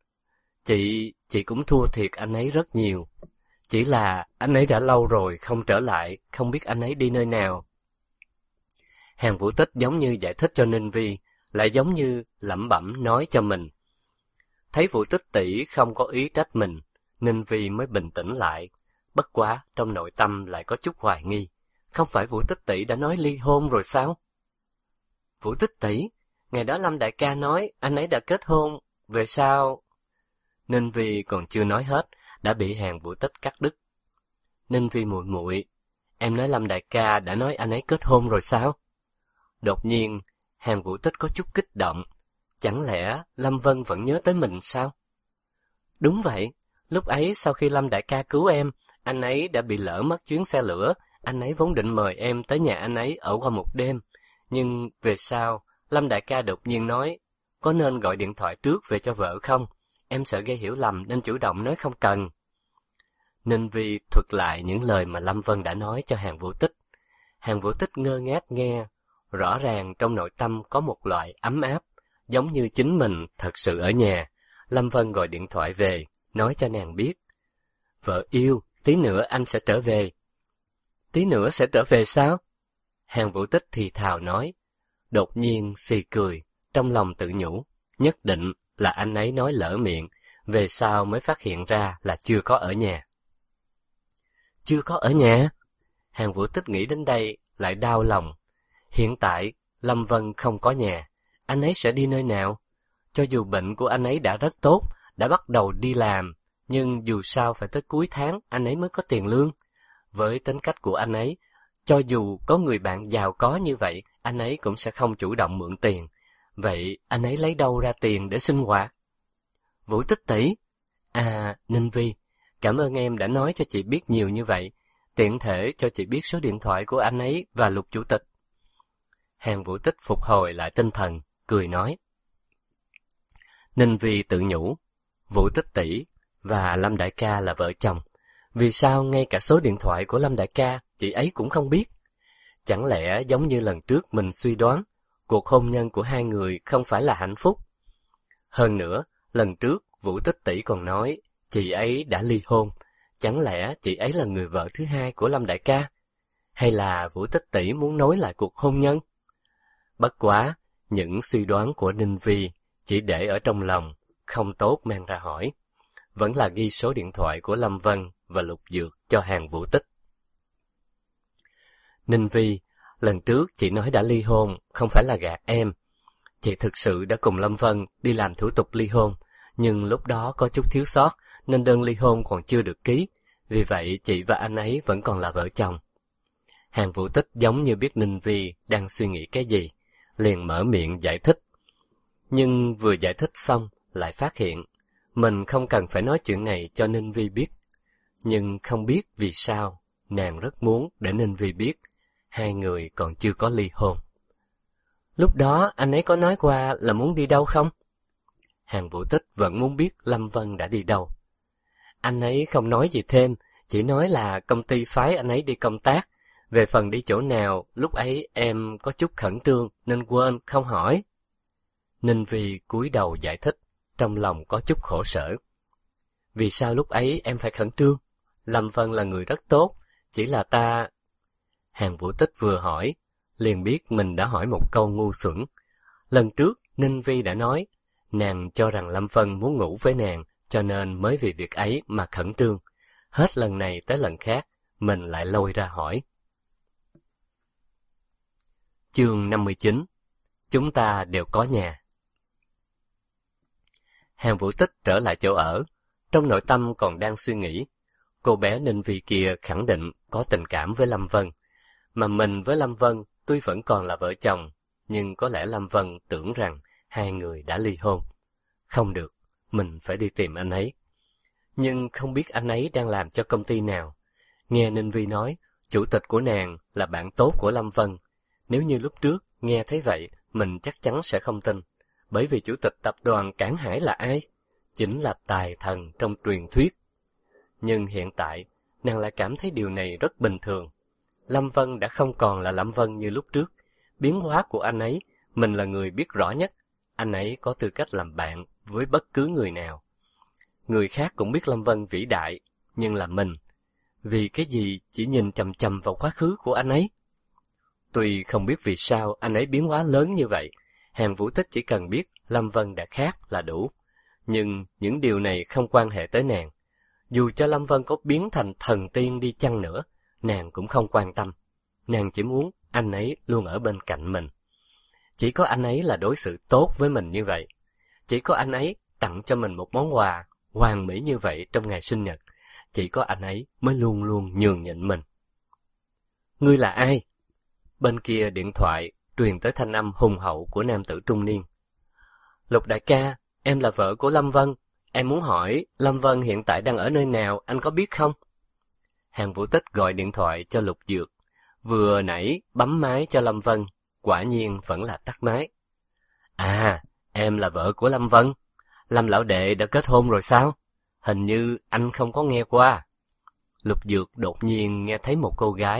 Chị cũng thua thiệt anh ấy rất nhiều, chỉ là anh ấy đã lâu rồi không trở lại, không biết anh ấy đi nơi nào. Hàng Vũ Tích giống như giải thích cho Ninh Vi, lại giống như lẩm bẩm nói cho mình. Thấy Vũ Tích tỷ không có ý trách mình, Ninh Vi mới bình tĩnh lại. Bất quá trong nội tâm lại có chút hoài nghi, không phải Vũ Tích tỷ đã nói ly hôn rồi sao? Vũ Tích tỷ, ngày đó Lâm đại ca nói anh ấy đã kết hôn, về sao? Ninh Vi còn chưa nói hết, đã bị Hàng Vũ Tích cắt đứt. Ninh Vi muội muội, em nói Lâm đại ca đã nói anh ấy kết hôn rồi sao? Đột nhiên, Hàng Vũ Tích có chút kích động. Chẳng lẽ Lâm Vân vẫn nhớ tới mình sao? Đúng vậy, lúc ấy sau khi Lâm đại ca cứu em, anh ấy đã bị lỡ mất chuyến xe lửa. Anh ấy vốn định mời em tới nhà anh ấy ở qua một đêm. Nhưng về sau, Lâm đại ca đột nhiên nói, có nên gọi điện thoại trước về cho vợ không? Em sợ gây hiểu lầm nên chủ động nói không cần. Ninh Vi thuật lại những lời mà Lâm Vân đã nói cho Hàng Vũ Tích. Hàn Vũ Tích ngơ ngác nghe, rõ ràng trong nội tâm có một loại ấm áp, giống như chính mình thật sự ở nhà. Lâm Vân gọi điện thoại về, nói cho nàng biết. Vợ yêu, tí nữa anh sẽ trở về. Tí nữa sẽ trở về sao? Hàn Vũ Tích thì thào nói. Đột nhiên xì cười, trong lòng tự nhủ, nhất định là anh ấy nói lỡ miệng, về sau mới phát hiện ra là chưa có ở nhà. Chưa có ở nhà? Hàn Vũ Tích nghĩ đến đây, lại đau lòng. Hiện tại, Lâm Vân không có nhà, anh ấy sẽ đi nơi nào? Cho dù bệnh của anh ấy đã rất tốt, đã bắt đầu đi làm, nhưng dù sao phải tới cuối tháng anh ấy mới có tiền lương. Với tính cách của anh ấy, cho dù có người bạn giàu có như vậy, anh ấy cũng sẽ không chủ động mượn tiền. Vậy anh ấy lấy đâu ra tiền để sinh hoạt? Vũ Tích tỷ, Ninh Vi, cảm ơn em đã nói cho chị biết nhiều như vậy, tiện thể cho chị biết số điện thoại của anh ấy và Lục chủ tịch. Hàn Vũ Tích phục hồi lại tinh thần, cười nói. Ninh Vi tự nhủ, Vũ Tích tỷ và Lâm đại ca là vợ chồng, vì sao ngay cả số điện thoại của Lâm đại ca chị ấy cũng không biết? Chẳng lẽ giống như lần trước mình suy đoán, cuộc hôn nhân của hai người không phải là hạnh phúc? Hơn nữa, lần trước Vũ Tích tỷ còn nói chị ấy đã ly hôn, chẳng lẽ chị ấy là người vợ thứ hai của Lâm đại ca? Hay là Vũ Tích tỷ muốn nối lại cuộc hôn nhân? Bất quá, những suy đoán của Ninh Vi chỉ để ở trong lòng, không tốt mang ra hỏi. Vẫn là ghi số điện thoại của Lâm Vân và Lục Dược cho Hàn Vũ Tích. Ninh Vi, lần trước chị nói đã ly hôn, không phải là gạt em. Chị thực sự đã cùng Lâm Vân đi làm thủ tục ly hôn, nhưng lúc đó có chút thiếu sót nên đơn ly hôn còn chưa được ký, vì vậy chị và anh ấy vẫn còn là vợ chồng. Hàn Vũ Tích giống như biết Ninh Vi đang suy nghĩ cái gì, liền mở miệng giải thích. Nhưng vừa giải thích xong lại phát hiện mình không cần phải nói chuyện này cho Ninh Vi biết. Nhưng không biết vì sao nàng rất muốn để Ninh Vi biết hai người còn chưa có ly hôn. Lúc đó anh ấy có nói qua là muốn đi đâu không? Hàn Vũ Tích vẫn muốn biết Lâm Vân đã đi đâu. Anh ấy không nói gì thêm, chỉ nói là công ty phái anh ấy đi công tác. Về phần đi chỗ nào, lúc ấy em có chút khẩn trương nên quên không hỏi. Ninh Vi cúi đầu giải thích, trong lòng có chút khổ sở. Vì sao lúc ấy em phải khẩn trương? Lâm Vân là người rất tốt, chỉ là ta... Hàn Vũ Tích vừa hỏi, liền biết mình đã hỏi một câu ngu xuẩn. Lần trước, Ninh Vi đã nói, nàng cho rằng Lâm Vân muốn ngủ với nàng, cho nên mới vì việc ấy mà khẩn trương. Hết lần này tới lần khác, mình lại lôi ra hỏi. Chương 59. Chúng ta đều có nhà. Hàn Vũ Tích trở lại chỗ ở, trong nội tâm còn đang suy nghĩ. Cô bé Ninh Vi kia khẳng định có tình cảm với Lâm Vân, mà mình với Lâm Vân tuy vẫn còn là vợ chồng, nhưng có lẽ Lâm Vân tưởng rằng hai người đã ly hôn. Không được, mình phải đi tìm anh ấy. Nhưng không biết anh ấy đang làm cho công ty nào. Nghe Ninh Vi nói, chủ tịch của nàng là bạn tốt của Lâm Vân. Nếu như lúc trước nghe thấy vậy, mình chắc chắn sẽ không tin. Bởi vì chủ tịch tập đoàn Cảng Hải là ai? Chính là tài thần trong truyền thuyết. Nhưng hiện tại, nàng lại cảm thấy điều này rất bình thường. Lâm Vân đã không còn là Lâm Vân như lúc trước. Biến hóa của anh ấy, mình là người biết rõ nhất. Anh ấy có tư cách làm bạn với bất cứ người nào. Người khác cũng biết Lâm Vân vĩ đại, nhưng là mình. Vì cái gì chỉ nhìn chằm chằm vào quá khứ của anh ấy? Tuy không biết vì sao anh ấy biến hóa lớn như vậy, Hàn Vũ Tích chỉ cần biết Lâm Vân đã khác là đủ. Nhưng những điều này không quan hệ tới nàng. Dù cho Lâm Vân có biến thành thần tiên đi chăng nữa, nàng cũng không quan tâm. Nàng chỉ muốn anh ấy luôn ở bên cạnh mình. Chỉ có anh ấy là đối xử tốt với mình như vậy. Chỉ có anh ấy tặng cho mình một món quà hoàn mỹ như vậy trong ngày sinh nhật. Chỉ có anh ấy mới luôn luôn nhường nhịn mình. Ngươi là ai? Bên kia điện thoại truyền tới thanh âm hùng hậu của nam tử trung niên. Lục đại ca, em là vợ của Lâm Vân. Em muốn hỏi Lâm Vân hiện tại đang ở nơi nào, anh có biết không? Hàn Vũ Tích gọi điện thoại cho Lục Dược. Vừa nãy bấm máy cho Lâm Vân, quả nhiên vẫn là tắt máy. À, em là vợ của Lâm Vân. Lâm lão đệ đã kết hôn rồi sao? Hình như anh không có nghe qua. Lục Dược đột nhiên nghe thấy một cô gái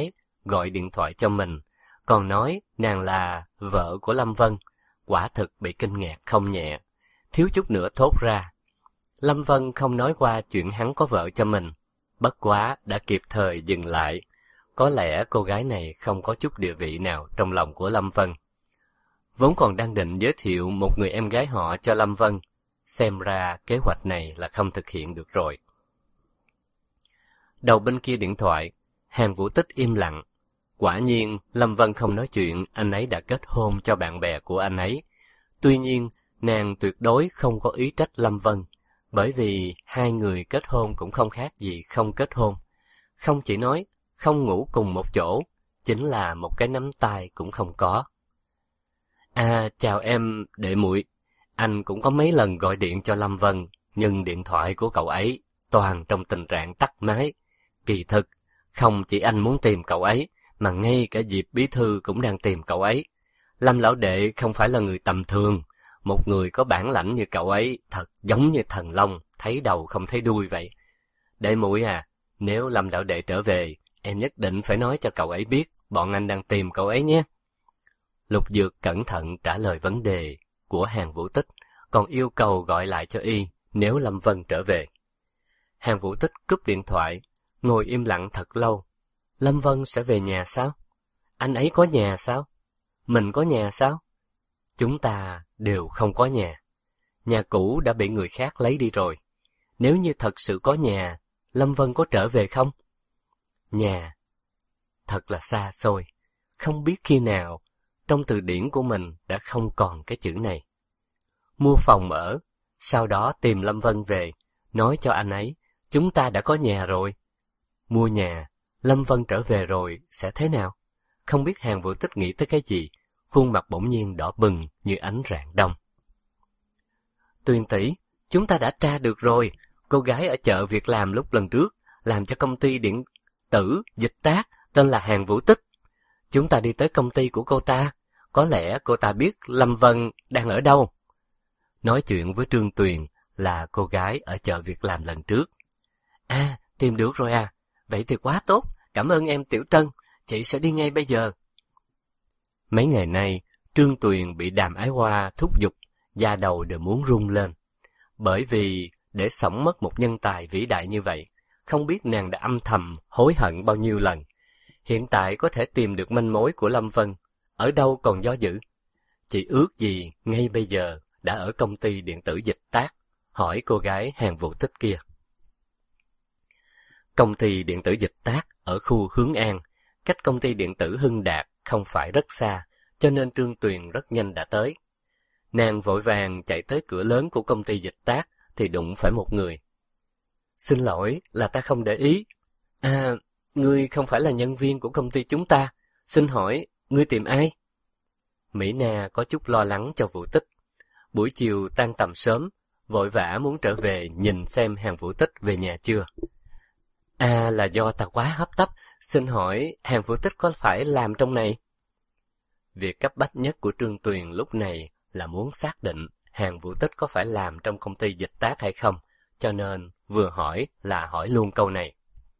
gọi điện thoại cho mình, còn nói nàng là vợ của Lâm Vân, quả thực bị kinh ngạc không nhẹ, thiếu chút nữa thốt ra. Lâm Vân không nói qua chuyện hắn có vợ cho mình, bất quá đã kịp thời dừng lại. Có lẽ cô gái này không có chút địa vị nào trong lòng của Lâm Vân. Vốn còn đang định giới thiệu một người em gái họ cho Lâm Vân, xem ra kế hoạch này là không thực hiện được rồi. Đầu bên kia điện thoại, Hàn Vũ Tích im lặng. Quả nhiên, Lâm Vân không nói chuyện anh ấy đã kết hôn cho bạn bè của anh ấy. Tuy nhiên, nàng tuyệt đối không có ý trách Lâm Vân, bởi vì hai người kết hôn cũng không khác gì không kết hôn. Không chỉ nói, không ngủ cùng một chỗ, chính là một cái nắm tay cũng không có. À, chào em, đệ muội. Anh cũng có mấy lần gọi điện cho Lâm Vân, nhưng điện thoại của cậu ấy toàn trong tình trạng tắt máy. Kỳ thực, không chỉ anh muốn tìm cậu ấy, mà ngay cả Diệp bí thư cũng đang tìm cậu ấy. Lâm lão đệ không phải là người tầm thường, một người có bản lãnh như cậu ấy thật giống như thần long, thấy đầu không thấy đuôi vậy. Đệ muội à, nếu Lâm lão đệ trở về, em nhất định phải nói cho cậu ấy biết bọn anh đang tìm cậu ấy nhé. Lục Dược cẩn thận trả lời vấn đề của Hàn Vũ Tích, còn yêu cầu gọi lại cho y nếu Lâm Vân trở về. Hàn Vũ Tích cúp điện thoại, ngồi im lặng thật lâu. Lâm Vân sẽ về nhà sao? Anh ấy có nhà sao? Mình có nhà sao? Chúng ta đều không có nhà. Nhà cũ đã bị người khác lấy đi rồi. Nếu như thật sự có nhà, Lâm Vân có trở về không? Nhà thật là xa xôi, không biết khi nào trong từ điển của mình đã không còn cái chữ này. Mua phòng ở, sau đó tìm Lâm Vân về, nói cho anh ấy chúng ta đã có nhà rồi. Mua nhà, Lâm Vân trở về rồi sẽ thế nào? Không biết Hàn Vũ Tích nghĩ tới cái gì, khuôn mặt bỗng nhiên đỏ bừng như ánh rạng đông. Tuyền tỷ, chúng ta đã tra được rồi, cô gái ở chợ việc làm lúc lần trước, làm cho công ty điện tử Dịch Tác, tên là Hàn Vũ Tích. Chúng ta đi tới công ty của cô ta, có lẽ cô ta biết Lâm Vân đang ở đâu. Nói chuyện với Trương Tuyền là cô gái ở chợ việc làm lần trước. À, tìm được rồi à, vậy thì quá tốt, cảm ơn em Tiểu Trân, chị sẽ đi ngay bây giờ. Mấy ngày nay, Trương Tuyền bị Đàm Ái Hoa thúc giục, da đầu đều muốn rung lên. Bởi vì để sống mất một nhân tài vĩ đại như vậy, không biết nàng đã âm thầm hối hận bao nhiêu lần. Hiện tại có thể tìm được manh mối của Lâm Vân, ở đâu còn do dự. Chị ước gì ngay bây giờ đã ở công ty điện tử Dịch Tác, hỏi cô gái Hàn Vũ Tích kia. Công ty điện tử Dịch Tác ở khu Hướng An, cách công ty điện tử Hưng Đạt không phải rất xa, cho nên Trương Tuyền rất nhanh đã tới. Nàng vội vàng chạy tới cửa lớn của công ty Dịch Tác thì đụng phải một người. Xin lỗi, là ta không để ý. À, ngươi không phải là nhân viên của công ty chúng ta, xin hỏi, ngươi tìm ai? Mỹ Na có chút lo lắng cho Vũ Tích. Buổi chiều tan tầm sớm, vội vã muốn trở về nhìn xem Hàn Vũ Tích về nhà chưa. À, là do ta quá hấp tấp, xin hỏi Hàn Vũ Tích có phải làm trong này? Việc cấp bách nhất của Trương Tuyền lúc này là muốn xác định Hàn Vũ Tích có phải làm trong công ty Dịch Tác hay không, cho nên vừa hỏi là hỏi luôn câu này.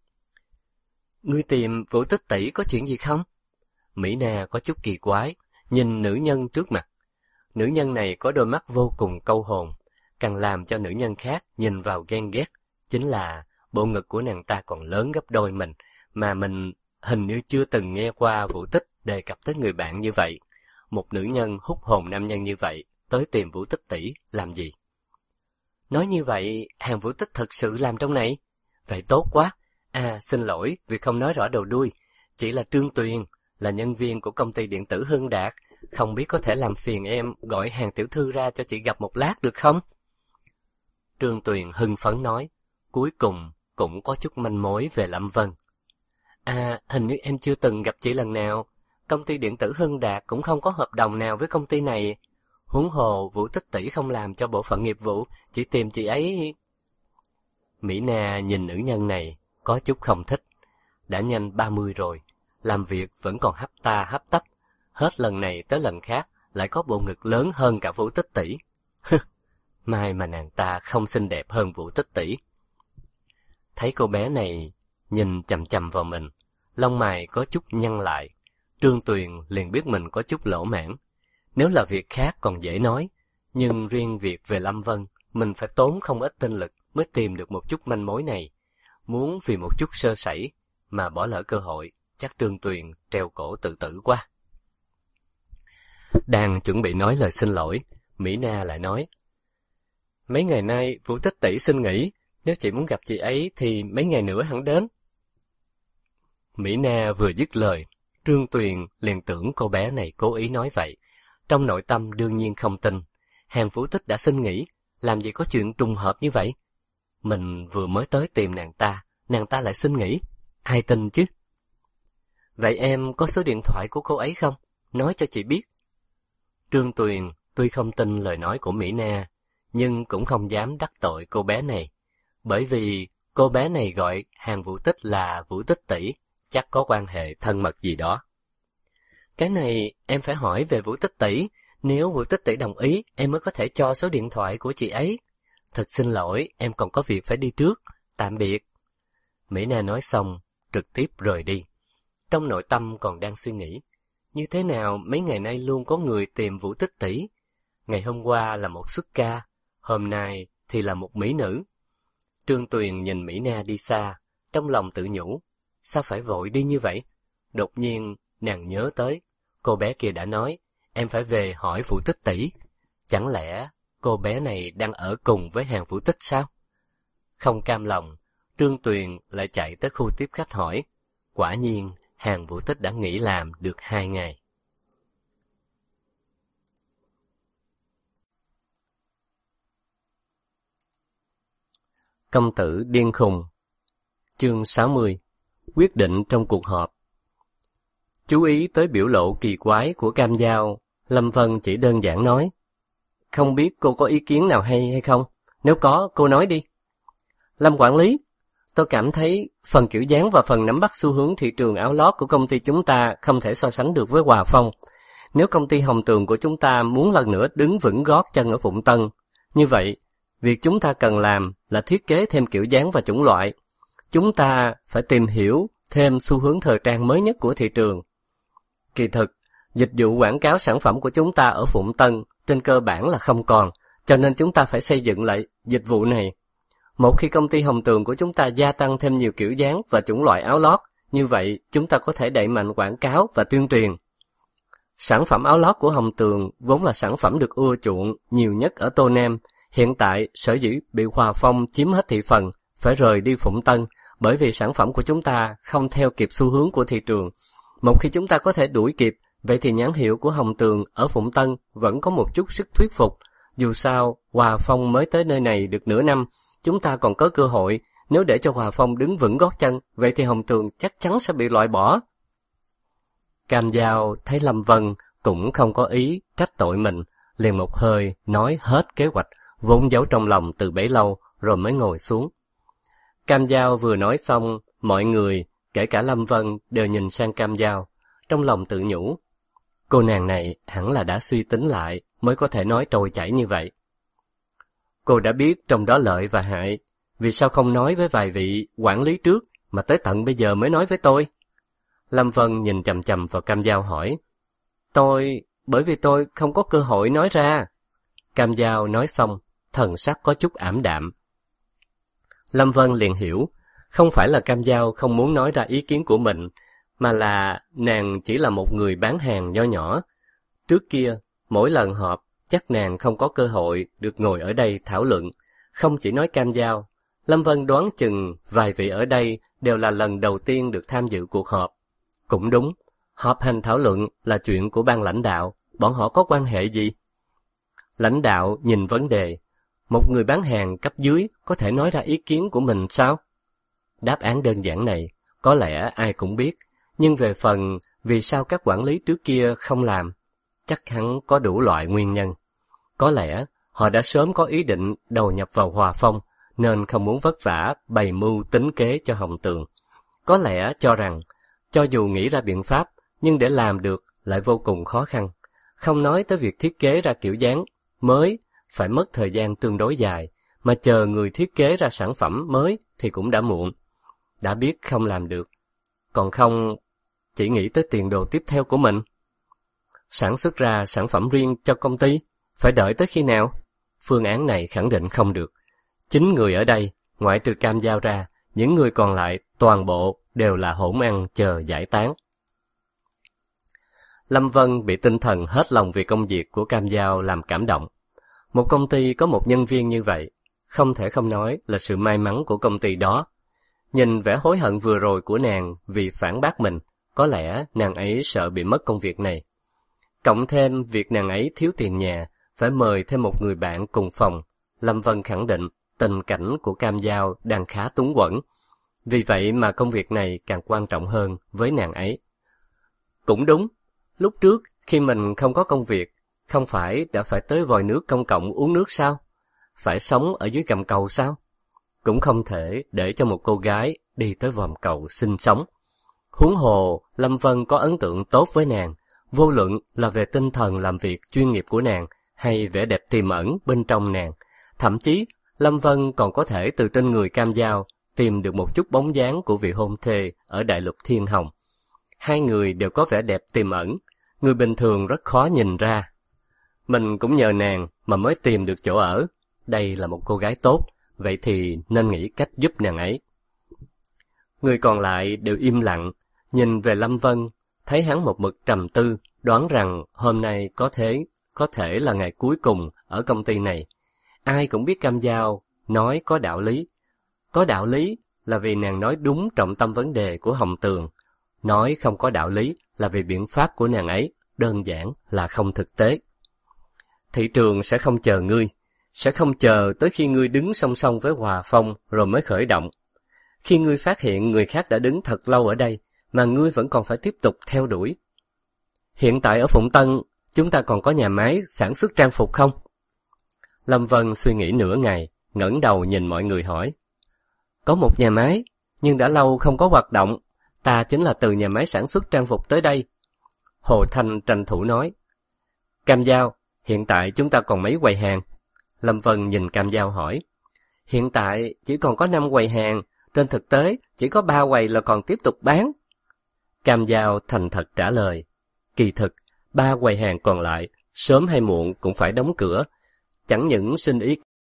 Ngươi tìm Vũ Tích tỷ có chuyện gì không? Mỹ Na có chút kỳ quái, nhìn nữ nhân trước mặt. Nữ nhân này có đôi mắt vô cùng câu hồn, càng làm cho nữ nhân khác nhìn vào ghen ghét, chính là bộ ngực của nàng ta còn lớn gấp đôi mình, mà mình hình như chưa từng nghe qua Vũ Tích đề cập tới người bạn như vậy. Một nữ nhân hút hồn nam nhân như vậy, tới tìm Vũ Tích tỷ làm gì? Nói như vậy, Hàn Vũ Tích thật sự làm trong này? Vậy tốt quá. À, xin lỗi vì không nói rõ đầu đuôi. Chỉ là Trương Tuyền, là nhân viên của công ty điện tử Hưng Đạt. Không biết có thể làm phiền em gọi Hàn tiểu thư ra cho chị gặp một lát được không? Trương Tuyền hưng phấn nói, cuối cùng cũng có chút manh mối về Lâm Vân. À, hình như em chưa từng gặp chị lần nào. Công ty điện tử Hưng Đạt cũng không có hợp đồng nào với công ty này. Huống hồ Vũ Tích tỷ không làm cho bộ phận nghiệp vụ, chỉ tìm chị ấy. Mỹ Na nhìn nữ nhân này, có chút không thích. Đã nhanh 30 rồi, làm việc vẫn còn hấp ta hấp tấp. Hết lần này tới lần khác, lại có bộ ngực lớn hơn cả Vũ Tích tỷ. Mai mà nàng ta không xinh đẹp hơn Vũ Tích tỷ. Thấy cô bé này nhìn chằm chằm vào mình, lông mày có chút nhăn lại. Trương Tuyền liền biết mình có chút lỗ mãng. Nếu là việc khác còn dễ nói, nhưng riêng việc về Lâm Vân, mình phải tốn không ít tinh lực mới tìm được một chút manh mối này. Muốn vì một chút sơ sẩy mà bỏ lỡ cơ hội, chắc Trương Tuyền treo cổ tự tử quá. Đang chuẩn bị nói lời xin lỗi, Mỹ Na lại nói: mấy ngày nay Vũ Tích tỷ xin nghỉ, nếu chị muốn gặp chị ấy thì mấy ngày nữa hẳn đến. Mỹ Na vừa dứt lời, Trương Tuyền liền tưởng cô bé này cố ý nói vậy. Trong nội tâm đương nhiên không tin. Hàng Vũ Tích đã xin nghỉ, làm gì có chuyện trùng hợp như vậy? Mình vừa mới tới tìm nàng ta lại xin nghỉ. Ai tin chứ? Vậy em có số điện thoại của cô ấy không? Nói cho chị biết. Trương Tuyền tuy không tin lời nói của Mỹ Na, nhưng cũng không dám đắc tội cô bé này. Bởi vì cô bé này gọi Hàng Vũ Tích là Vũ Tích tỷ, chắc có quan hệ thân mật gì đó. Cái này em phải hỏi về Vũ Tích tỷ, nếu Vũ Tích tỷ đồng ý, em mới có thể cho số điện thoại của chị ấy. Thật xin lỗi, em còn có việc phải đi trước, tạm biệt. Mỹ Na nói xong, trực tiếp rời đi. Trong nội tâm còn đang suy nghĩ, như thế nào mấy ngày nay luôn có người tìm Vũ Tích tỷ. Ngày hôm qua là một xuất ca, hôm nay thì là một mỹ nữ. Trương Tuyền nhìn Mỹ Na đi xa, trong lòng tự nhủ, sao phải vội đi như vậy? Đột nhiên, nàng nhớ tới, cô bé kia đã nói, em phải về hỏi Vũ Tích tỷ. Chẳng lẽ cô bé này đang ở cùng với Hàng Vũ Tích sao? Không cam lòng, Trương Tuyền lại chạy tới khu tiếp khách hỏi. Quả nhiên, Hàng Vũ Tích đã nghỉ làm được 2 ngày. Công tử điên khùng. Chương 60. Quyết định trong cuộc họp. Chú ý tới biểu lộ kỳ quái của Cam Giao, Lâm Vân chỉ đơn giản nói: không biết cô có ý kiến nào hay không? Nếu có, cô nói đi. Lâm quản lý, tôi cảm thấy phần kiểu dáng và phần nắm bắt xu hướng thị trường áo lót của công ty chúng ta không thể so sánh được với Hòa Phong. Nếu công ty Hồng Tường của chúng ta muốn lần nữa đứng vững gót chân ở Phụng Tân, như vậy, việc chúng ta cần làm là thiết kế thêm kiểu dáng và chủng loại. Chúng ta phải tìm hiểu thêm xu hướng thời trang mới nhất của thị trường. Kỳ thực, dịch vụ quảng cáo sản phẩm của chúng ta ở Phụng Tân trên cơ bản là không còn, cho nên chúng ta phải xây dựng lại dịch vụ này. Một khi công ty Hồng Tường của chúng ta gia tăng thêm nhiều kiểu dáng và chủng loại áo lót, như vậy chúng ta có thể đẩy mạnh quảng cáo và tuyên truyền. Sản phẩm áo lót của Hồng Tường vốn là sản phẩm được ưa chuộng nhiều nhất ở Tô Nam. Hiện tại, sở dĩ bị Hòa Phong chiếm hết thị phần, phải rời đi Phụng Tân, bởi vì sản phẩm của chúng ta không theo kịp xu hướng của thị trường. Một khi chúng ta có thể đuổi kịp, vậy thì nhãn hiệu của Hồng Tường ở Phụng Tân vẫn có một chút sức thuyết phục. Dù sao, Hòa Phong mới tới nơi này được nửa năm, chúng ta còn có cơ hội. Nếu để cho Hòa Phong đứng vững gót chân, vậy thì Hồng Tường chắc chắn sẽ bị loại bỏ. Cam Giao thấy Lâm Vân cũng không có ý trách tội mình, liền một hơi nói hết kế hoạch vốn giấu trong lòng từ bấy lâu, rồi mới ngồi xuống. Cam Giao vừa nói xong, mọi người, kể cả Lâm Vân, đều nhìn sang Cam Giao, trong lòng tự nhủ. Cô nàng này hẳn là đã suy tính lại, mới có thể nói trôi chảy như vậy. Cô đã biết trong đó lợi và hại, vì sao không nói với vài vị quản lý trước, mà tới tận bây giờ mới nói với tôi? Lâm Vân nhìn chằm chằm vào Cam Giao hỏi. Bởi vì tôi không có cơ hội nói ra. Cam Giao nói xong, thần sắc có chút ảm đạm. Lâm Vân liền hiểu, không phải là Cam Giao không muốn nói ra ý kiến của mình, mà là nàng chỉ là một người bán hàng nho nhỏ. Trước kia, mỗi lần họp, chắc nàng không có cơ hội được ngồi ở đây thảo luận. Không chỉ nói Cam Giao, Lâm Vân đoán chừng vài vị ở đây đều là lần đầu tiên được tham dự cuộc họp. Cũng đúng, họp hành thảo luận là chuyện của ban lãnh đạo, bọn họ có quan hệ gì? Lãnh đạo nhìn vấn đề, một người bán hàng cấp dưới có thể nói ra ý kiến của mình sao? Đáp án đơn giản này, có lẽ ai cũng biết, nhưng về phần vì sao các quản lý trước kia không làm, chắc hẳn có đủ loại nguyên nhân. Có lẽ họ đã sớm có ý định đầu nhập vào Hòa Phong, nên không muốn vất vả bày mưu tính kế cho Hồng Tường. Có lẽ cho rằng, cho dù nghĩ ra biện pháp, nhưng để làm được lại vô cùng khó khăn. Không nói tới việc thiết kế ra kiểu dáng mới, phải mất thời gian tương đối dài, mà chờ người thiết kế ra sản phẩm mới thì cũng đã muộn. Đã biết không làm được, còn không chỉ nghĩ tới tiền đồ tiếp theo của mình. Sản xuất ra sản phẩm riêng cho công ty, phải đợi tới khi nào? Phương án này khẳng định không được. 9 người ở đây, ngoại trừ Cam Dao ra, những người còn lại toàn bộ đều là hỗn ăn chờ giải tán. Lâm Vân bị tinh thần hết lòng vì công việc của Cam Dao làm cảm động. Một công ty có một nhân viên như vậy, không thể không nói là sự may mắn của công ty đó. Nhìn vẻ hối hận vừa rồi của nàng vì phản bác mình, có lẽ nàng ấy sợ bị mất công việc này. Cộng thêm việc nàng ấy thiếu tiền nhà, phải mời thêm một người bạn cùng phòng, Lâm Vân khẳng định tình cảnh của Cam Dao đang khá túng quẫn. Vì vậy mà công việc này càng quan trọng hơn với nàng ấy. Cũng đúng, lúc trước khi mình không có công việc, không phải đã phải tới vòi nước công cộng uống nước sao? Phải sống ở dưới gầm cầu sao? Cũng không thể để cho một cô gái đi tới vòm cầu sinh sống. Huống hồ, Lâm Vân có ấn tượng tốt với nàng, vô luận là về tinh thần làm việc chuyên nghiệp của nàng hay vẻ đẹp tiềm ẩn bên trong nàng. Thậm chí, Lâm Vân còn có thể từ trên người Cam Dao tìm được một chút bóng dáng của vị hôn thê ở đại lục Thiên Hồng. Hai người đều có vẻ đẹp tiềm ẩn, người bình thường rất khó nhìn ra. Mình cũng nhờ nàng mà mới tìm được chỗ ở. Đây là một cô gái tốt, vậy thì nên nghĩ cách giúp nàng ấy. Người còn lại đều im lặng, nhìn về Lâm Vân, thấy hắn một mực trầm tư, đoán rằng hôm nay có thể là ngày cuối cùng ở công ty này. Ai cũng biết Cam Dao nói có đạo lý. Có đạo lý là vì nàng nói đúng trọng tâm vấn đề của Hồng Tường. Nói không có đạo lý là vì biện pháp của nàng ấy đơn giản là không thực tế. Thị trường sẽ không chờ ngươi, sẽ không chờ tới khi ngươi đứng song song với Hòa Phong rồi mới khởi động. Khi ngươi phát hiện người khác đã đứng thật lâu ở đây, mà ngươi vẫn còn phải tiếp tục theo đuổi. Hiện tại ở Phụng Tân, chúng ta còn có nhà máy sản xuất trang phục không? Lâm Vân suy nghĩ nửa ngày, ngẩng đầu nhìn mọi người hỏi. Có một nhà máy, nhưng đã lâu không có hoạt động. Ta chính là từ nhà máy sản xuất trang phục tới đây. Hồ Thanh tranh thủ nói. Cam Dao, hiện tại chúng ta còn mấy quầy hàng? Lâm Vân nhìn Cam Dao hỏi. Hiện tại chỉ còn có 5 quầy hàng, trên thực tế chỉ có 3 quầy là còn tiếp tục bán. Cam Dao thành thật trả lời. Kỳ thực, 3 quầy hàng còn lại, sớm hay muộn cũng phải đóng cửa. Chẳng những xin ý